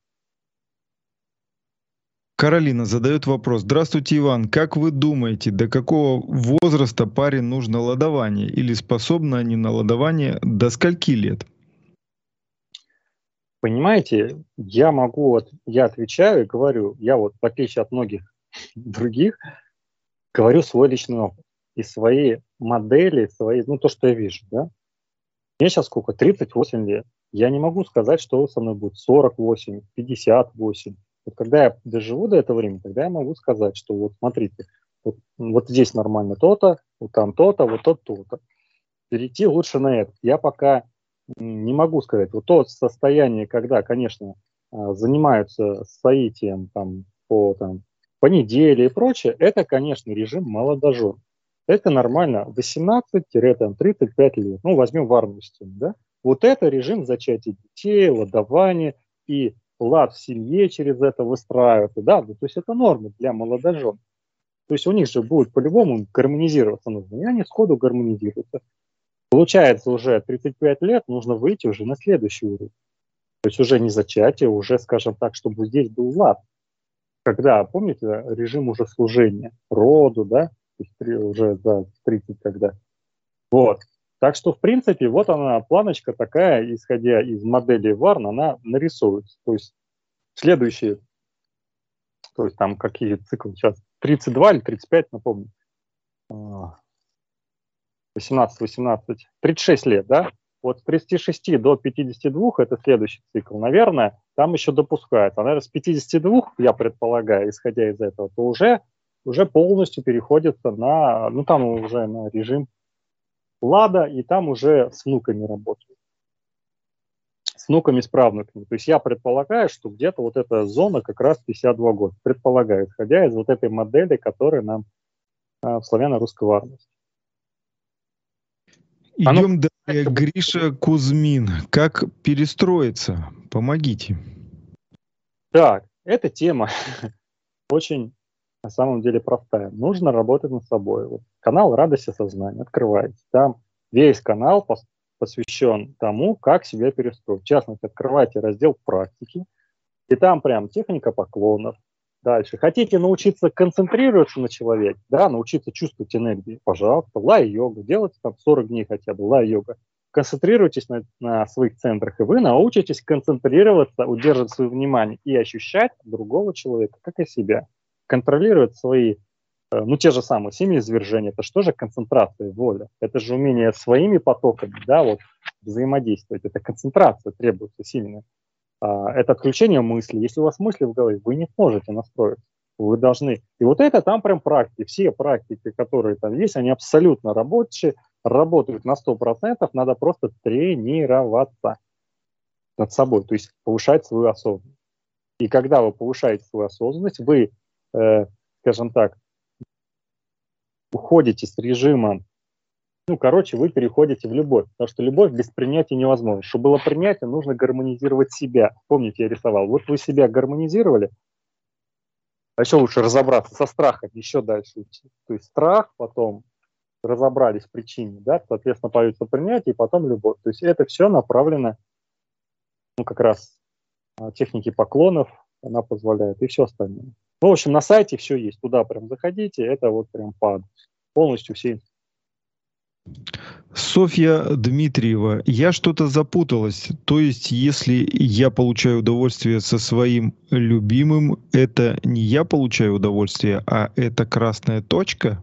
Каролина задает вопрос. Здравствуйте, Иван. Как вы думаете, до какого возраста паре нужно ладование? Или способны они на ладование до скольки лет? Понимаете, я могу, вот, я отвечаю и говорю, я вот, в отличие от многих других, говорю свой личный опыт и свои модели, свои, ну, то, что я вижу, да. Мне сейчас сколько? тридцать восемь лет. Я не могу сказать, что со мной будет сорок восемь, пятьдесят восемь. Вот когда я доживу до этого времени, тогда я могу сказать, что вот смотрите, вот, вот здесь нормально то-то, вот там то-то, вот то то-то. Перейти лучше на это. Я пока не могу сказать. Вот то состояние, когда, конечно, занимаются соитием там, по, там, по неделе и прочее, это, конечно, режим молодожен. Это нормально, восемнадцать-тридцать пять лет. Ну, возьмем в армию, да? Вот это режим зачатия детей, ладования и лад в семье через это выстраивается, да? То есть это норма для молодожен. То есть у них же будет по-любому гармонизироваться нужно, и они сходу гармонизируются. Получается, уже тридцать пять лет нужно выйти уже на следующий уровень. То есть уже не зачатие, уже, скажем так, чтобы здесь был лад. Когда, помните, режим уже служения роду, да, то есть уже за тридцать когда. Вот. Так что, в принципе, вот она, планочка такая, исходя из модели варн, она нарисуется. То есть следующие, то есть там какие циклы сейчас, тридцать два или тридцать пять, напомню, восемнадцать, восемнадцать, тридцать шесть лет, да? Вот с тридцати шести до пятидесяти двух это следующий цикл. Наверное, там еще допускается. А, наверное, с пятидесяти двух, я предполагаю, исходя из этого, то уже, уже полностью переходится на, ну там уже на режим лада, и там уже с внуками работают. С внуками, с правнуками. То есть я предполагаю, что где-то вот эта зона как раз пятьдесят два года. Предполагаю, исходя из вот этой модели, которая нам а, в славяно-русской армии. Идем далее. Гриша Кузьмин. Как перестроиться? Помогите. Так, эта тема очень, на самом деле, простая. Нужно работать над собой. Вот канал «Радость и сознание» открываете. Там весь канал посвящен тому, как себя перестроить. В частности, открывайте раздел «Практики», и там прям техника поклонов. Дальше. Хотите научиться концентрироваться на человеке, да, научиться чувствовать энергию, пожалуйста, лай-йога, делайте там сорок дней хотя бы лай-йога. Концентрируйтесь на, на своих центрах, и вы научитесь концентрироваться, удерживать свое внимание и ощущать другого человека, как и себя. Контролировать свои, ну, те же самые семяизвержения, это что же концентрация, воля? Это же умение своими потоками, да, вот, взаимодействовать. Это концентрация требуется сильная. Это отключение мысли. Если у вас мысли в голове, вы не сможете настроиться. Вы должны. И вот это там прям практики. Все практики, которые там есть, они абсолютно рабочие, работают на сто процентов. Надо просто тренироваться над собой, то есть повышать свою осознанность. И когда вы повышаете свою осознанность, вы, э, скажем так, уходите с режима. Ну, короче, вы переходите в любовь, потому что любовь без принятия невозможна. Чтобы было принятие, нужно гармонизировать себя. Помните, я рисовал. Вот вы себя гармонизировали, а еще лучше разобраться со страхом, еще дальше идти. То есть страх, потом разобрались в причине, да, соответственно, появится принятие, и потом любовь. То есть это все направлено, ну, как раз техники поклонов, она позволяет, и все остальное. Ну, в общем, на сайте все есть, туда прям заходите, это вот прям пад. Полностью все. Софья Дмитриева, я что-то запуталась. То есть, если я получаю удовольствие со своим любимым, это не я получаю удовольствие, а это красная точка?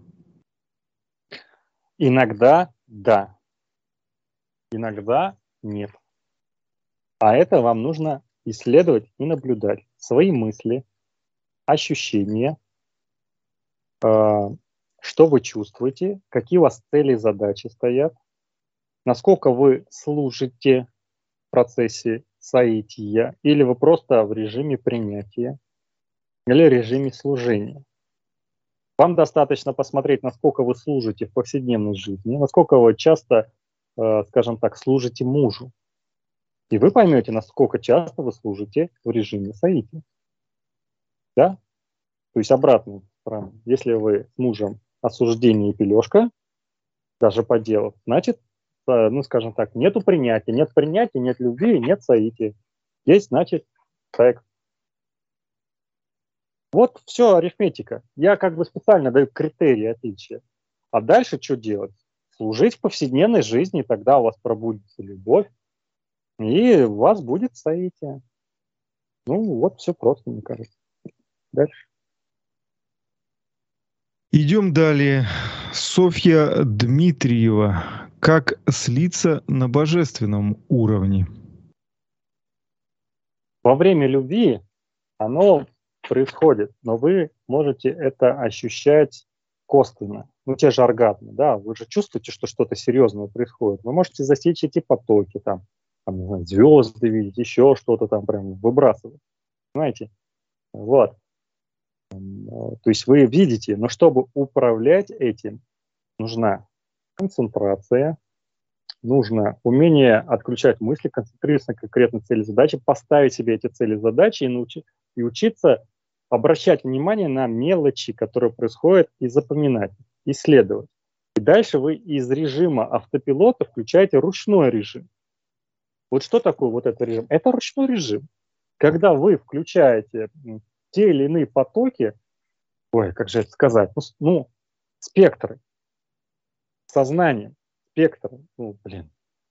Иногда да, иногда нет. А это вам нужно исследовать и наблюдать свои мысли, ощущения, э, что вы чувствуете, какие у вас цели и задачи стоят, насколько вы служите в процессе соития, или вы просто в режиме принятия, или режиме служения. Вам достаточно посмотреть, насколько вы служите в повседневной жизни, насколько вы часто, э, скажем так, служите мужу. И вы поймете, насколько часто вы служите в режиме соития. Да? То есть обратно. Если вы с мужем осуждение и пележка, даже по делу, значит, ну, скажем так, нету принятия. Нет принятия, нет любви, нет соития. Есть, значит, секс. Вот все, арифметика. Я как бы специально даю критерии отличия. А дальше что делать? Служить в повседневной жизни, тогда у вас пробудится любовь, и у вас будет соитие. Ну, вот все просто, мне кажется. Дальше. Идем далее. Софья Дмитриева. Как слиться на божественном уровне? Во время любви оно происходит, но вы можете это ощущать косвенно. Ну, те же оргазмы, да, вы же чувствуете, что что-то серьезное происходит. Вы можете засечь эти потоки, там, там не знаю, звезды видеть, еще что-то там прям выбрасывать. Понимаете? Вот. То есть вы видите, но чтобы управлять этим, нужна концентрация, нужно умение отключать мысли, концентрироваться на конкретной цели задачи, поставить себе эти цели задачи и, научи, и учиться обращать внимание на мелочи, которые происходят, и запоминать, исследовать. И дальше вы из режима автопилота включаете ручной режим. Вот что такое вот этот режим? Это ручной режим. Когда вы включаете те или иные потоки, ой, как же это сказать, ну, ну спектры, сознание, спектры, ну, блин.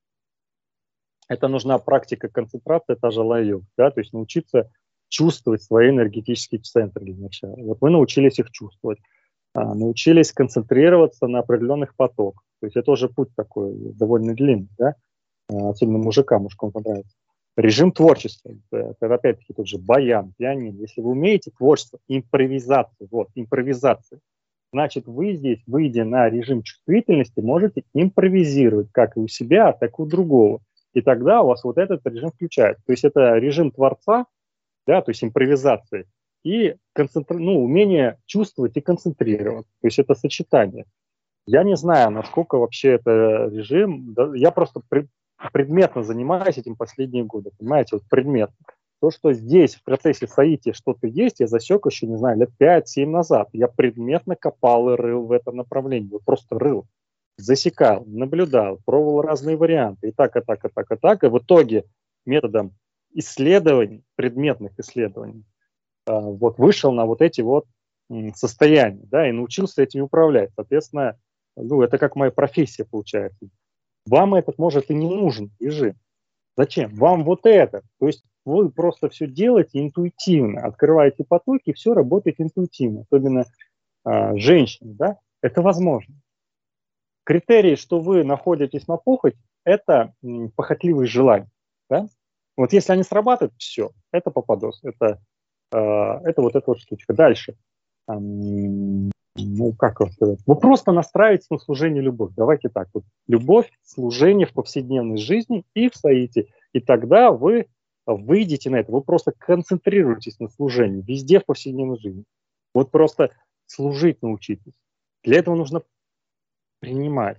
Это нужна практика концентрации, та же лай-йога, да, то есть научиться чувствовать свои энергетические центры для начала. Вот вы научились их чувствовать, а, научились концентрироваться на определенных потоках. То есть это уже путь такой довольно длинный, да, а, особенно мужикам, мужикам понравится. Режим творчества, это опять-таки тот же баян, пианино. Если вы умеете творчество, импровизацию, вот, импровизация, значит, вы здесь, выйдя на режим чувствительности, можете импровизировать как и у себя, так и у другого. И тогда у вас вот этот режим включается. То есть это режим творца, да, то есть импровизации, и концентр... ну, умение чувствовать и концентрировать. То есть это сочетание. Я не знаю, насколько вообще это режим. Да, я просто при... предметно занимаюсь этим последние годы. Понимаете, вот предметно. То, что здесь в процессе соития что-то есть, я засек еще, не знаю, лет пять-семь назад. Я предметно копал и рыл в этом направлении. Я просто рыл, засекал, наблюдал, пробовал разные варианты. И так, и так, и так, и так. И в итоге методом исследований, предметных исследований, вот вышел на вот эти вот состояния, да, и научился этими управлять. Соответственно, ну, это как моя профессия получается. Вам этот может и не нужен режим. Зачем? Вам вот это. То есть вы просто все делаете интуитивно, открываете потоки, и все работает интуитивно. Особенно а, женщины, да, это возможно. Критерий, что вы находитесь на похоть, это м, похотливые желания, да? Вот если они срабатывают, все, это попадос, это, э, это вот эта вот штучка. Дальше. Эм, ну, как вам сказать? Вы просто настраиваетесь на служение любовь. Давайте так вот. Любовь, служение в повседневной жизни и в соитии. И тогда вы выйдете на это. Вы просто концентрируетесь на служении везде в повседневной жизни. Вот просто служить научитесь. Для этого нужно принимать.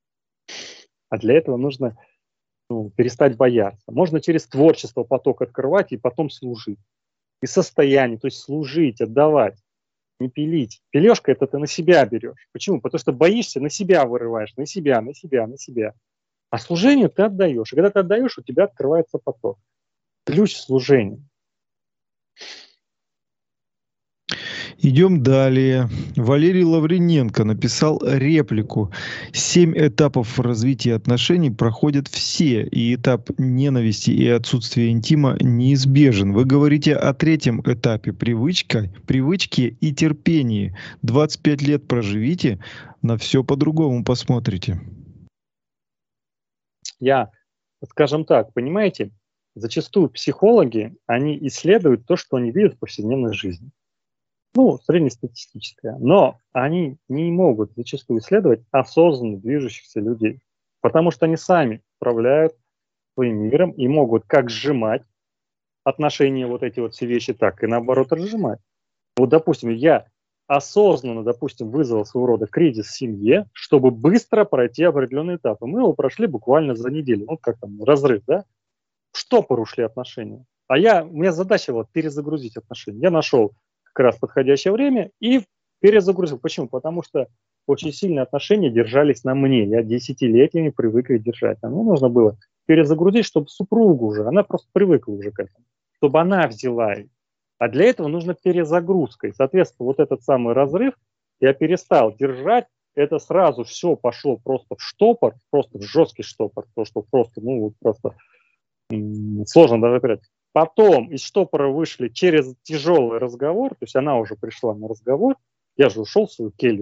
А для этого нужно ну, перестать бояться. Можно через творчество поток открывать и потом служить. И состояние, то есть служить, отдавать, не пилить. Пилежка это ты на себя берешь. Почему? Потому что боишься, на себя вырываешь, на себя, на себя, на себя. А служение ты отдаешь. И когда ты отдаешь, у тебя открывается поток. Ключ служения. Идем далее. Валерий Лавриненко написал реплику. Семь этапов развития отношений проходят все, и этап ненависти и отсутствия интима неизбежен. Вы говорите о третьем этапе привычка, привычки и терпении. двадцать пять лет проживите, на все по-другому посмотрите. Я, скажем так, понимаете, зачастую психологи, они исследуют то, что они видят в повседневной жизни. Ну, среднестатистическое. Но они не могут зачастую исследовать осознанно движущихся людей, потому что они сами управляют своим миром и могут как сжимать отношения, вот эти вот все вещи, так и наоборот разжимать. Вот, допустим, я осознанно, допустим, вызвал своего рода кризис в семье, чтобы быстро пройти определенный этап. И мы его прошли буквально за неделю. Вот как там, разрыв, да? В штопор ушли отношения. А я, у меня задача вот перезагрузить отношения. Я нашел как раз подходящее время и перезагрузил. Почему? Потому что очень сильные отношения держались на мне. Я десятилетиями привык их держать. А мне нужно было перезагрузить, чтобы супругу уже, она просто привыкла уже к этому, чтобы она взяла их. А для этого нужна перезагрузка. И, соответственно, вот этот самый разрыв я перестал держать. Это сразу все пошло просто в штопор, просто в жесткий штопор. То, что просто, ну, просто м- сложно даже говорить. Потом из штопора вышли через тяжелый разговор, то есть она уже пришла на разговор, Я же ушел в свою келью.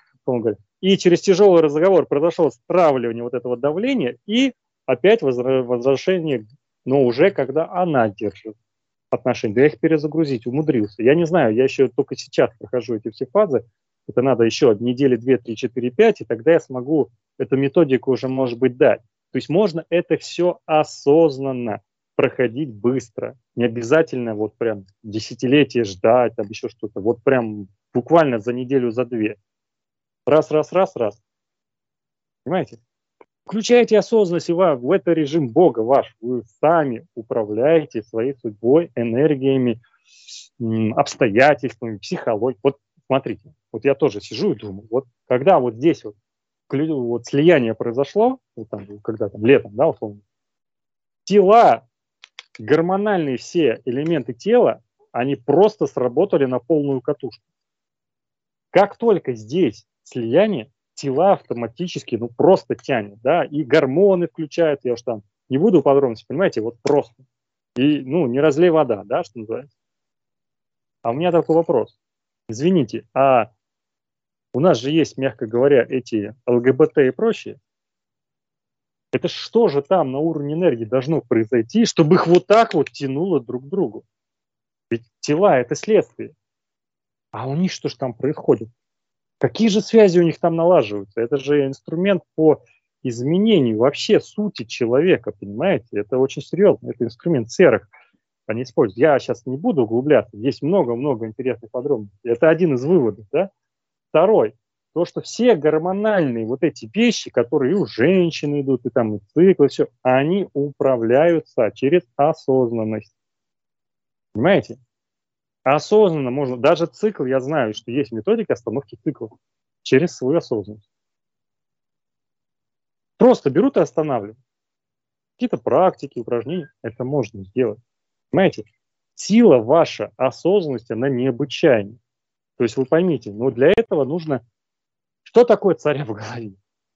И через тяжелый разговор произошло стравливание вот этого давления и опять возвращение, но уже когда она держит отношения. Да я их перезагрузить умудрился. Я не знаю, я еще только сейчас прохожу эти все фазы. Это надо еще недели две, три, четыре, пять, и тогда я смогу эту методику уже, может быть, дать. То есть можно это все осознанно проходить быстро. Не обязательно вот прям десятилетия ждать, там еще что-то. Вот прям буквально за неделю, за две. Раз, раз, раз, раз. Понимаете? Включайте осознанность в, в это режим Бога ваш. Вы сами управляете своей судьбой, энергиями, обстоятельствами, психологией. Вот смотрите, вот я тоже сижу и думаю, вот когда вот здесь вот, вот слияние произошло, вот там, когда там летом, да, условно, тела, гормональные все элементы тела, они просто сработали на полную катушку. Как только здесь слияние, тела автоматически, ну, просто тянет, да, и гормоны включают, я уж там не буду подробности, понимаете, вот просто. И, ну, не разлей вода, да, что называется. А у меня такой вопрос. Извините, а у нас же есть, мягко говоря, эти ЛГБТ и прочее. Это что же там на уровне энергии должно произойти, чтобы их вот так вот тянуло друг к другу? Ведь тела – это следствие. А у них что же там происходит? Какие же связи у них там налаживаются? Это же инструмент по изменению вообще сути человека, понимаете? Это очень серьезно. Это инструмент серых. Они используют. Я сейчас не буду углубляться. Есть много-много интересных подробностей. Это один из выводов. Да? Второй. То, что все гормональные вот эти вещи, которые и у женщин идут, и там и циклы, все, они управляются через осознанность. Понимаете? Осознанно можно, даже цикл, я знаю, что есть методика остановки циклов через свою осознанность. Просто берут и останавливают. Какие-то практики, упражнения, это можно сделать. Понимаете? Сила ваша осознанности, она необычайна. То есть вы поймите, но для этого нужно... Что такое царя в голове?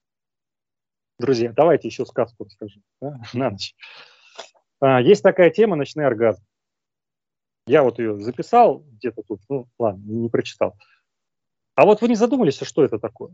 Друзья, давайте еще сказку расскажу. Да? На ночь. А, есть такая тема «Ночной оргазм». Я вот ее записал где-то тут, ну ладно, не прочитал. А вот вы не задумались, что это такое?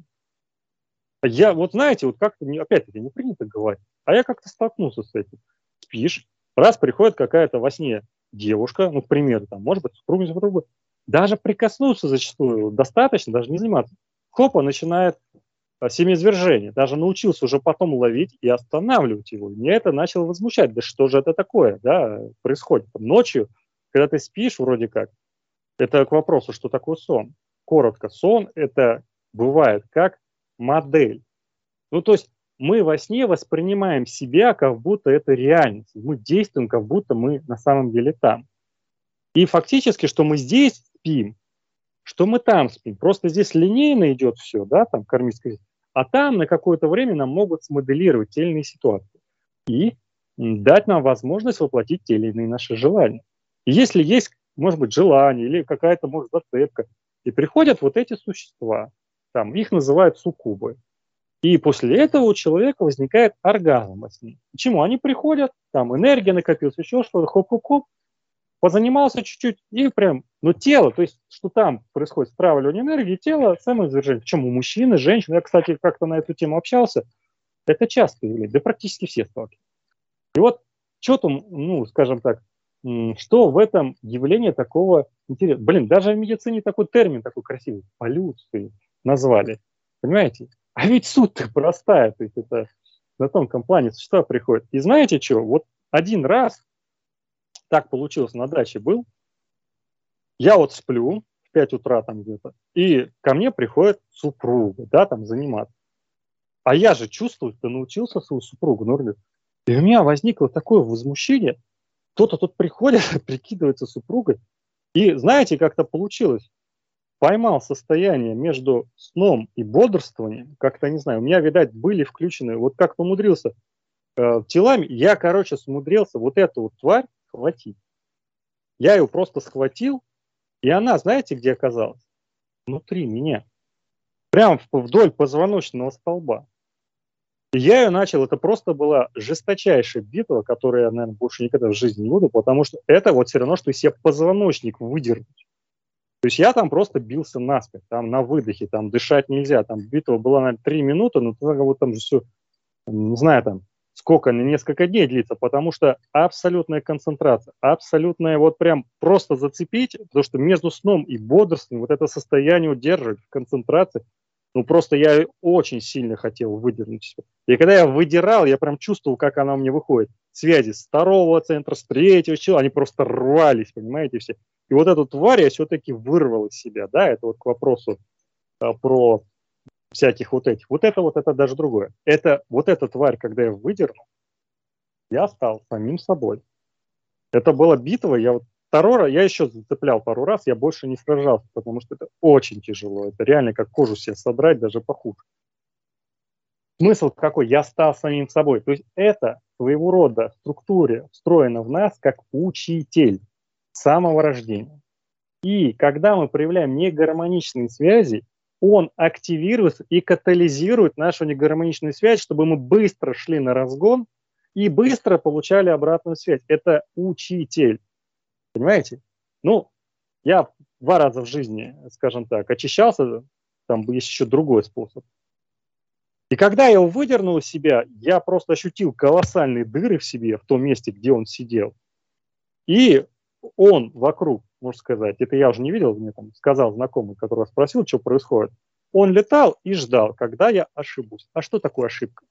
Я вот знаете, вот как-то, опять-таки, не принято говорить, а я как-то столкнулся с этим. Спишь, раз приходит какая-то во сне девушка, ну, к примеру, там, может быть, супруга, супруга, даже прикоснуться зачастую достаточно, даже не заниматься. Хопа, начинает семяизвержение. Даже научился уже потом ловить и останавливать его. И меня это начало возмущать. Да что же это такое, да, происходит ночью, когда ты спишь вроде как. Это к вопросу, что такое сон. Коротко, сон это бывает как модель. Ну, то есть мы во сне воспринимаем себя, как будто это реальность. Мы действуем, как будто мы на самом деле там. И фактически, что мы здесь спим, что мы там спим. Просто здесь линейно идет все, да, там кармическое. А там на какое-то время нам могут смоделировать те или иные ситуации. И дать нам возможность воплотить те или иные наши желания. И если есть, может быть, желание или какая-то, может, зацепка, и приходят вот эти существа, там, их называют суккубы. И после этого у человека возникает оргазм во сне. Почему? Они приходят, там энергия накопилась, еще что-то, хоп-хоп-хоп, позанимался чуть-чуть, и прям, ну, тело, то есть, что там происходит стравливание энергии, тело, самоизвержение. Причем у мужчин и женщин, я, кстати, как-то на эту тему общался, это часто явление, да практически все сталкиваются. И вот, что там, ну, скажем так, что в этом явлении такого интересного? Блин, даже в медицине такой термин такой красивый, полюции назвали, понимаете? А ведь суть-то простая, то есть это на тонком плане существа приходит. И знаете что, вот один раз так получилось, на даче был, я вот сплю в пять утра там где-то, и ко мне приходит супруга, да, там заниматься. А я же чувствую, что научился свою супругу, ну, и у меня возникло такое возмущение, кто-то тут приходит, прикидывается супругой, и знаете, как-то получилось. Поймал состояние между сном и бодрствованием, как-то, не знаю, у меня, видать, были включены, вот как-то умудрился э, телами, я, короче, умудрился вот эту вот тварь схватить. Я ее просто схватил, и она, знаете, где оказалась? Внутри меня. Прямо вдоль позвоночного столба. И я ее начал, это просто была жесточайшая битва, которую я, наверное, больше никогда в жизни не буду, потому что это вот все равно, что из себя позвоночник выдернуть. То есть я там просто бился насмерть, там на выдохе, там дышать нельзя, там битва была на три минуты, но вот там же все, не знаю, там сколько, несколько дней длится, потому что абсолютная концентрация, абсолютная вот прям просто зацепить, потому что между сном и бодрствованием вот это состояние удерживать в концентрации, ну просто я очень сильно хотел выдернуть все. И когда я выдирал, я прям чувствовал, как она у меня выходит. Связи с второго центра, с третьего, чего, они просто рвались, понимаете, все. И вот эту тварь я все-таки вырвал из себя, да, это вот к вопросу а, про всяких вот этих. Вот это вот, это даже другое. Это вот эта тварь, когда я выдернул, я стал самим собой. Это была битва, я вот второй раз, я еще зацеплял пару раз, я больше не сражался, потому что это очень тяжело. Это реально как кожу себе содрать, даже похуже. Смысл какой? Я стал самим собой. То есть это своего рода в структуре встроено в нас как учитель с самого рождения. И когда мы проявляем негармоничные связи, он активируется и катализирует нашу негармоничную связь, чтобы мы быстро шли на разгон и быстро получали обратную связь. Это учитель. Понимаете? Ну, я два раза в жизни, скажем так, очищался, там есть еще другой способ. И когда я его выдернул из себя, я просто ощутил колоссальные дыры в себе, в том месте, где он сидел. И он вокруг, можно сказать, это я уже не видел, мне там сказал знакомый, который спросил, что происходит. Он летал и ждал, когда я ошибусь. А что такое ошибка?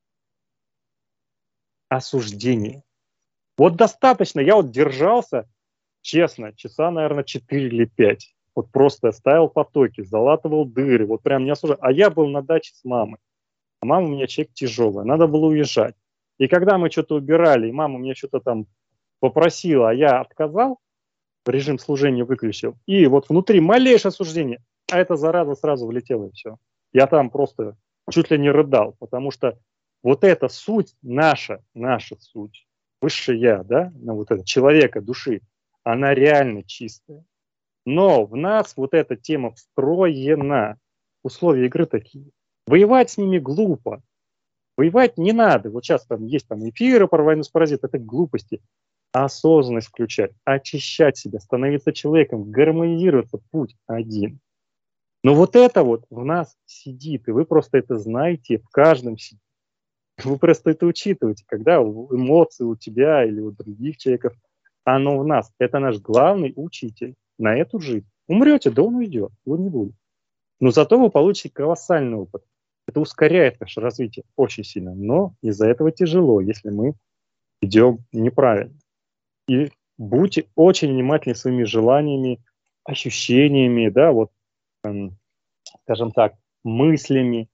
Осуждение. Вот достаточно, я вот держался, честно, часа, наверное, четыре или пять. Вот просто ставил потоки, залатывал дыры, вот прям не осуждал. А я был на даче с мамой. А мама у меня человек тяжелый, надо было уезжать. И когда мы что-то убирали, и мама мне что-то там попросила, а я отказал, режим служения выключил, и вот внутри малейшее осуждение, а эта зараза сразу влетела, и все. Я там просто чуть ли не рыдал, потому что вот эта суть, наша, наша суть, высшее я, да, ну, вот это человека, души, она реально чистая. Но в нас вот эта тема встроена, условия игры такие. Воевать с ними глупо. Воевать не надо. Вот сейчас там есть там эфиры про войну с паразитом, это глупости. Осознанность включать, очищать себя, становиться человеком, гармонизироваться, путь один. Но вот это вот в нас сидит, и вы просто это знаете, в каждом сидит. Вы просто это учитываете, когда эмоции у тебя или у других человеков, оно в нас. Это наш главный учитель на эту жизнь. Умрете, да он уйдет, его не будет. Но зато вы получите колоссальный опыт. Это ускоряет наше развитие очень сильно, но из-за этого тяжело, если мы идем неправильно. И будьте очень внимательны своими желаниями, ощущениями, да, вот, эм, скажем так, мыслями.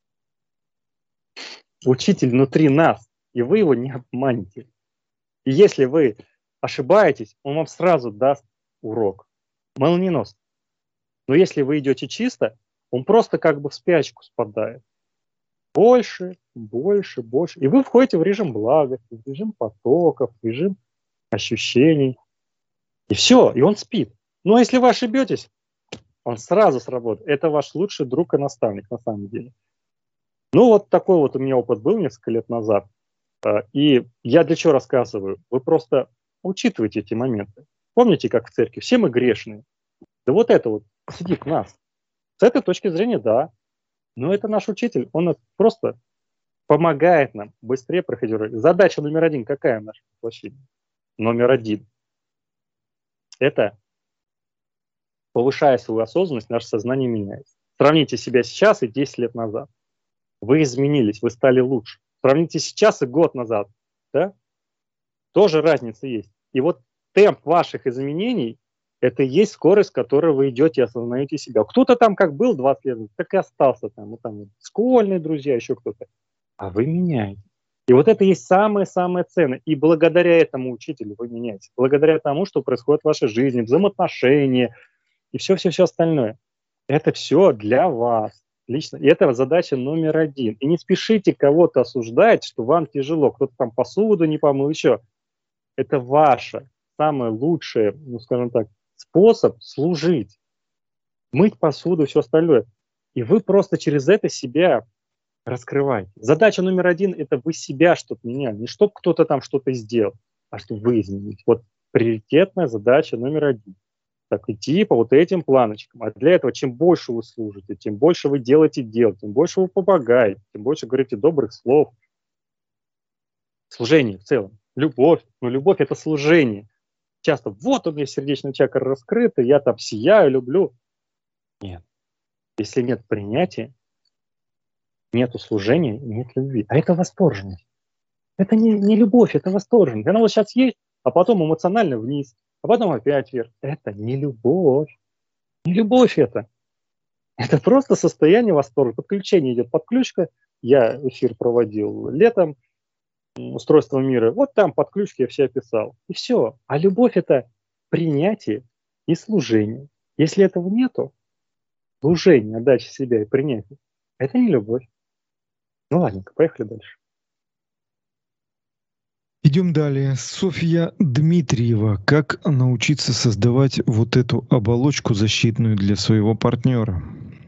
Учитель внутри нас, и вы его не обманете. И если вы ошибаетесь, он вам сразу даст урок. Молниеносно. Но если вы идете чисто, он просто как бы в спячку спадает. Больше, больше, больше. И вы входите в режим благости, в режим потоков, в режим ощущений. И все, и он спит. Но если вы ошибетесь, он сразу сработает. Это ваш лучший друг и наставник на самом деле. Ну вот такой вот у меня опыт был несколько лет назад. И я для чего рассказываю? Вы просто учитывайте эти моменты. Помните, как в церкви? Все мы грешные. Да вот это вот сидит в нас. С этой точки зрения, да. Но это наш учитель. Он просто помогает нам быстрее проходить. Задача номер один какая в нашем воплощении? Номер один. Это, повышая свою осознанность, наше сознание меняется. Сравните себя сейчас и десять лет назад. Вы изменились, вы стали лучше. Сравните сейчас и год назад. Да? Тоже разница есть. И вот темп ваших изменений – это и есть скорость, с которой вы идете и осознаете себя. Кто-то там как был двадцать лет, так и остался там. Вот там школьные друзья, еще кто-то. А вы меняете. И вот это и есть самое-самое ценное. И благодаря этому учителю вы меняете. Благодаря тому, что происходит в вашей жизни, взаимоотношения и все-все-все остальное. Это все для вас. Лично. И это задача номер один. И не спешите кого-то осуждать, что вам тяжело. Кто-то там посуду не помыл, еще. Это ваше самое лучшее, ну, скажем так, способ служить. Мыть посуду, все остальное. И вы просто через это себя раскрываете. Задача номер один – это вы себя что-то меняли. Не чтобы кто-то там что-то сделал, а чтобы вы изменились. Вот приоритетная задача номер один. так идти по вот этим планочкам. А для этого, чем больше вы служите, тем больше вы делаете дел, тем больше вы помогаете, тем больше говорите добрых слов. Служение в целом. Любовь. Но любовь – это служение. Часто вот у меня сердечная чакра раскрыта, я там сияю, люблю. Нет. Если нет принятия, нету служения, нет любви. А это восторженность. Это не, не любовь, это восторженность. Она вот сейчас есть, а потом эмоционально вниз, а потом опять вверх. Это не любовь. Не любовь это. Это просто состояние восторга. Подключение идет. Подключка. Я эфир проводил летом. Устройство мира. Вот там подключки я все описал. И все. А любовь это принятие и служение. Если этого нету, служение, отдача себя и принятие, это не любовь. Ну ладненько, поехали дальше. Идем далее. Софья Дмитриева. Как научиться создавать вот эту оболочку защитную для своего партнера?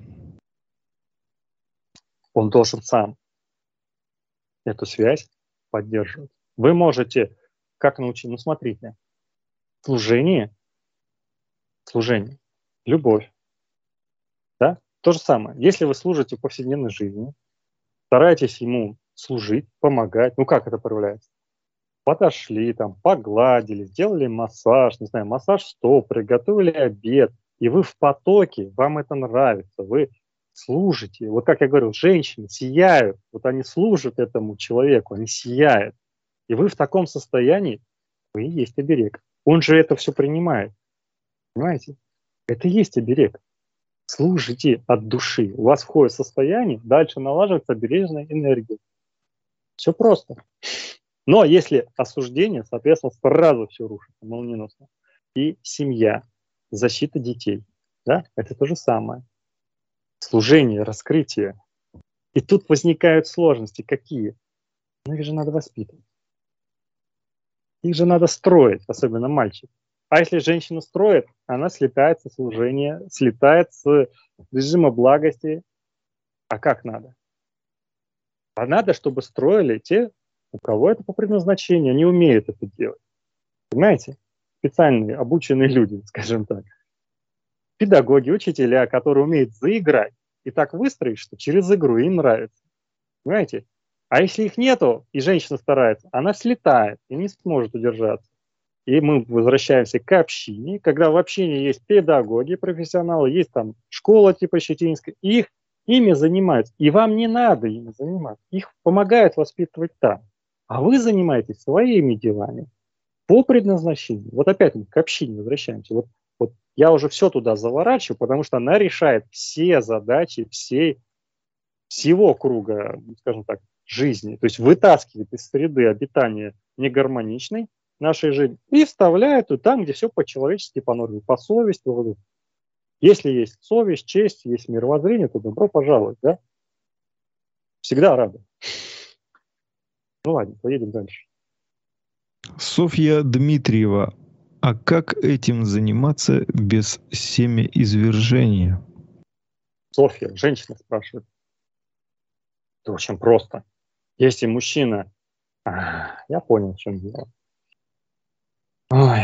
Он должен сам эту связь поддерживать. Вы можете, как научить? Ну смотрите, служение, служение, любовь, да? То же самое. Если вы служите в повседневной жизни, стараетесь ему служить, помогать, ну как это проявляется? Подошли, там, погладили, сделали массаж, не знаю, массаж стоп, приготовили обед, и вы в потоке, вам это нравится, вы служите. Вот как я говорил, женщины сияют, вот они служат этому человеку, они сияют. И вы в таком состоянии, вы и есть оберег. Он же это все принимает. Понимаете? Это и есть оберег. Служите от души. У вас входит состояние, дальше налаживается обережная энергия. Все просто. Но если осуждение, соответственно, сразу все рушится молниеносно. И семья, защита детей, да, это то же самое. Служение, раскрытие. И тут возникают сложности. Какие? Ну, их же надо воспитывать. Их же надо строить, особенно мальчик. А если женщина строит, она слетает со служения, слетает с режима благости. А как надо? А надо, чтобы строили те, у кого это по предназначению, они умеют это делать. Понимаете? Специальные, обученные люди, скажем так. Педагоги, учителя, которые умеют заиграть и так выстроить, что через игру им нравится. Понимаете? А если их нету, и женщина старается, она слетает и не сможет удержаться. И мы возвращаемся к общине, когда в общине есть педагоги, профессионалы, есть там школа типа Щетинская, и их ими занимаются. И вам не надо ими заниматься. Их помогают воспитывать там. А вы занимаетесь своими делами по предназначению. Вот опять мы к общине возвращаемся. Вот, вот я уже все туда заворачиваю, потому что она решает все задачи всей, всего круга, скажем так, жизни. То есть вытаскивает из среды обитания негармоничной нашей жизни и вставляет ее там, где все по-человечески, по норме, по совести. Если есть совесть, честь, есть мировоззрение, то добро пожаловать, да? Всегда рады. Ну ладно, поедем дальше. Софья Дмитриева. А как этим заниматься без семяизвержения? Софья, женщина спрашивает. Это очень просто. Если мужчина... А, я понял, в чем дело. Ой.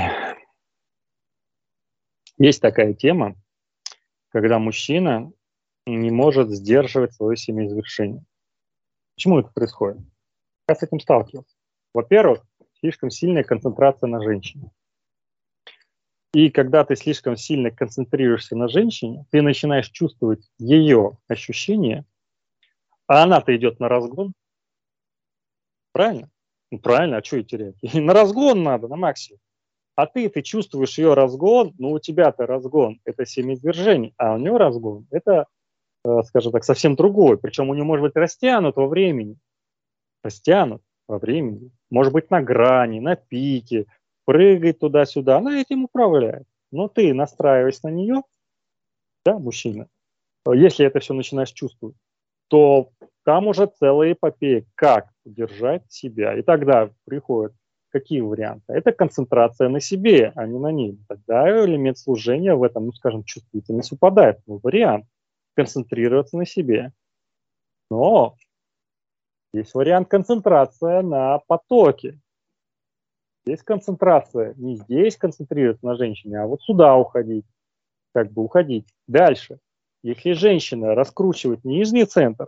Есть такая тема, когда мужчина не может сдерживать свое семяизвержение. Почему это происходит? Я с этим сталкивался. Во-первых, слишком сильная концентрация на женщине. И когда ты слишком сильно концентрируешься на женщине, ты начинаешь чувствовать ее ощущения, а она-то идет на разгон. Правильно? Ну, правильно, а что ей терять? Ей на разгон надо, на максимум. А ты, ты чувствуешь ее разгон, но у тебя-то разгон – это семяизвержение, а у нее разгон – это, э, скажем так, совсем другой. Причем у нее может быть растянут во времени. Растянут во времени. Может быть на грани, на пике, прыгать туда-сюда. Она этим управляет. Но ты, настраиваясь на нее, да, мужчина, если это все начинаешь чувствовать, то там уже целая эпопея, как удержать себя. И тогда приходят какие варианты? Это концентрация на себе, а не на ней. Тогда элемент служения в этом, ну, скажем, чувствительность упадает. Ну, вариант концентрироваться на себе. Но есть вариант концентрация на потоке. Здесь концентрация. Не здесь концентрироваться на женщине, а вот сюда уходить. Как бы уходить. Дальше. Если женщина раскручивает нижний центр,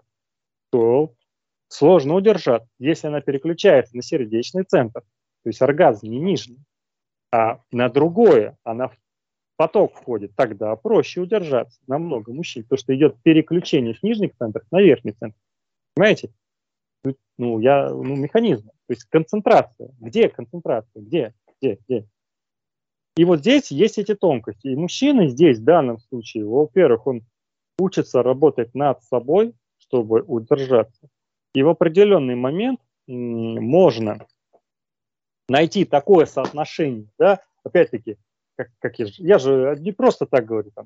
то сложно удержать. Если она переключается на сердечный центр, то есть оргазм не нижний, а на другое, она в поток входит, тогда проще удержаться намного мужчин, потому что идет переключение с нижних центров на верхний центр. Понимаете? Ну, я, ну, механизм. То есть концентрация. Где концентрация? Где? Где? Где? И вот здесь есть эти тонкости. И мужчина здесь, в данном случае, во-первых, он учится работать над собой, чтобы удержаться. И в определенный момент м, можно найти такое соотношение, да, опять-таки, как, как я, я же не просто так говорю, там,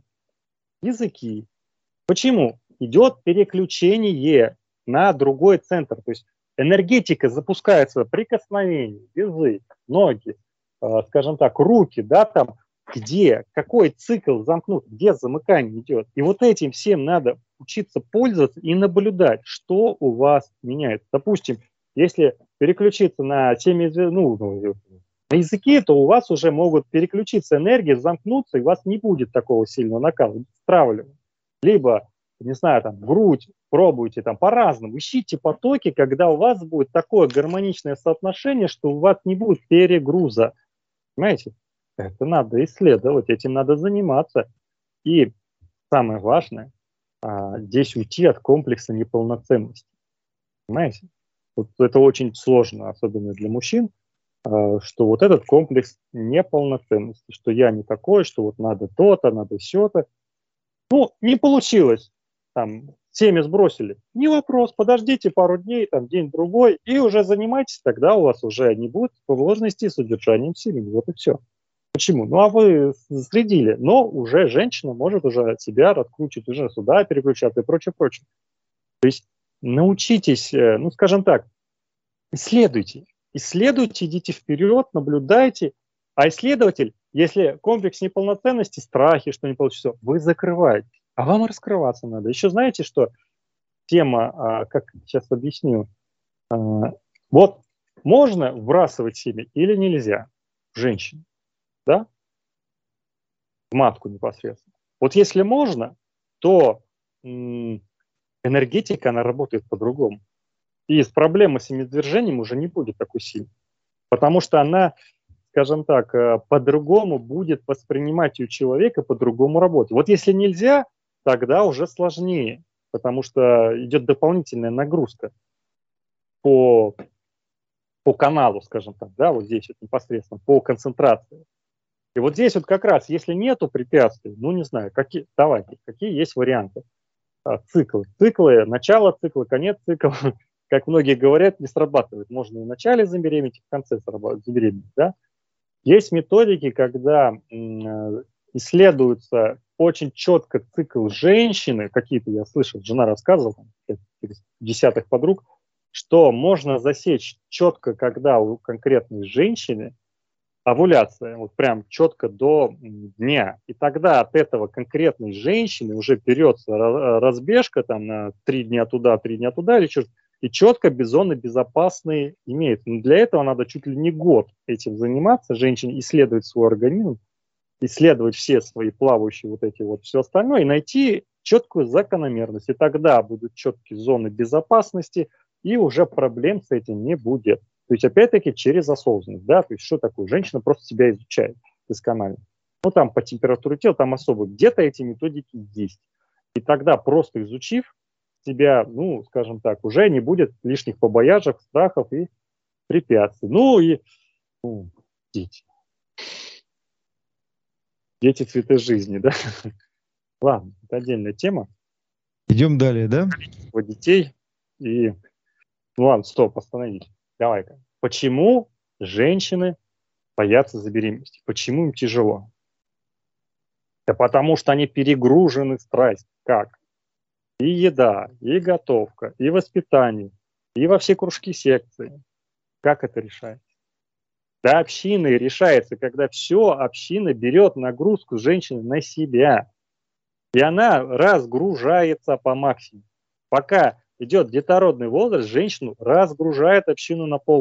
языки. Почему? Идет переключение на другой центр, то есть энергетика запускается, прикосновение, язык, ноги, э, скажем так, руки, да, там, где, какой цикл замкнут, где замыкание идет. И вот этим всем надо учиться пользоваться и наблюдать, что у вас меняется. Допустим, если переключиться на теме, ну, на языке, то у вас уже могут переключиться энергии, замкнуться, и у вас не будет такого сильного накала, стравливания. Либо, не знаю, там, грудь, пробуйте там по-разному, ищите потоки, когда у вас будет такое гармоничное соотношение, что у вас не будет перегруза. Понимаете? Это надо исследовать, этим надо заниматься. И самое важное, а, здесь уйти от комплекса неполноценности. Понимаете? Вот это очень сложно, особенно для мужчин, а, что вот этот комплекс неполноценности, что я не такой, что вот надо то-то, надо сё-то. Ну, не получилось. Там, семя сбросили. Не вопрос, подождите пару дней, там, день-другой, и уже занимайтесь, тогда у вас уже не будет сложностей с удержанием семени. Вот и все. Почему? Ну, а вы следили, но уже женщина может уже себя раскручивать, уже сюда переключаться и прочее, прочее. То есть научитесь, ну, скажем так, исследуйте. Исследуйте, идите вперед, наблюдайте. А исследователь, если комплекс неполноценности, страхи, что не получится, вы закрываете. А вам раскрываться надо. Еще знаете, что тема, как сейчас объясню, вот можно вбрасывать семя или нельзя женщине, да? В матку непосредственно. Вот если можно, то м- энергетика, она работает по-другому. И с проблемой с семяизвержением уже не будет такой сильной. Потому что она, скажем так, по-другому будет воспринимать у человека, по-другому работать. Вот если нельзя, тогда уже сложнее, потому что идет дополнительная нагрузка по, по каналу, скажем так, да, вот здесь вот непосредственно, по концентрации. И вот здесь вот как раз, если нету препятствий, ну не знаю, какие, давайте, какие есть варианты. А, циклы. Циклы, начало цикла, конец цикла, как многие говорят, не срабатывает. Можно и в начале забеременеть, и в конце забеременеть, да. Есть методики, когда м- исследуется очень четко цикл женщины, какие-то я слышал, жена рассказывала, через десятых подруг, что можно засечь четко, когда у конкретной женщины овуляция, вот прям четко до дня. И тогда от этого конкретной женщины уже берется разбежка там на три дня туда, три дня туда, или что-то, и четко зоны безопасные имеют. Но для этого надо чуть ли не год этим заниматься, женщине исследовать свой организм, исследовать все свои плавающие вот эти вот все остальное и найти четкую закономерность. И тогда будут четкие зоны безопасности, и уже проблем с этим не будет. То есть, опять-таки, через осознанность, да, то есть, что такое? Женщина просто себя изучает досконально. Ну, там, по температуре тела, там особо где-то эти методики есть. И тогда, просто изучив себя, ну, скажем так, уже не будет лишних побояжек, страхов и препятствий. Ну, и ну, дети. Дети – цветы жизни, да? Ладно, это отдельная тема. Идем далее, да? Вот детей и... Ну, ладно, стоп, остановись. Давай-ка. Почему женщины боятся забеременеть? Почему им тяжело? Да потому что они перегружены страстью. Как? И еда, и готовка, и воспитание, и во все кружки секции. Как это решается? Да, община решается, когда все община берет нагрузку женщины на себя. И она разгружается по максимуму. Пока идет детородный возраст, женщину разгружает общину на полную.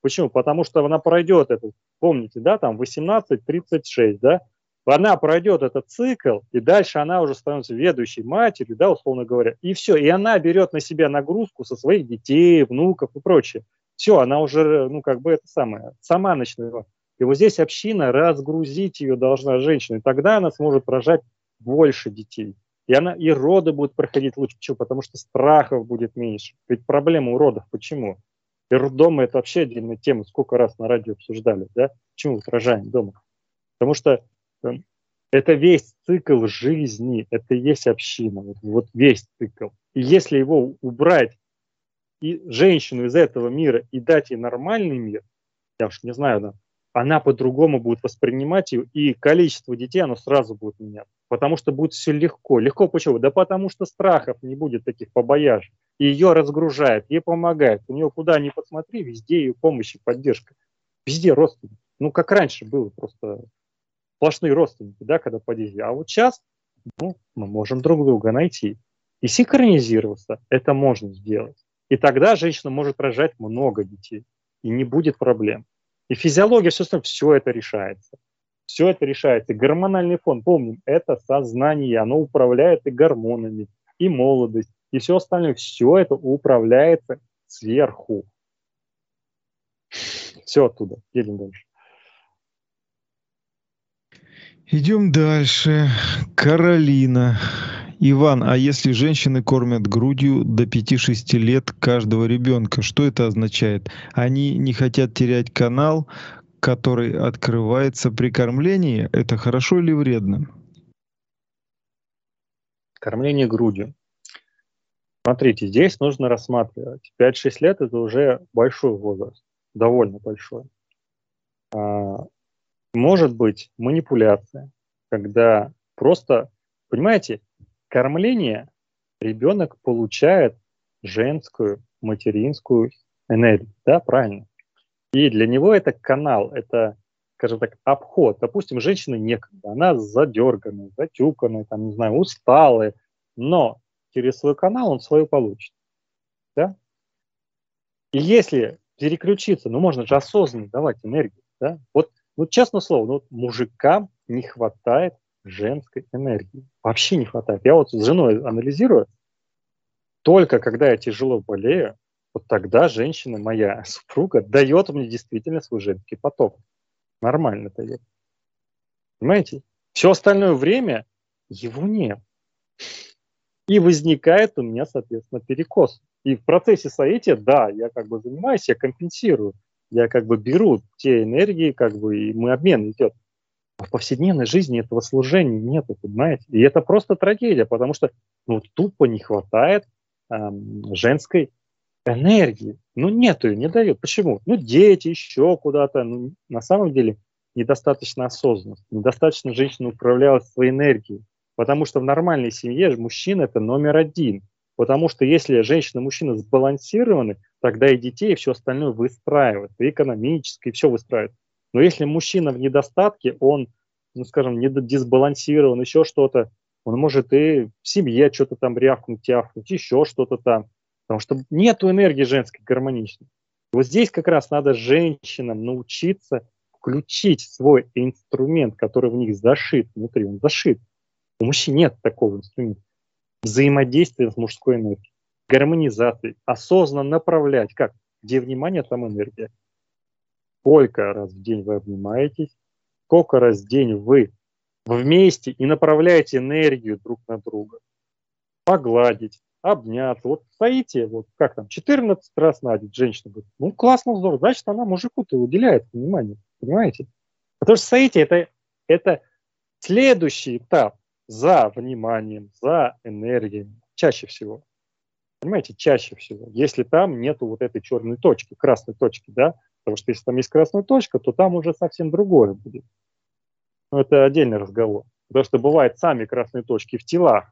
Почему? Потому что она пройдет это, помните, да, там восемнадцать тридцать шесть, да, она пройдет этот цикл, и дальше она уже становится ведущей матерью, да, условно говоря, и все, и она берет на себя нагрузку со своих детей, внуков и прочее. Все, она уже, ну, как бы это самое, сама начинает. И вот здесь община, разгрузить ее должна женщина, и тогда она сможет рожать больше детей. И, она, и роды будут проходить лучше. Почему? Потому что страхов будет меньше. Ведь проблема у родов почему? И роддомы – это вообще отдельная тема, сколько раз на радио обсуждали, да? Почему вот рожаем дома? Потому что это весь цикл жизни, это и есть община, вот, вот весь цикл. И если его убрать, и женщину из этого мира, и дать ей нормальный мир, я уж не знаю, да, она по-другому будет воспринимать ее, и количество детей, оно сразу будет меняться. Потому что будет все легко. Легко почему? Да потому что страхов не будет таких побояж. И ее разгружает, ей помогает. У нее куда ни посмотри, везде ее помощь и поддержка. Везде родственники. Ну, как раньше было, просто сплошные родственники, да, когда подъезжали. А вот сейчас, ну, мы можем друг друга найти. И синхронизироваться это можно сделать. И тогда женщина может рожать много детей. И не будет проблем. И физиология, все остальное, все это решается. Все это решается. Гормональный фон, помним, это сознание, оно управляет и гормонами, и молодость, и все остальное. Все это управляется сверху. Все оттуда. Едем дальше. Идем дальше. Каролина. Иван, а если женщины кормят грудью до пяти-шести лет каждого ребенка, что это означает? Они не хотят терять канал, который открывается при кормлении? Это хорошо или вредно? Кормление грудью. Смотрите, здесь нужно рассматривать. пять-шесть лет – это уже большой возраст, довольно большой. Может быть манипуляция, когда просто, понимаете, кормление ребенок получает женскую, материнскую энергию, да, правильно? И для него это канал, это, скажем так, обход. Допустим, женщина некогда, она задерганная, затюканная, там, не знаю, усталая, но через свой канал он свою получит, да? И если переключиться, ну, можно же осознанно давать энергию, да? Вот, ну, честное слово, ну, вот мужикам не хватает женской энергии. Вообще не хватает. Я вот с женой анализирую, только когда я тяжело болею, вот тогда женщина, моя супруга, дает мне действительно свой женский поток. Нормально дает. Понимаете? Все остальное время его нет. И возникает у меня, соответственно, перекос. И в процессе соития, да, я как бы занимаюсь, я компенсирую. Я как бы беру те энергии, как бы, и мы обмен идет. А в повседневной жизни этого служения нет, понимаете? И это просто трагедия, потому что ну, тупо не хватает эм, женской энергии. Ну, нет ее, не дают. Почему? Ну, дети еще куда-то. Ну, на самом деле недостаточно осознанность, недостаточно женщина управляла своей энергией. Потому что в нормальной семье мужчина – это номер один. Потому что если женщина и мужчина сбалансированы, тогда и детей, и все остальное выстраивают, и экономически, и все выстраивают. Но если мужчина в недостатке, он, ну, скажем, не дисбалансирован, еще что-то, он может и в семье что-то там рявкнуть, тявкнуть, еще что-то там. Потому что нет энергии женской гармоничной. И вот здесь как раз надо женщинам научиться включить свой инструмент, который в них зашит внутри, он зашит. У мужчин нет такого инструмента. Взаимодействие с мужской энергией, гармонизации, осознанно направлять. Как? Где внимание, там энергия. Сколько раз в день вы обнимаетесь, сколько раз в день вы вместе и направляете энергию друг на друга. Погладить, обняться. Вот стоите, вот как там, четырнадцать раз на день женщина говорит, ну классно, здорово, значит она мужику-то уделяет внимание, понимаете? Потому что стоите, это, это следующий этап за вниманием, за энергией, чаще всего. Понимаете, чаще всего, если там нету вот этой черной точки, красной точки, да, потому что если там есть красная точка, то там уже совсем другое будет. Но это отдельный разговор. Потому что бывают сами красные точки в телах,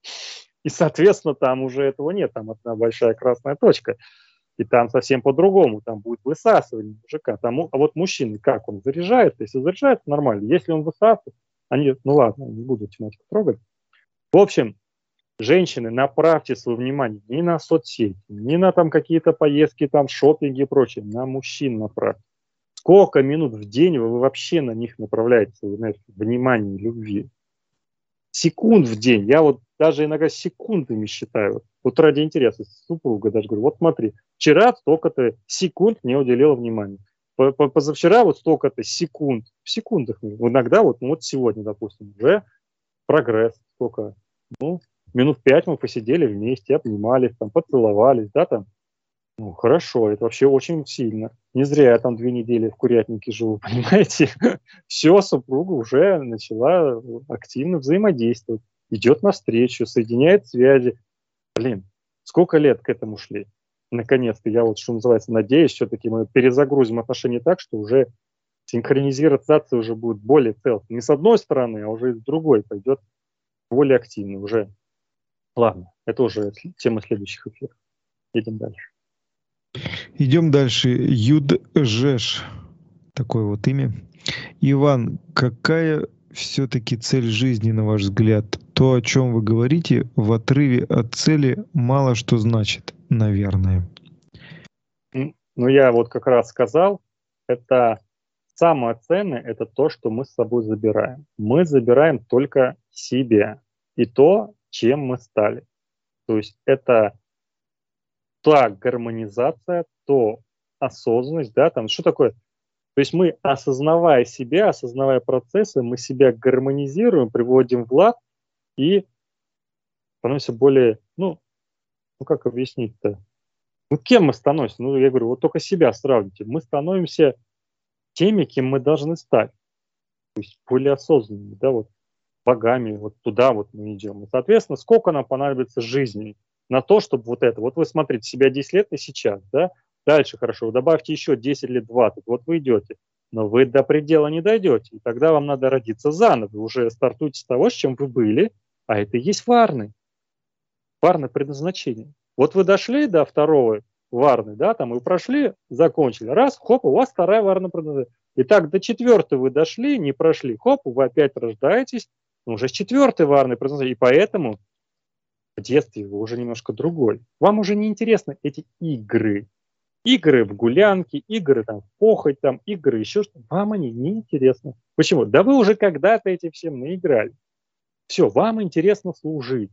и, соответственно, там уже этого нет, там одна большая красная точка, и там совсем по-другому, там будет высасывание мужика. Там, а вот мужчины, как он заряжается, если заряжается, нормально. Если он высасывает, они, ну ладно, не буду тематику трогать. В общем, Женщины, направьте свое внимание не на соцсети, не на там какие-то поездки, там шопинги и прочее, на мужчин направьте. Сколько минут в день вы вообще на них направляете свое, знаете, внимание, любви? Секунд в день. Я вот даже иногда секундами считаю. Вот ради интереса супруга даже говорю, вот смотри, вчера столько-то секунд мне уделила внимание. Позавчера вот столько-то секунд. В секундах. Иногда вот, ну вот сегодня, допустим, уже прогресс. Сколько? Ну, минут пять мы посидели вместе, обнимались, там, поцеловались, да, там. Ну, хорошо, это вообще очень сильно. Не зря я там две недели в курятнике живу, понимаете? Все, супруга уже начала активно взаимодействовать, идет навстречу, соединяет связи. Блин, сколько лет к этому шли? Наконец-то, я вот, что называется, надеюсь, все-таки мы перезагрузим отношения так, что уже синхронизация уже будет более целостной. Не с одной стороны, а уже с другой пойдет более активно уже. Ладно, это уже тема следующих эфиров. Едем дальше. Идем дальше. Юджеш. Такое вот имя. Иван, какая все-таки цель жизни, на ваш взгляд? То, о чем вы говорите, в отрыве от цели мало что значит, наверное. Ну, я вот как раз сказал, это самое ценное, это то, что мы с собой забираем. Мы забираем только себя и то, чем мы стали. То есть это та гармонизация, то осознанность, да, там, что такое? То есть мы, осознавая себя, осознавая процессы, мы себя гармонизируем, приводим в лад и становимся более, ну, ну как объяснить-то? Ну, кем мы становимся? Ну, я говорю, вот только себя сравните. Мы становимся теми, кем мы должны стать. То есть более осознанными, да, вот богами, вот туда вот мы идем. И, соответственно, сколько нам понадобится жизни на то, чтобы вот это. Вот вы смотрите, себя десять лет и сейчас, да, дальше хорошо, добавьте еще десять лет, двадцать, вот вы идете. Но вы до предела не дойдете, и тогда вам надо родиться заново. Вы уже стартуете с того, с чем вы были, а это и есть варны. Варны предназначение. Вот вы дошли до второго варны, да, там и прошли, закончили. Раз, хоп, у вас вторая варна предназначение. Итак, до четвертой вы дошли, не прошли, хоп, вы опять рождаетесь, но уже с четвертой варной предназначение. И поэтому в детстве вы уже немножко другой. Вам уже не интересны эти игры. Игры в гулянки, игры там в похоть, там, игры еще что-то. Вам они не интересны. Почему? Да вы уже когда-то этим всем наиграли. Все, вам интересно служить.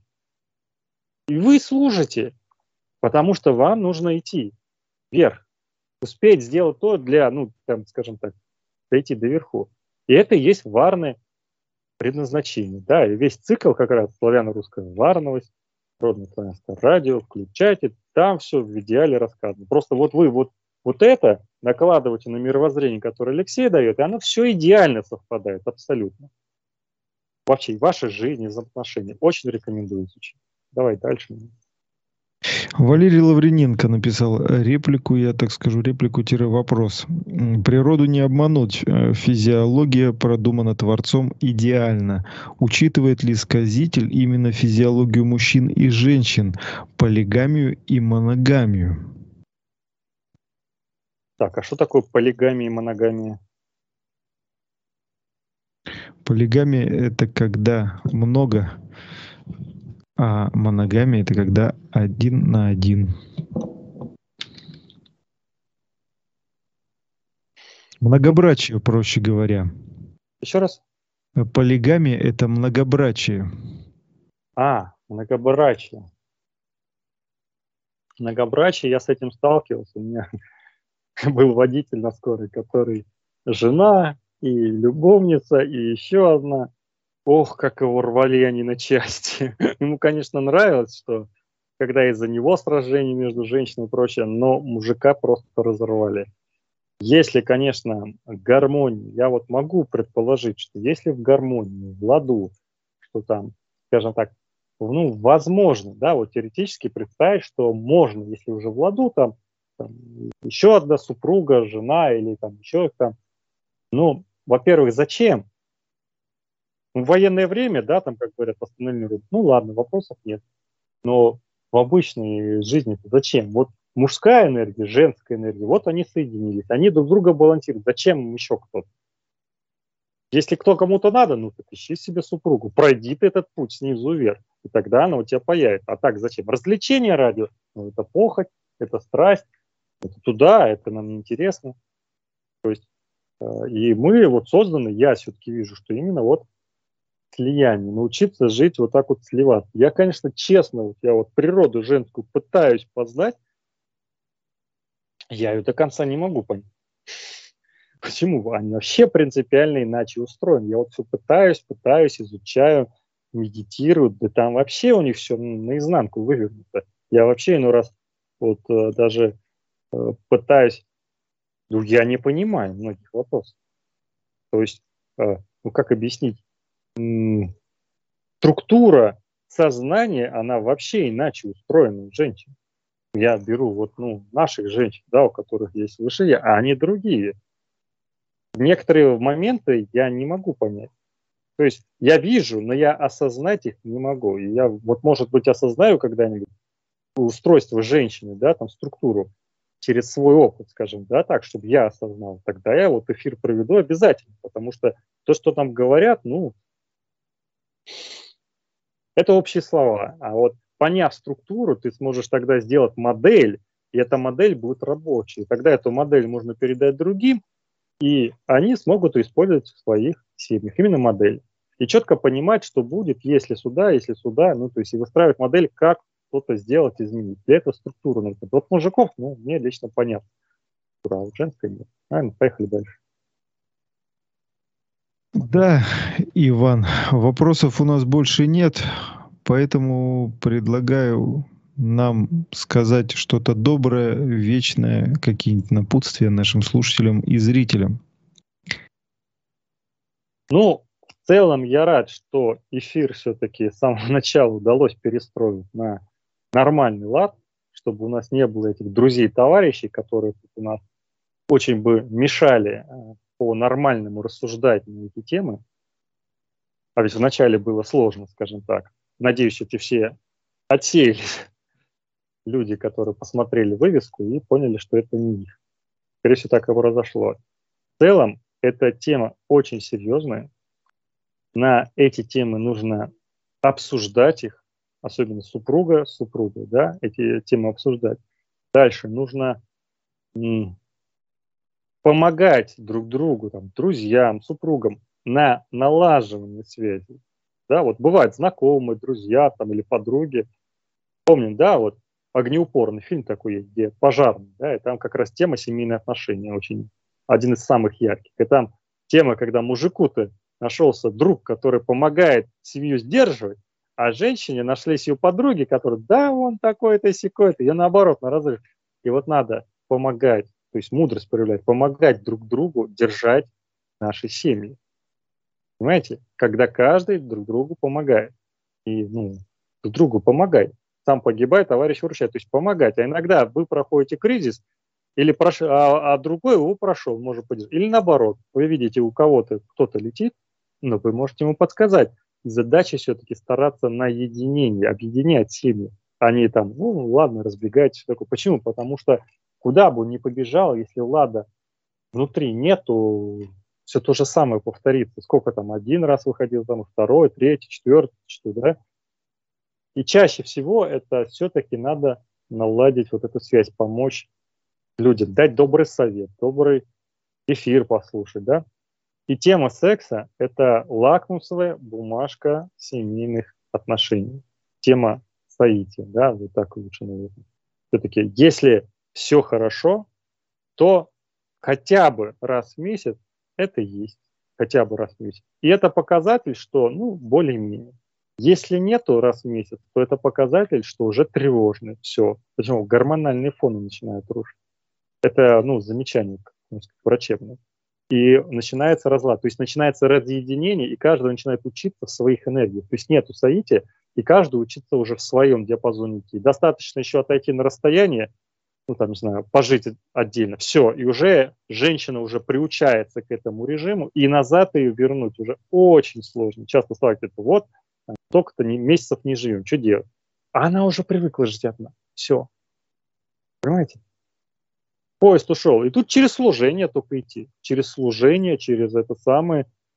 И вы служите, потому что вам нужно идти вверх. Успеть сделать то для, ну, там, скажем так, дойти до верху. И это и есть варное предназначение. Да, и весь цикл как раз славяно-русская варновость, родное славянское радио, включайте, там все в идеале рассказано. Просто вот вы вот, вот это накладываете на мировоззрение, которое Алексей дает, и оно все идеально совпадает, абсолютно. Вообще, и вашей жизни, взаимоотношения. Очень рекомендую изучить. Давай дальше. Валерий Лаврененко написал реплику, я так скажу, реплику-вопрос. Природу не обмануть. Физиология продумана Творцом идеально. Учитывает ли сказитель именно физиологию мужчин и женщин, полигамию и моногамию? Так, а что такое полигамия и моногамия? Полигамия — это когда много, а моногамия — это когда один на один. Многобрачие, проще говоря. Еще раз? Полигамия — это многобрачие. А, многобрачие. Многобрачие, я с этим сталкивался. У меня был водитель на скорой, который жена и любовница, и еще одна. Ох, как его рвали они на части. Ему, конечно, нравилось, что когда из-за него сражение между женщиной и прочее, но мужика просто разорвали. Если, конечно, гармония, я вот могу предположить, что если в гармонии, в ладу, что там, скажем так, ну, возможно, да, вот теоретически представить, что можно, если уже в ладу, там, там еще одна супруга, жена или там еще там, ну, во-первых, зачем? В военное время, да, там, как говорят, восстановление, ну ладно, вопросов нет. Но в обычной жизни зачем? Вот мужская энергия, женская энергия, вот они соединились, они друг друга балансируют. Зачем им еще кто-то? Если кто кому-то надо, ну, так ищи себе супругу. Пройди ты этот путь снизу вверх, и тогда она у тебя появится. А так зачем? Развлечение радио, ну, это похоть, это страсть, это туда, это нам неинтересно. То есть, э, и мы вот созданы, я все-таки вижу, что именно вот слияние, научиться жить вот так вот сливаться. Я, конечно, честно, вот я вот природу женскую пытаюсь познать, я ее до конца не могу понять. Почему? Они вообще принципиально иначе устроены. Я вот все пытаюсь, пытаюсь, изучаю, медитирую, да там вообще у них все наизнанку вывернуто. Я вообще иной раз вот э, даже э, пытаюсь, ну, я не понимаю многих вопросов. То есть, э, ну как объяснить? М, Структура сознания, она вообще иначе устроена у женщин. Я беру вот, ну, наших женщин, да, у которых есть выше я, а они другие. Некоторые моменты я не могу понять. То есть я вижу, но я осознать их не могу. И я вот, может быть, осознаю когда-нибудь устройство женщины, да, там структуру через свой опыт, скажем, да, так, чтобы я осознал. Тогда я вот эфир проведу обязательно, потому что то, что там говорят, ну, это общие слова. А вот поняв структуру, ты сможешь тогда сделать модель, и эта модель будет рабочей. Тогда эту модель можно передать другим, и они смогут использовать в своих семьях. Именно модель. И четко понимать, что будет, если сюда, если сюда. Ну, то есть и выстраивать модель, как что-то сделать, изменить. Для этого структуру нужно. Вот мужиков, ну, мне лично понятно. А вот женская нет. Ладно, поехали дальше. Да, Иван, вопросов у нас больше нет, поэтому предлагаю нам сказать что-то доброе, вечное, какие-нибудь напутствия нашим слушателям и зрителям. Ну, в целом я рад, что эфир все-таки с самого начала удалось перестроить на нормальный лад, чтобы у нас не было этих друзей-товарищей, которые тут у нас очень бы мешали по-нормальному рассуждать на эти темы. А ведь вначале было сложно, скажем так. Надеюсь, эти все отсеялись люди, которые посмотрели вывеску и поняли, что это не их. Скорее всего, так и произошло. В целом, эта тема очень серьезная. На эти темы нужно обсуждать их, особенно супруга с супругой, да, эти темы обсуждать. Дальше нужно м, помогать друг другу, там, друзьям, супругам на налаживание связи. Да, вот бывают знакомые, друзья там, или подруги. Помним, да, вот огнеупорный фильм такой есть, где пожарный, да, и там как раз тема семейные отношения очень, один из самых ярких. И там тема, когда мужику-то нашелся друг, который помогает семью сдерживать, а женщине нашлись ее подруги, которые, да, он такой-то, сякой-то, я наоборот, на разрыв. И вот надо помогать, то есть мудрость проявлять, помогать друг другу держать наши семьи. Понимаете? Когда каждый друг другу помогает. И, ну, друг другу помогай. Сам погибай, товарищ выручай. То есть помогать. А иногда вы проходите кризис, или прош... а, а другой его прошел, может быть. Или наоборот, вы видите, у кого-то кто-то летит, но вы можете ему подсказать. И задача все-таки стараться на единении, объединять семьи. Они там, ну ладно, разбегайтесь. Почему? Потому что куда бы он ни побежал, если лада внутри нету, все то же самое повторится. Сколько там, один раз выходил, там, второй, третий, четвертый, что, да? И чаще всего это все-таки надо наладить вот эту связь, помочь людям, дать добрый совет, добрый эфир послушать, да? И тема секса – это лакмусовая бумажка семейных отношений. Тема соития, да, вот так лучше, наверное. Все-таки, если все хорошо, то хотя бы раз в месяц это есть. Хотя бы раз в месяц. И это показатель, что, ну, более-менее. Если нету раз в месяц, то это показатель, что уже тревожный. Все. Почему? Гормональные фоны начинают рушить. Это, ну, замечание, как сказать, врачебное. И начинается разлад. То есть начинается разъединение, и каждый начинает учиться в своих энергиях. То есть нету соития, и каждый учится уже в своем диапазоне. Достаточно еще отойти на расстояние, ну, там, не знаю, пожить отдельно, все, и уже женщина уже приучается к этому режиму, и назад ее вернуть уже очень сложно. Часто слышите, вот, столько-то месяцев не живем, что делать? А она уже привыкла жить одна, все. Понимаете? Поезд ушел, и тут через служение только идти, через служение, через это самое,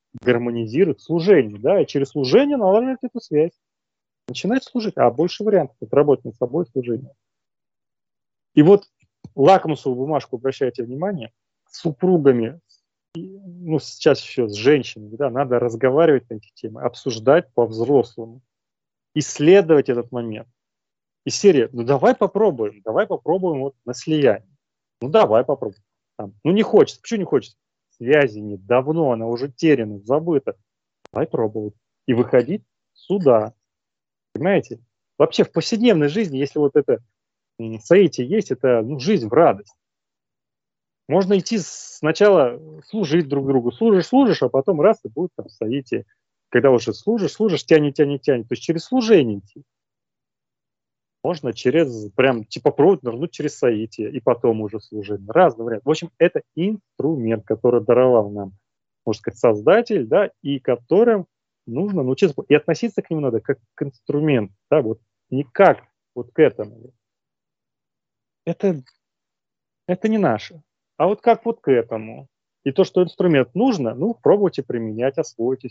гармонизировать служение, да, и через служение налаживать эту связь. Начинать служить, а больше вариантов, это работать над собой, служение. И вот лакмусовую бумажку, обращайте внимание, с супругами, ну, сейчас еще с женщинами, да, надо разговаривать на эти темы, обсуждать по-взрослому, исследовать этот момент. Из серии, ну давай попробуем, давай попробуем вот на слияние. Ну давай попробуем. Там, ну не хочется, почему не хочется? Связи нет, давно она уже теряна, забыта. Давай пробовать. И выходить сюда. Понимаете? Вообще в повседневной жизни, если вот это соитие есть, это ну, жизнь в радость. Можно идти сначала служить друг другу. Служишь, служишь, а потом раз и будет там соитие. Когда уже служишь, служишь, тянет, тянет, тянет. То есть через служение идти. Можно через, прям, типа, провод нырнуть через соитие, и потом уже служение. Разные варианты. В общем, это инструмент, который даровал нам, можно сказать, Создатель, да, и которым нужно научиться, и относиться к нему надо как к инструменту, да, вот не как вот к этому. Это, это не наше, а вот как вот к этому. И то, что инструмент нужно, ну, пробуйте применять, освойтесь,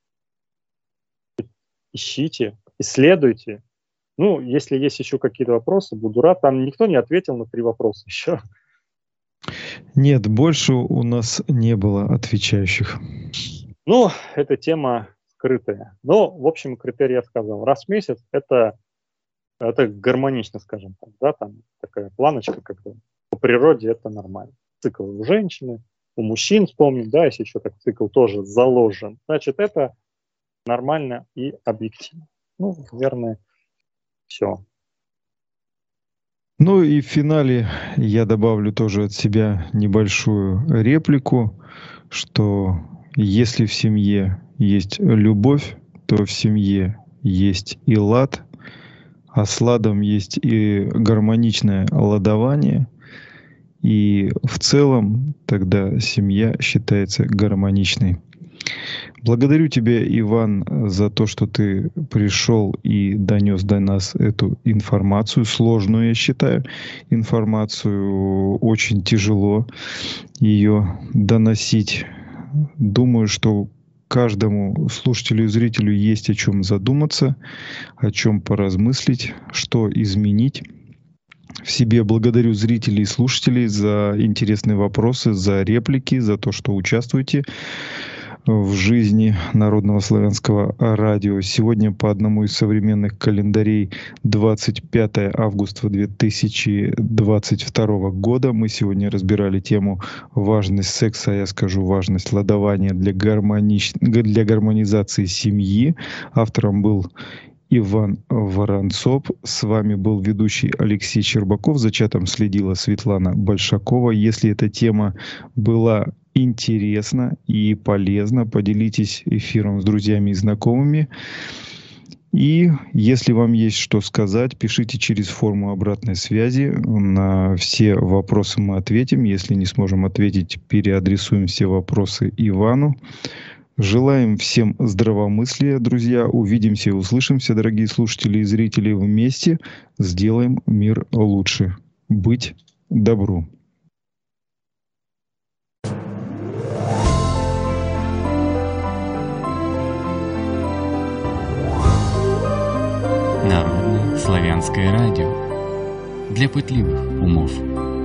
ищите, исследуйте. Ну, если есть еще какие-то вопросы, буду рад. Там никто не ответил на три вопроса еще. Нет, больше у нас не было отвечающих. Ну, эта тема скрытая. Но, в общем, критерий я сказал. Раз в месяц это, это гармонично, скажем так. Да? Там такая планочка, как бы по природе это нормально. Цикл у женщины, у мужчин, вспомним, да, если еще так цикл тоже заложен. Значит, это нормально и объективно. Ну, наверное, все. Ну и в финале я добавлю тоже от себя небольшую реплику, что если в семье есть любовь, то в семье есть и лад, а с ладом есть и гармоничное ладование, и в целом тогда семья считается гармоничной. Благодарю тебя, Иван, за то, что ты пришел и донес до нас эту информацию, сложную, я считаю, информацию. Очень тяжело ее доносить. Думаю, что каждому слушателю и зрителю есть о чем задуматься, о чем поразмыслить, что изменить в себе. Благодарю зрителей и слушателей за интересные вопросы, за реплики, за то, что участвуете в жизни Народного славянского радио. Сегодня по одному из современных календарей двадцать пятое августа две тысячи двадцать второго года. Мы сегодня разбирали тему важность секса, а я скажу важность ладования для, гармонич... для гармонизации семьи. Автором был Иван Воронцов. С вами был ведущий Алексей Щербаков. За чатом следила Светлана Большакова. Если эта тема была интересна и полезна, поделитесь эфиром с друзьями и знакомыми. И если вам есть что сказать, пишите через форму обратной связи. На все вопросы мы ответим. Если не сможем ответить, переадресуем все вопросы Ивану. Желаем всем здравомыслия, друзья. Увидимся и услышимся, дорогие слушатели и зрители. Вместе сделаем мир лучше. Быть добру. Народное славянское радио для пытливых умов.